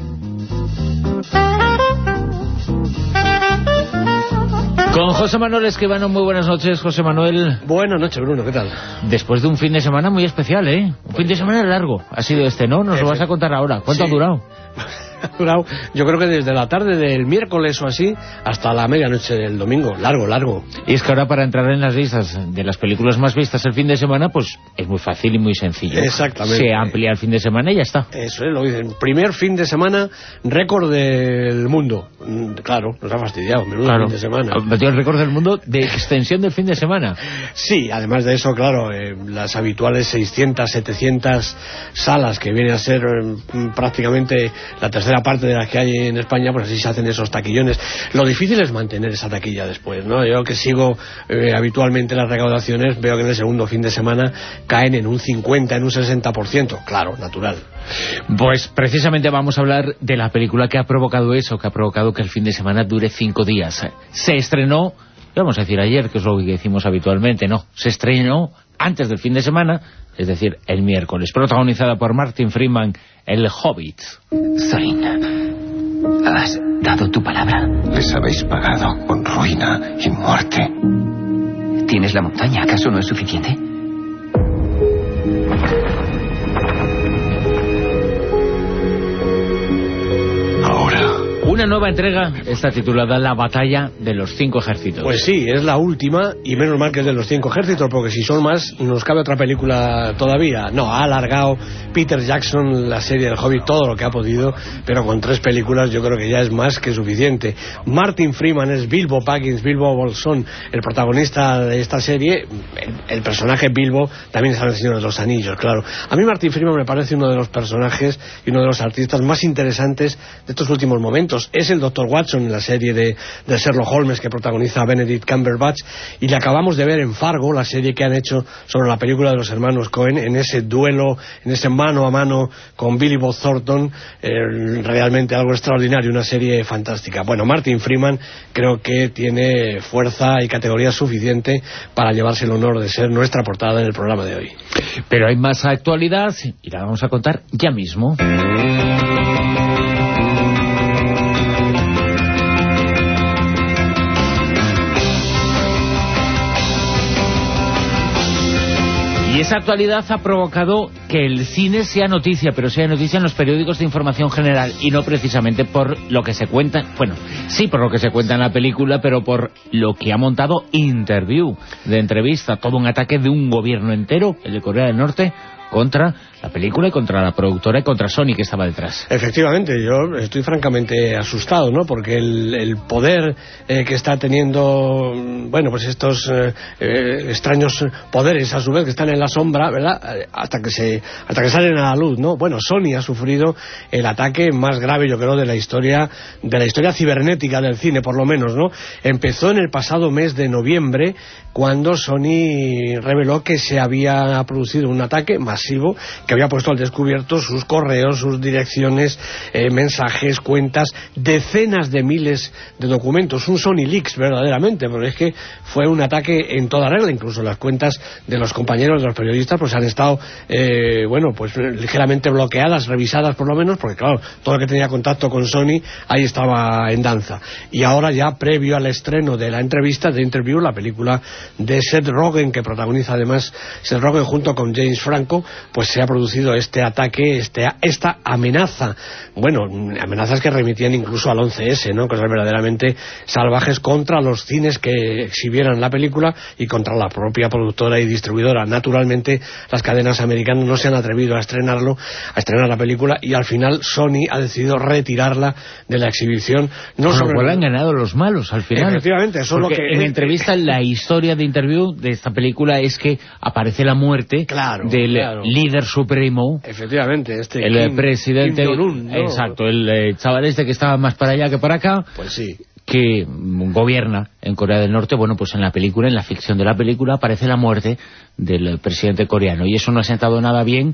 Con José Manuel Escribano. Muy buenas noches, José Manuel. Buenas noches, Bruno, ¿qué tal? Después de un fin de semana muy especial, ¿eh? Un fin de semana largo ha sido este, ¿no? Nos lo vas a contar ahora. ¿Cuánto ha durado? Ha durado, yo creo que desde la tarde del miércoles o así hasta la medianoche del domingo. Largo. Y es que ahora, para entrar en las listas de las películas más vistas el fin de semana, pues es muy fácil y muy sencillo. Exactamente. Se amplía el fin de semana y ya está. Eso es, lo dicen. Primer fin de semana, récord del mundo. Claro, nos ha fastidiado, menudo fin de semana. Metió el récord del mundo de extensión del fin de semana. Sí, además de eso, claro, las habituales 600, 700 salas que viene a ser prácticamente la tercera parte de las que hay en España, pues así se hacen esos taquillones. Lo difícil es mantener esa taquilla después, ¿no? Yo que sigo habitualmente las recaudaciones, veo que en el segundo fin de semana caen en un 50, en un 60%. Claro, natural. Pues precisamente vamos a hablar de la película que ha provocado eso, que ha provocado que el fin de semana dure 5 días. Se estrenó, vamos a decir ayer, que es lo que decimos habitualmente, no, se estrenó antes del fin de semana, es decir, el miércoles, protagonizada por Martin Freeman, El Hobbit. Thorin, ¿has dado tu palabra? Les habéis pagado con ruina y muerte. ¿Tienes la montaña? ¿Acaso no es suficiente? Ahora Una nueva entrega está titulada La batalla de los 5 ejércitos. Pues sí, es la última, y menos mal que es de los 5 ejércitos, porque si son más, nos cabe otra película todavía. No, ha alargado Peter Jackson la serie del Hobbit todo lo que ha podido, pero con 3 películas yo creo que ya es más que suficiente. Martin Freeman es Bilbo Baggins, Bilbo Bolsón, el protagonista de esta serie. El personaje Bilbo también es el Señor de los Anillos, claro. A mí Martin Freeman me parece uno de los personajes y uno de los artistas más interesantes de estos últimos momentos. Es el Dr. Watson en la serie de Sherlock Holmes que protagoniza Benedict Cumberbatch, y le acabamos de ver en Fargo, la serie que han hecho sobre la película de los hermanos Coen, en ese duelo, en ese mano a mano con Billy Bob Thornton, realmente algo extraordinario, una serie fantástica. Bueno, Martin Freeman creo que tiene fuerza y categoría suficiente para llevarse el honor de ser nuestra portada en el programa de hoy. Pero hay más actualidad y la vamos a contar ya mismo. Y esa actualidad ha provocado que el cine sea noticia, pero sea noticia en los periódicos de información general, y no precisamente por lo que se cuenta, bueno, sí por lo que se cuenta en la película, pero por lo que ha montado Interview, de entrevista, todo un ataque de un gobierno entero, el de Corea del Norte, contra la película y contra la productora y contra Sony que estaba detrás. Efectivamente, yo estoy francamente asustado, ¿no? Porque el poder que está teniendo, bueno, pues estos extraños poderes a su vez que están en la sombra, ¿verdad? Hasta que salen a la luz, ¿no? Bueno, Sony ha sufrido el ataque más grave, yo creo, de la historia cibernética del cine, por lo menos, ¿no? Empezó en el pasado mes de noviembre, cuando Sony reveló que se había producido un ataque masivo que había puesto al descubierto sus correos, sus direcciones, mensajes, cuentas, decenas de miles de documentos, un Sony Leaks verdaderamente, porque es que fue un ataque en toda regla. Incluso las cuentas de los compañeros, de los periodistas, pues han estado bueno, pues ligeramente bloqueadas, revisadas por lo menos, porque claro, todo lo que tenía contacto con Sony ahí estaba en danza. Y ahora ya previo al estreno de la entrevista de Interview, la película de Seth Rogen, que protagoniza además Seth Rogen junto con James Franco, pues se ha producido este ataque, esta amenaza. Bueno, amenazas que remitían incluso al 11S, ¿no? Cosas verdaderamente salvajes contra los cines que exhibieran la película y contra la propia productora y distribuidora. Naturalmente, las cadenas americanas no se han atrevido a estrenar la película, y al final Sony ha decidido retirarla de la exhibición. No Con lo cual han ganado los malos al final. Efectivamente, eso es lo que... En entrevista, la historia de Interview de esta película es que aparece la muerte del líder supremo, efectivamente, el presidente, Kim Jong-un, ¿no? Exacto, el chaval este que estaba más para allá que para acá, pues sí, que gobierna en Corea del Norte. Bueno, pues en la película, en la ficción de la película, aparece la muerte del presidente coreano, y eso no ha sentado nada bien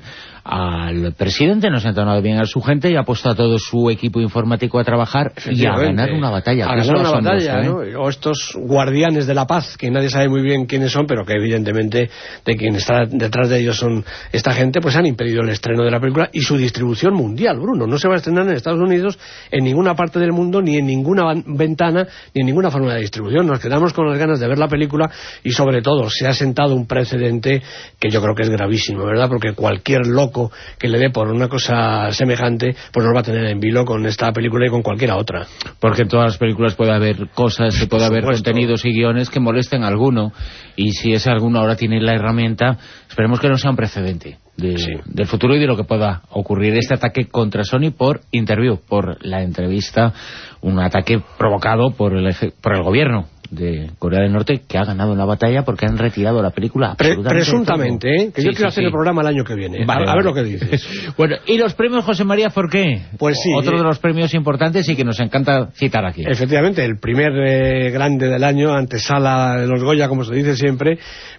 al presidente, no ha sentado nada bien a su gente, y ha puesto a todo su equipo informático a trabajar y a ganar una batalla. A ganar una batalla, ¿no? O estos guardianes de la paz, que nadie sabe muy bien quiénes son, pero que evidentemente de quien está detrás de ellos son esta gente, pues han impedido el estreno de la película y su distribución mundial, Bruno. No se va a estrenar en Estados Unidos, en ninguna parte del mundo, ni en ninguna ventana, ni en ninguna forma de distribución. Nos quedamos con las ganas de ver la película, y sobre todo se ha sentado un precedente que yo creo que es gravísimo, ¿verdad? Porque cualquier loco que le dé por una cosa semejante, pues nos va a tener en vilo con esta película y con cualquiera otra. Porque en todas las películas puede haber cosas, puede haber contenidos y guiones que molesten a alguno, y si ese alguno ahora tiene la herramienta, esperemos que no sea un precedente del futuro y de lo que pueda ocurrir. Este ataque contra Sony por Interview, por la entrevista, un ataque provocado por el gobierno de Corea del Norte, que ha ganado una batalla porque han retirado la película presuntamente, que yo quiero hacer el programa el año que viene. Vale, a ver lo que dices. Bueno, ¿y los premios José María por qué? Pues sí, otro de los premios importantes y que nos encanta citar aquí. Efectivamente, el primer grande del año, antesala de los Goya, como se dice siempre.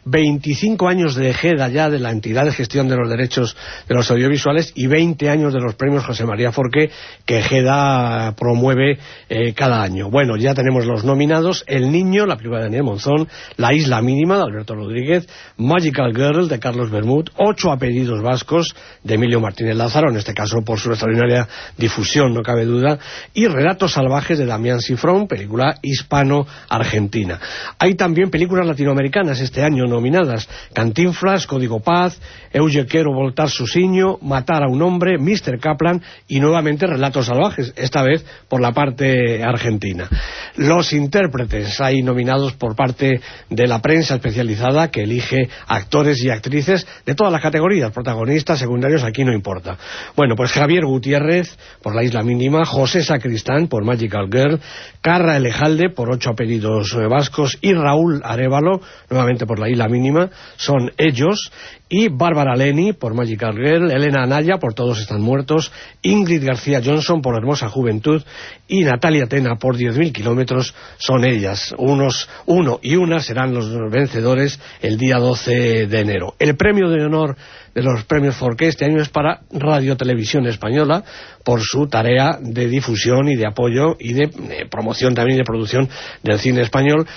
25 años de EGEDA ya, de la entidad de gestión de los derechos de los audiovisuales, y 20 años de los premios José María Forqué, que EGEDA promueve cada año. Bueno, ya tenemos los nominados. El Niño, la película de Daniel Monzón, La isla mínima, de Alberto Rodríguez, Magical Girl, de Carlos Bermud, 8 apellidos vascos, de Emilio Martínez Lázaro, en este caso por su extraordinaria difusión, no cabe duda, y Relatos salvajes, de Damián Cifrón, película hispano-argentina. Hay también películas latinoamericanas este año nominadas: Cantinflas, Código Paz, Eu quero voltar Susiño, Matar a un hombre, Mr. Kaplan y nuevamente Relatos salvajes, esta vez por la parte argentina. Los intérpretes hay nominados por parte de la prensa especializada, que elige actores y actrices de todas las categorías, protagonistas, secundarios, aquí no importa. Bueno, pues Javier Gutiérrez por La isla mínima, José Sacristán por Magical Girl, Carra Elejalde por 8 apellidos vascos y Raúl Arévalo, nuevamente por La isla mínima, son ellos, y Bárbara Leni por Magical Girl, Elena Anaya por Todos están muertos, Ingrid García Johnson por Hermosa juventud y Natalia Tena por 10.000 kilómetros, son ellas. Uno y una serán los vencedores el día 12 de enero. El premio de honor de los premios Forqué este año es para Radio Televisión Española, por su tarea de difusión y de apoyo y de promoción también y de producción del cine español.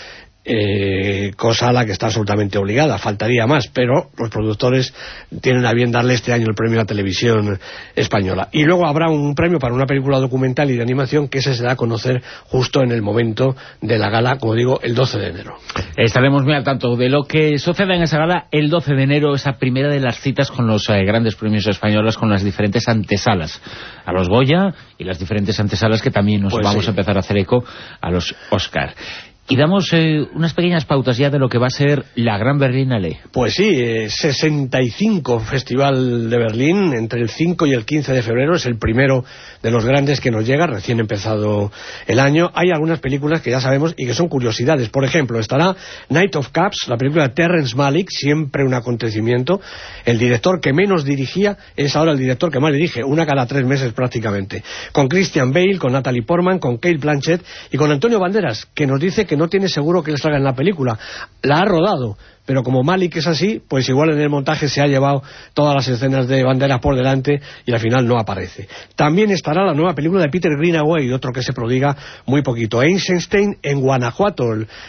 Cosa a la que está absolutamente obligada, faltaría más, pero los productores tienen a bien darle este año el premio a Televisión Española. Y luego habrá un premio para una película documental y de animación, que ese se da a conocer justo en el momento de la gala, como digo, el 12 de enero. Estaremos muy al tanto de lo que suceda en esa gala el 12 de enero, esa primera de las citas con los grandes premios españoles, con las diferentes antesalas a los Goya y las diferentes antesalas que también nos vamos a empezar a hacer eco a los Oscar. Y damos unas pequeñas pautas ya de lo que va a ser la Gran Berlinale. Pues sí, 65 Festival de Berlín, entre el 5 y el 15 de febrero, es el primero de los grandes que nos llega, recién empezado el año. Hay algunas películas que ya sabemos y que son curiosidades. Por ejemplo, estará Night of Cups, la película de Terrence Malick, siempre un acontecimiento. El director que menos dirigía es ahora el director que más dirige, una cada 3 meses prácticamente. Con Christian Bale, con Natalie Portman, con Cate Blanchett y con Antonio Banderas, que nos dice que no tiene seguro que le salga en la película. La ha rodado, pero como Malick es así, pues igual en el montaje se ha llevado todas las escenas de Banderas por delante y al final no aparece. También estará la nueva película de Peter Greenaway, otro que se prodiga muy poquito, Eisenstein en Guanajuato,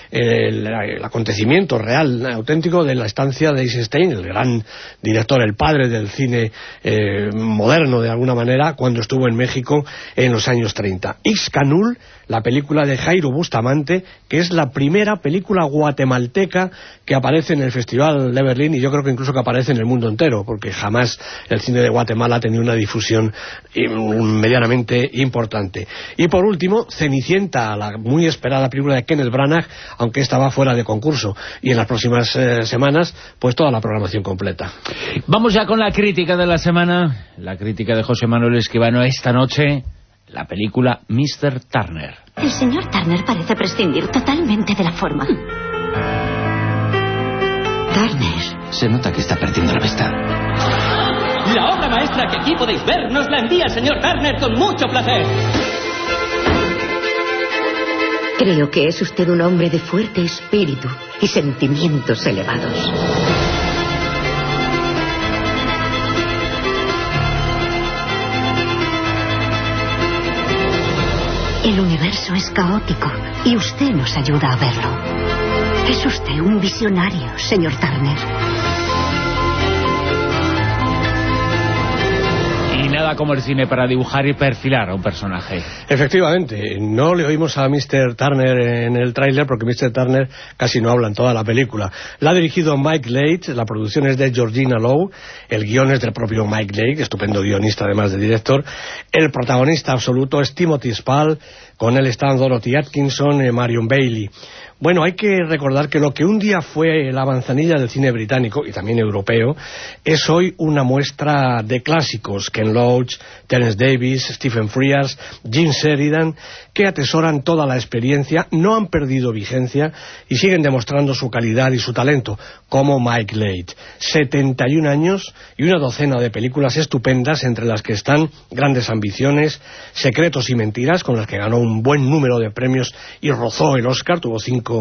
el acontecimiento real, auténtico de la estancia de Eisenstein, el gran director, el padre del cine moderno de alguna manera, cuando estuvo en México en los años 30. Ixcanul, la película de Jairo Bustamante, que es la primera película guatemalteca que aparece en el Festival de Berlín, y yo creo que incluso que aparece en el mundo entero, porque jamás el cine de Guatemala ha tenido una difusión medianamente importante. Y por último, Cenicienta, la muy esperada película de Kenneth Branagh, aunque esta va fuera de concurso, y en las próximas semanas pues toda la programación completa. Vamos ya con la crítica de la semana, la crítica de José Manuel Escribano esta noche, la película Mr. Turner. El señor Turner parece prescindir totalmente de la forma. Turner. Se nota que está perdiendo la vista. La obra maestra que aquí podéis ver nos la envía el señor Turner con mucho placer. Creo que es usted un hombre de fuerte espíritu y sentimientos elevados. El universo es caótico y usted nos ayuda a verlo. Es usted un visionario, señor Turner. Y nada como el cine para dibujar y perfilar a un personaje. Efectivamente, no le oímos a Mr. Turner en el tráiler porque Mr. Turner casi no habla en toda la película. La ha dirigido Mike Leigh, la producción es de Georgina Lowe, el guion es del propio Mike Leigh, estupendo guionista además de director. El protagonista absoluto es Timothy Spall, con él están Dorothy Atkinson y Marion Bailey. Bueno, hay que recordar que lo que un día fue la manzanilla del cine británico y también europeo es hoy una muestra de clásicos. Ken Loach, Terence Davis, Stephen Frears, Jim Sheridan, que atesoran toda la experiencia, no han perdido vigencia y siguen demostrando su calidad y su talento, como Mike Leigh. 71 años y una docena de películas estupendas, entre las que están Grandes ambiciones, Secretos y mentiras, con las que ganó un buen número de premios y rozó el Oscar, tuvo 5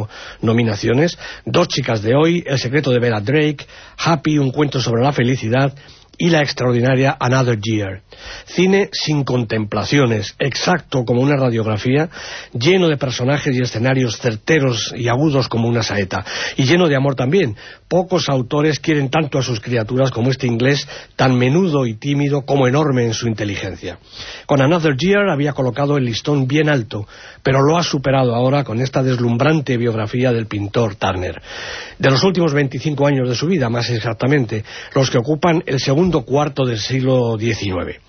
nominaciones, Dos chicas de hoy, El secreto de Vera Drake, Happy, un cuento sobre la felicidad, y la extraordinaria Another Year. Cine sin contemplaciones, exacto como una radiografía, lleno de personajes y escenarios certeros y agudos como una saeta, y lleno de amor también. Pocos autores quieren tanto a sus criaturas como este inglés, tan menudo y tímido como enorme en su inteligencia. Con Another Year había colocado el listón bien alto, pero lo ha superado ahora con esta deslumbrante biografía del pintor Turner. De los últimos 25 años de su vida, más exactamente, los que ocupan el segundo cuarto del siglo XIX.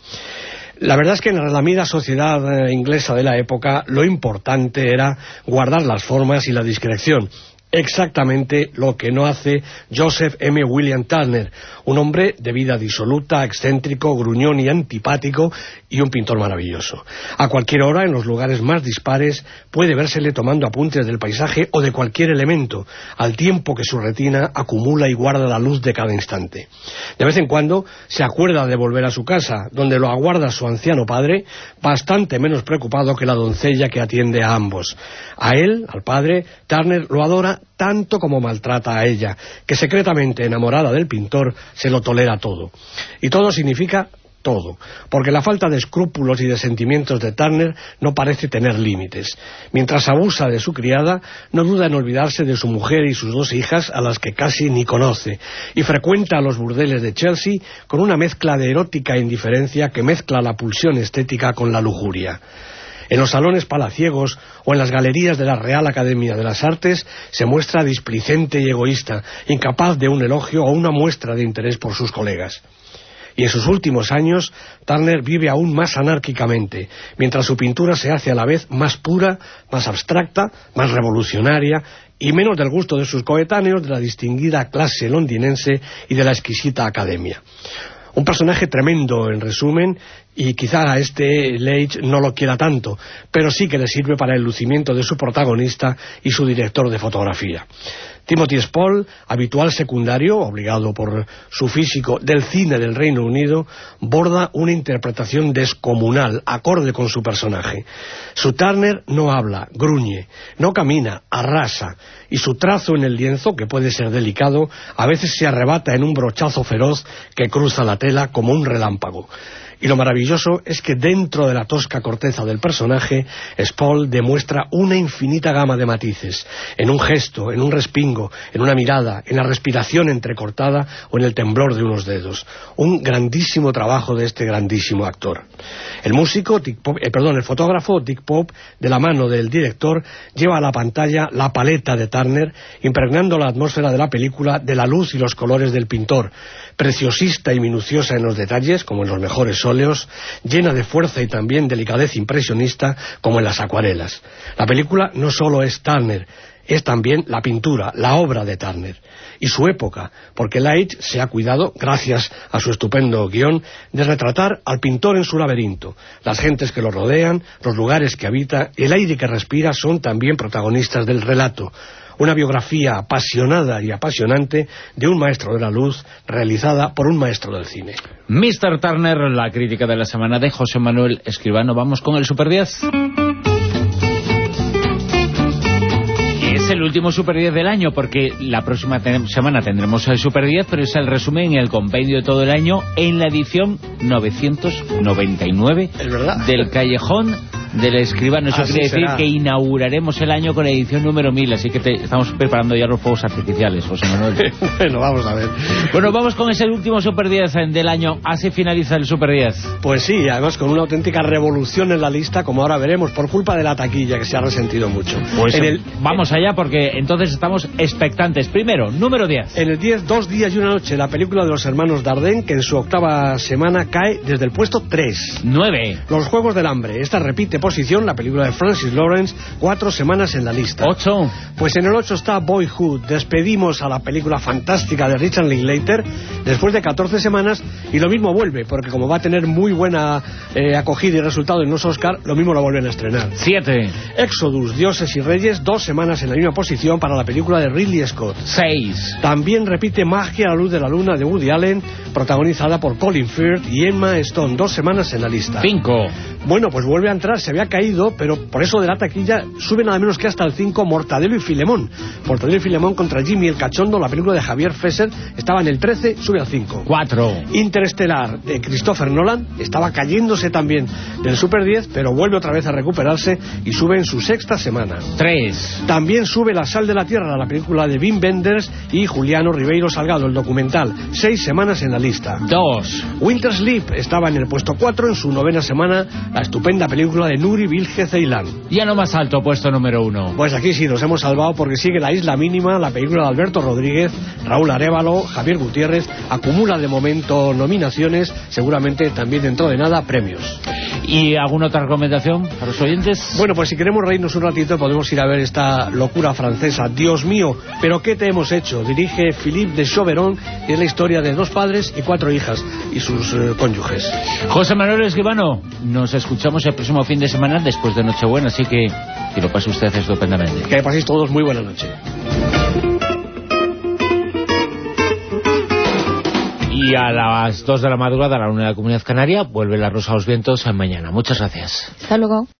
La verdad es que en la relamida sociedad inglesa de la época lo importante era guardar las formas y la discreción. Exactamente lo que no hace Joseph M. William Turner, un hombre de vida disoluta, excéntrico, gruñón y antipático, y un pintor maravilloso. A cualquier hora, en los lugares más dispares, puede vérsele tomando apuntes del paisaje o de cualquier elemento, al tiempo que su retina acumula y guarda la luz de cada instante. De vez en cuando se acuerda de volver a su casa, donde lo aguarda su anciano padre, bastante menos preocupado que la doncella que atiende a ambos. A él, al padre, Turner lo adora tanto como maltrata a ella, que secretamente enamorada del pintor se lo tolera todo. Y todo significa todo, porque la falta de escrúpulos y de sentimientos de Turner no parece tener límites. Mientras abusa de su criada, no duda en olvidarse de su mujer y sus 2 hijas, a las que casi ni conoce, y frecuenta los burdeles de Chelsea con una mezcla de erótica indiferencia que mezcla la pulsión estética con la lujuria. En los salones palaciegos o en las galerías de la Real Academia de las Artes se muestra displicente y egoísta, incapaz de un elogio o una muestra de interés por sus colegas. Y en sus últimos años, Turner vive aún más anárquicamente, mientras su pintura se hace a la vez más pura, más abstracta, más revolucionaria y menos del gusto de sus coetáneos de la distinguida clase londinense y de la exquisita academia. Un personaje tremendo, en resumen, y quizá a este Leitch no lo quiera tanto, pero sí que le sirve para el lucimiento de su protagonista y su director de fotografía. Timothy Spall, habitual secundario, obligado por su físico, del cine del Reino Unido, borda una interpretación descomunal, acorde con su personaje. Su Turner no habla, gruñe, no camina, arrasa, y su trazo en el lienzo, que puede ser delicado, a veces se arrebata en un brochazo feroz que cruza la tela como un relámpago. Y lo maravilloso es que dentro de la tosca corteza del personaje, Spall demuestra una infinita gama de matices, en un gesto, en un respingo, en una mirada, en la respiración entrecortada o en el temblor de unos dedos. Un grandísimo trabajo de este grandísimo actor. El fotógrafo Dick Pope, de la mano del director, lleva a la pantalla la paleta de Turner, impregnando la atmósfera de la película de la luz y los colores del pintor, preciosista y minuciosa en los detalles, como en los mejores óleos, llena de fuerza y también delicadez impresionista, como en las acuarelas. La película no solo es Turner, es también la pintura, la obra de Turner. Y su época, porque Leitch se ha cuidado, gracias a su estupendo guión, de retratar al pintor en su laberinto. Las gentes que lo rodean, los lugares que habita, el aire que respira son también protagonistas del relato. Una biografía apasionada y apasionante de un maestro de la luz, realizada por un maestro del cine. Mr. Turner, la crítica de la semana de José Manuel Escribano. Vamos con el Super 10. Es el último Super 10 del año, porque la próxima semana tendremos el Super 10, pero es el resumen y el compendio de todo el año en la edición 999 del Callejón del Escribano. Eso quiere decir que inauguraremos el año con la edición número 1000, así que estamos preparando ya los fuegos artificiales, José Manuel. Bueno, vamos a ver. Bueno, vamos con ese último Super 10 del año. Así finaliza el Super 10. Pues sí, además con una auténtica revolución en la lista, como ahora veremos, por culpa de la taquilla, que se ha resentido mucho. Pues vamos allá, porque entonces estamos expectantes. Primero, número 10. En el 10, 2 días y una noche, la película de los hermanos Dardenne, que en su octava semana cae desde el puesto 3. 9. Los Juegos del Hambre. Esta repite posición, la película de Francis Lawrence, 4 semanas en la lista. 8. Pues en el 8 está Boyhood. Despedimos a la película fantástica de Richard Linklater después de 14 semanas, y lo mismo vuelve, porque como va a tener muy buena acogida y resultado en los Oscar, lo mismo lo vuelven a estrenar. 7. Exodus, Dioses y Reyes, 2 semanas en la misma posición para la película de Ridley Scott. 6. También repite Magia a la luz de la luna de Woody Allen, protagonizada por Colin Firth y Emma Stone, 2 semanas en la lista. 5. Bueno, pues vuelve a entrar, se había caído, pero por eso de la taquilla sube nada menos que hasta el 5 Mortadelo y Filemón. Mortadelo y Filemón contra Jimmy el Cachondo, la película de Javier Fesser, estaba en el 13, sube al 5. 4. Interestelar de Christopher Nolan estaba cayéndose también del Super 10, pero vuelve otra vez a recuperarse y sube en su sexta semana. 3. También sube La Sal de la Tierra, la película de Wim Wenders y Juliano Ribeiro Salgado, el documental. 6 semanas en la lista. 2. Winter Sleep estaba en el puesto 4, en su 9ª semana, la estupenda película de Nuri Bilge Ceylan. Ya no más alto, puesto número 1. Pues aquí sí nos hemos salvado porque sigue La Isla Mínima, la película de Alberto Rodríguez, Raúl Arévalo, Javier Gutiérrez, acumula de momento nominaciones, seguramente también dentro de nada premios. ¿Y alguna otra recomendación para los oyentes? Bueno, pues si queremos reírnos un ratito podemos ir a ver esta locura francesa. Dios mío, ¿pero qué te hemos hecho? Dirige Philippe de Chauveron, y es la historia de 2 padres y 4 hijas y sus cónyuges. José Manuel Escribano, nos escuchamos el próximo fin de semana después de Nochebuena, así que lo pase usted estupendamente. Que paséis todos muy buena noche. Y a las 2 de la madrugada, a la 1 de la Comunidad Canaria, vuelve La Rosa de los Vientos mañana. Muchas gracias. Hasta luego.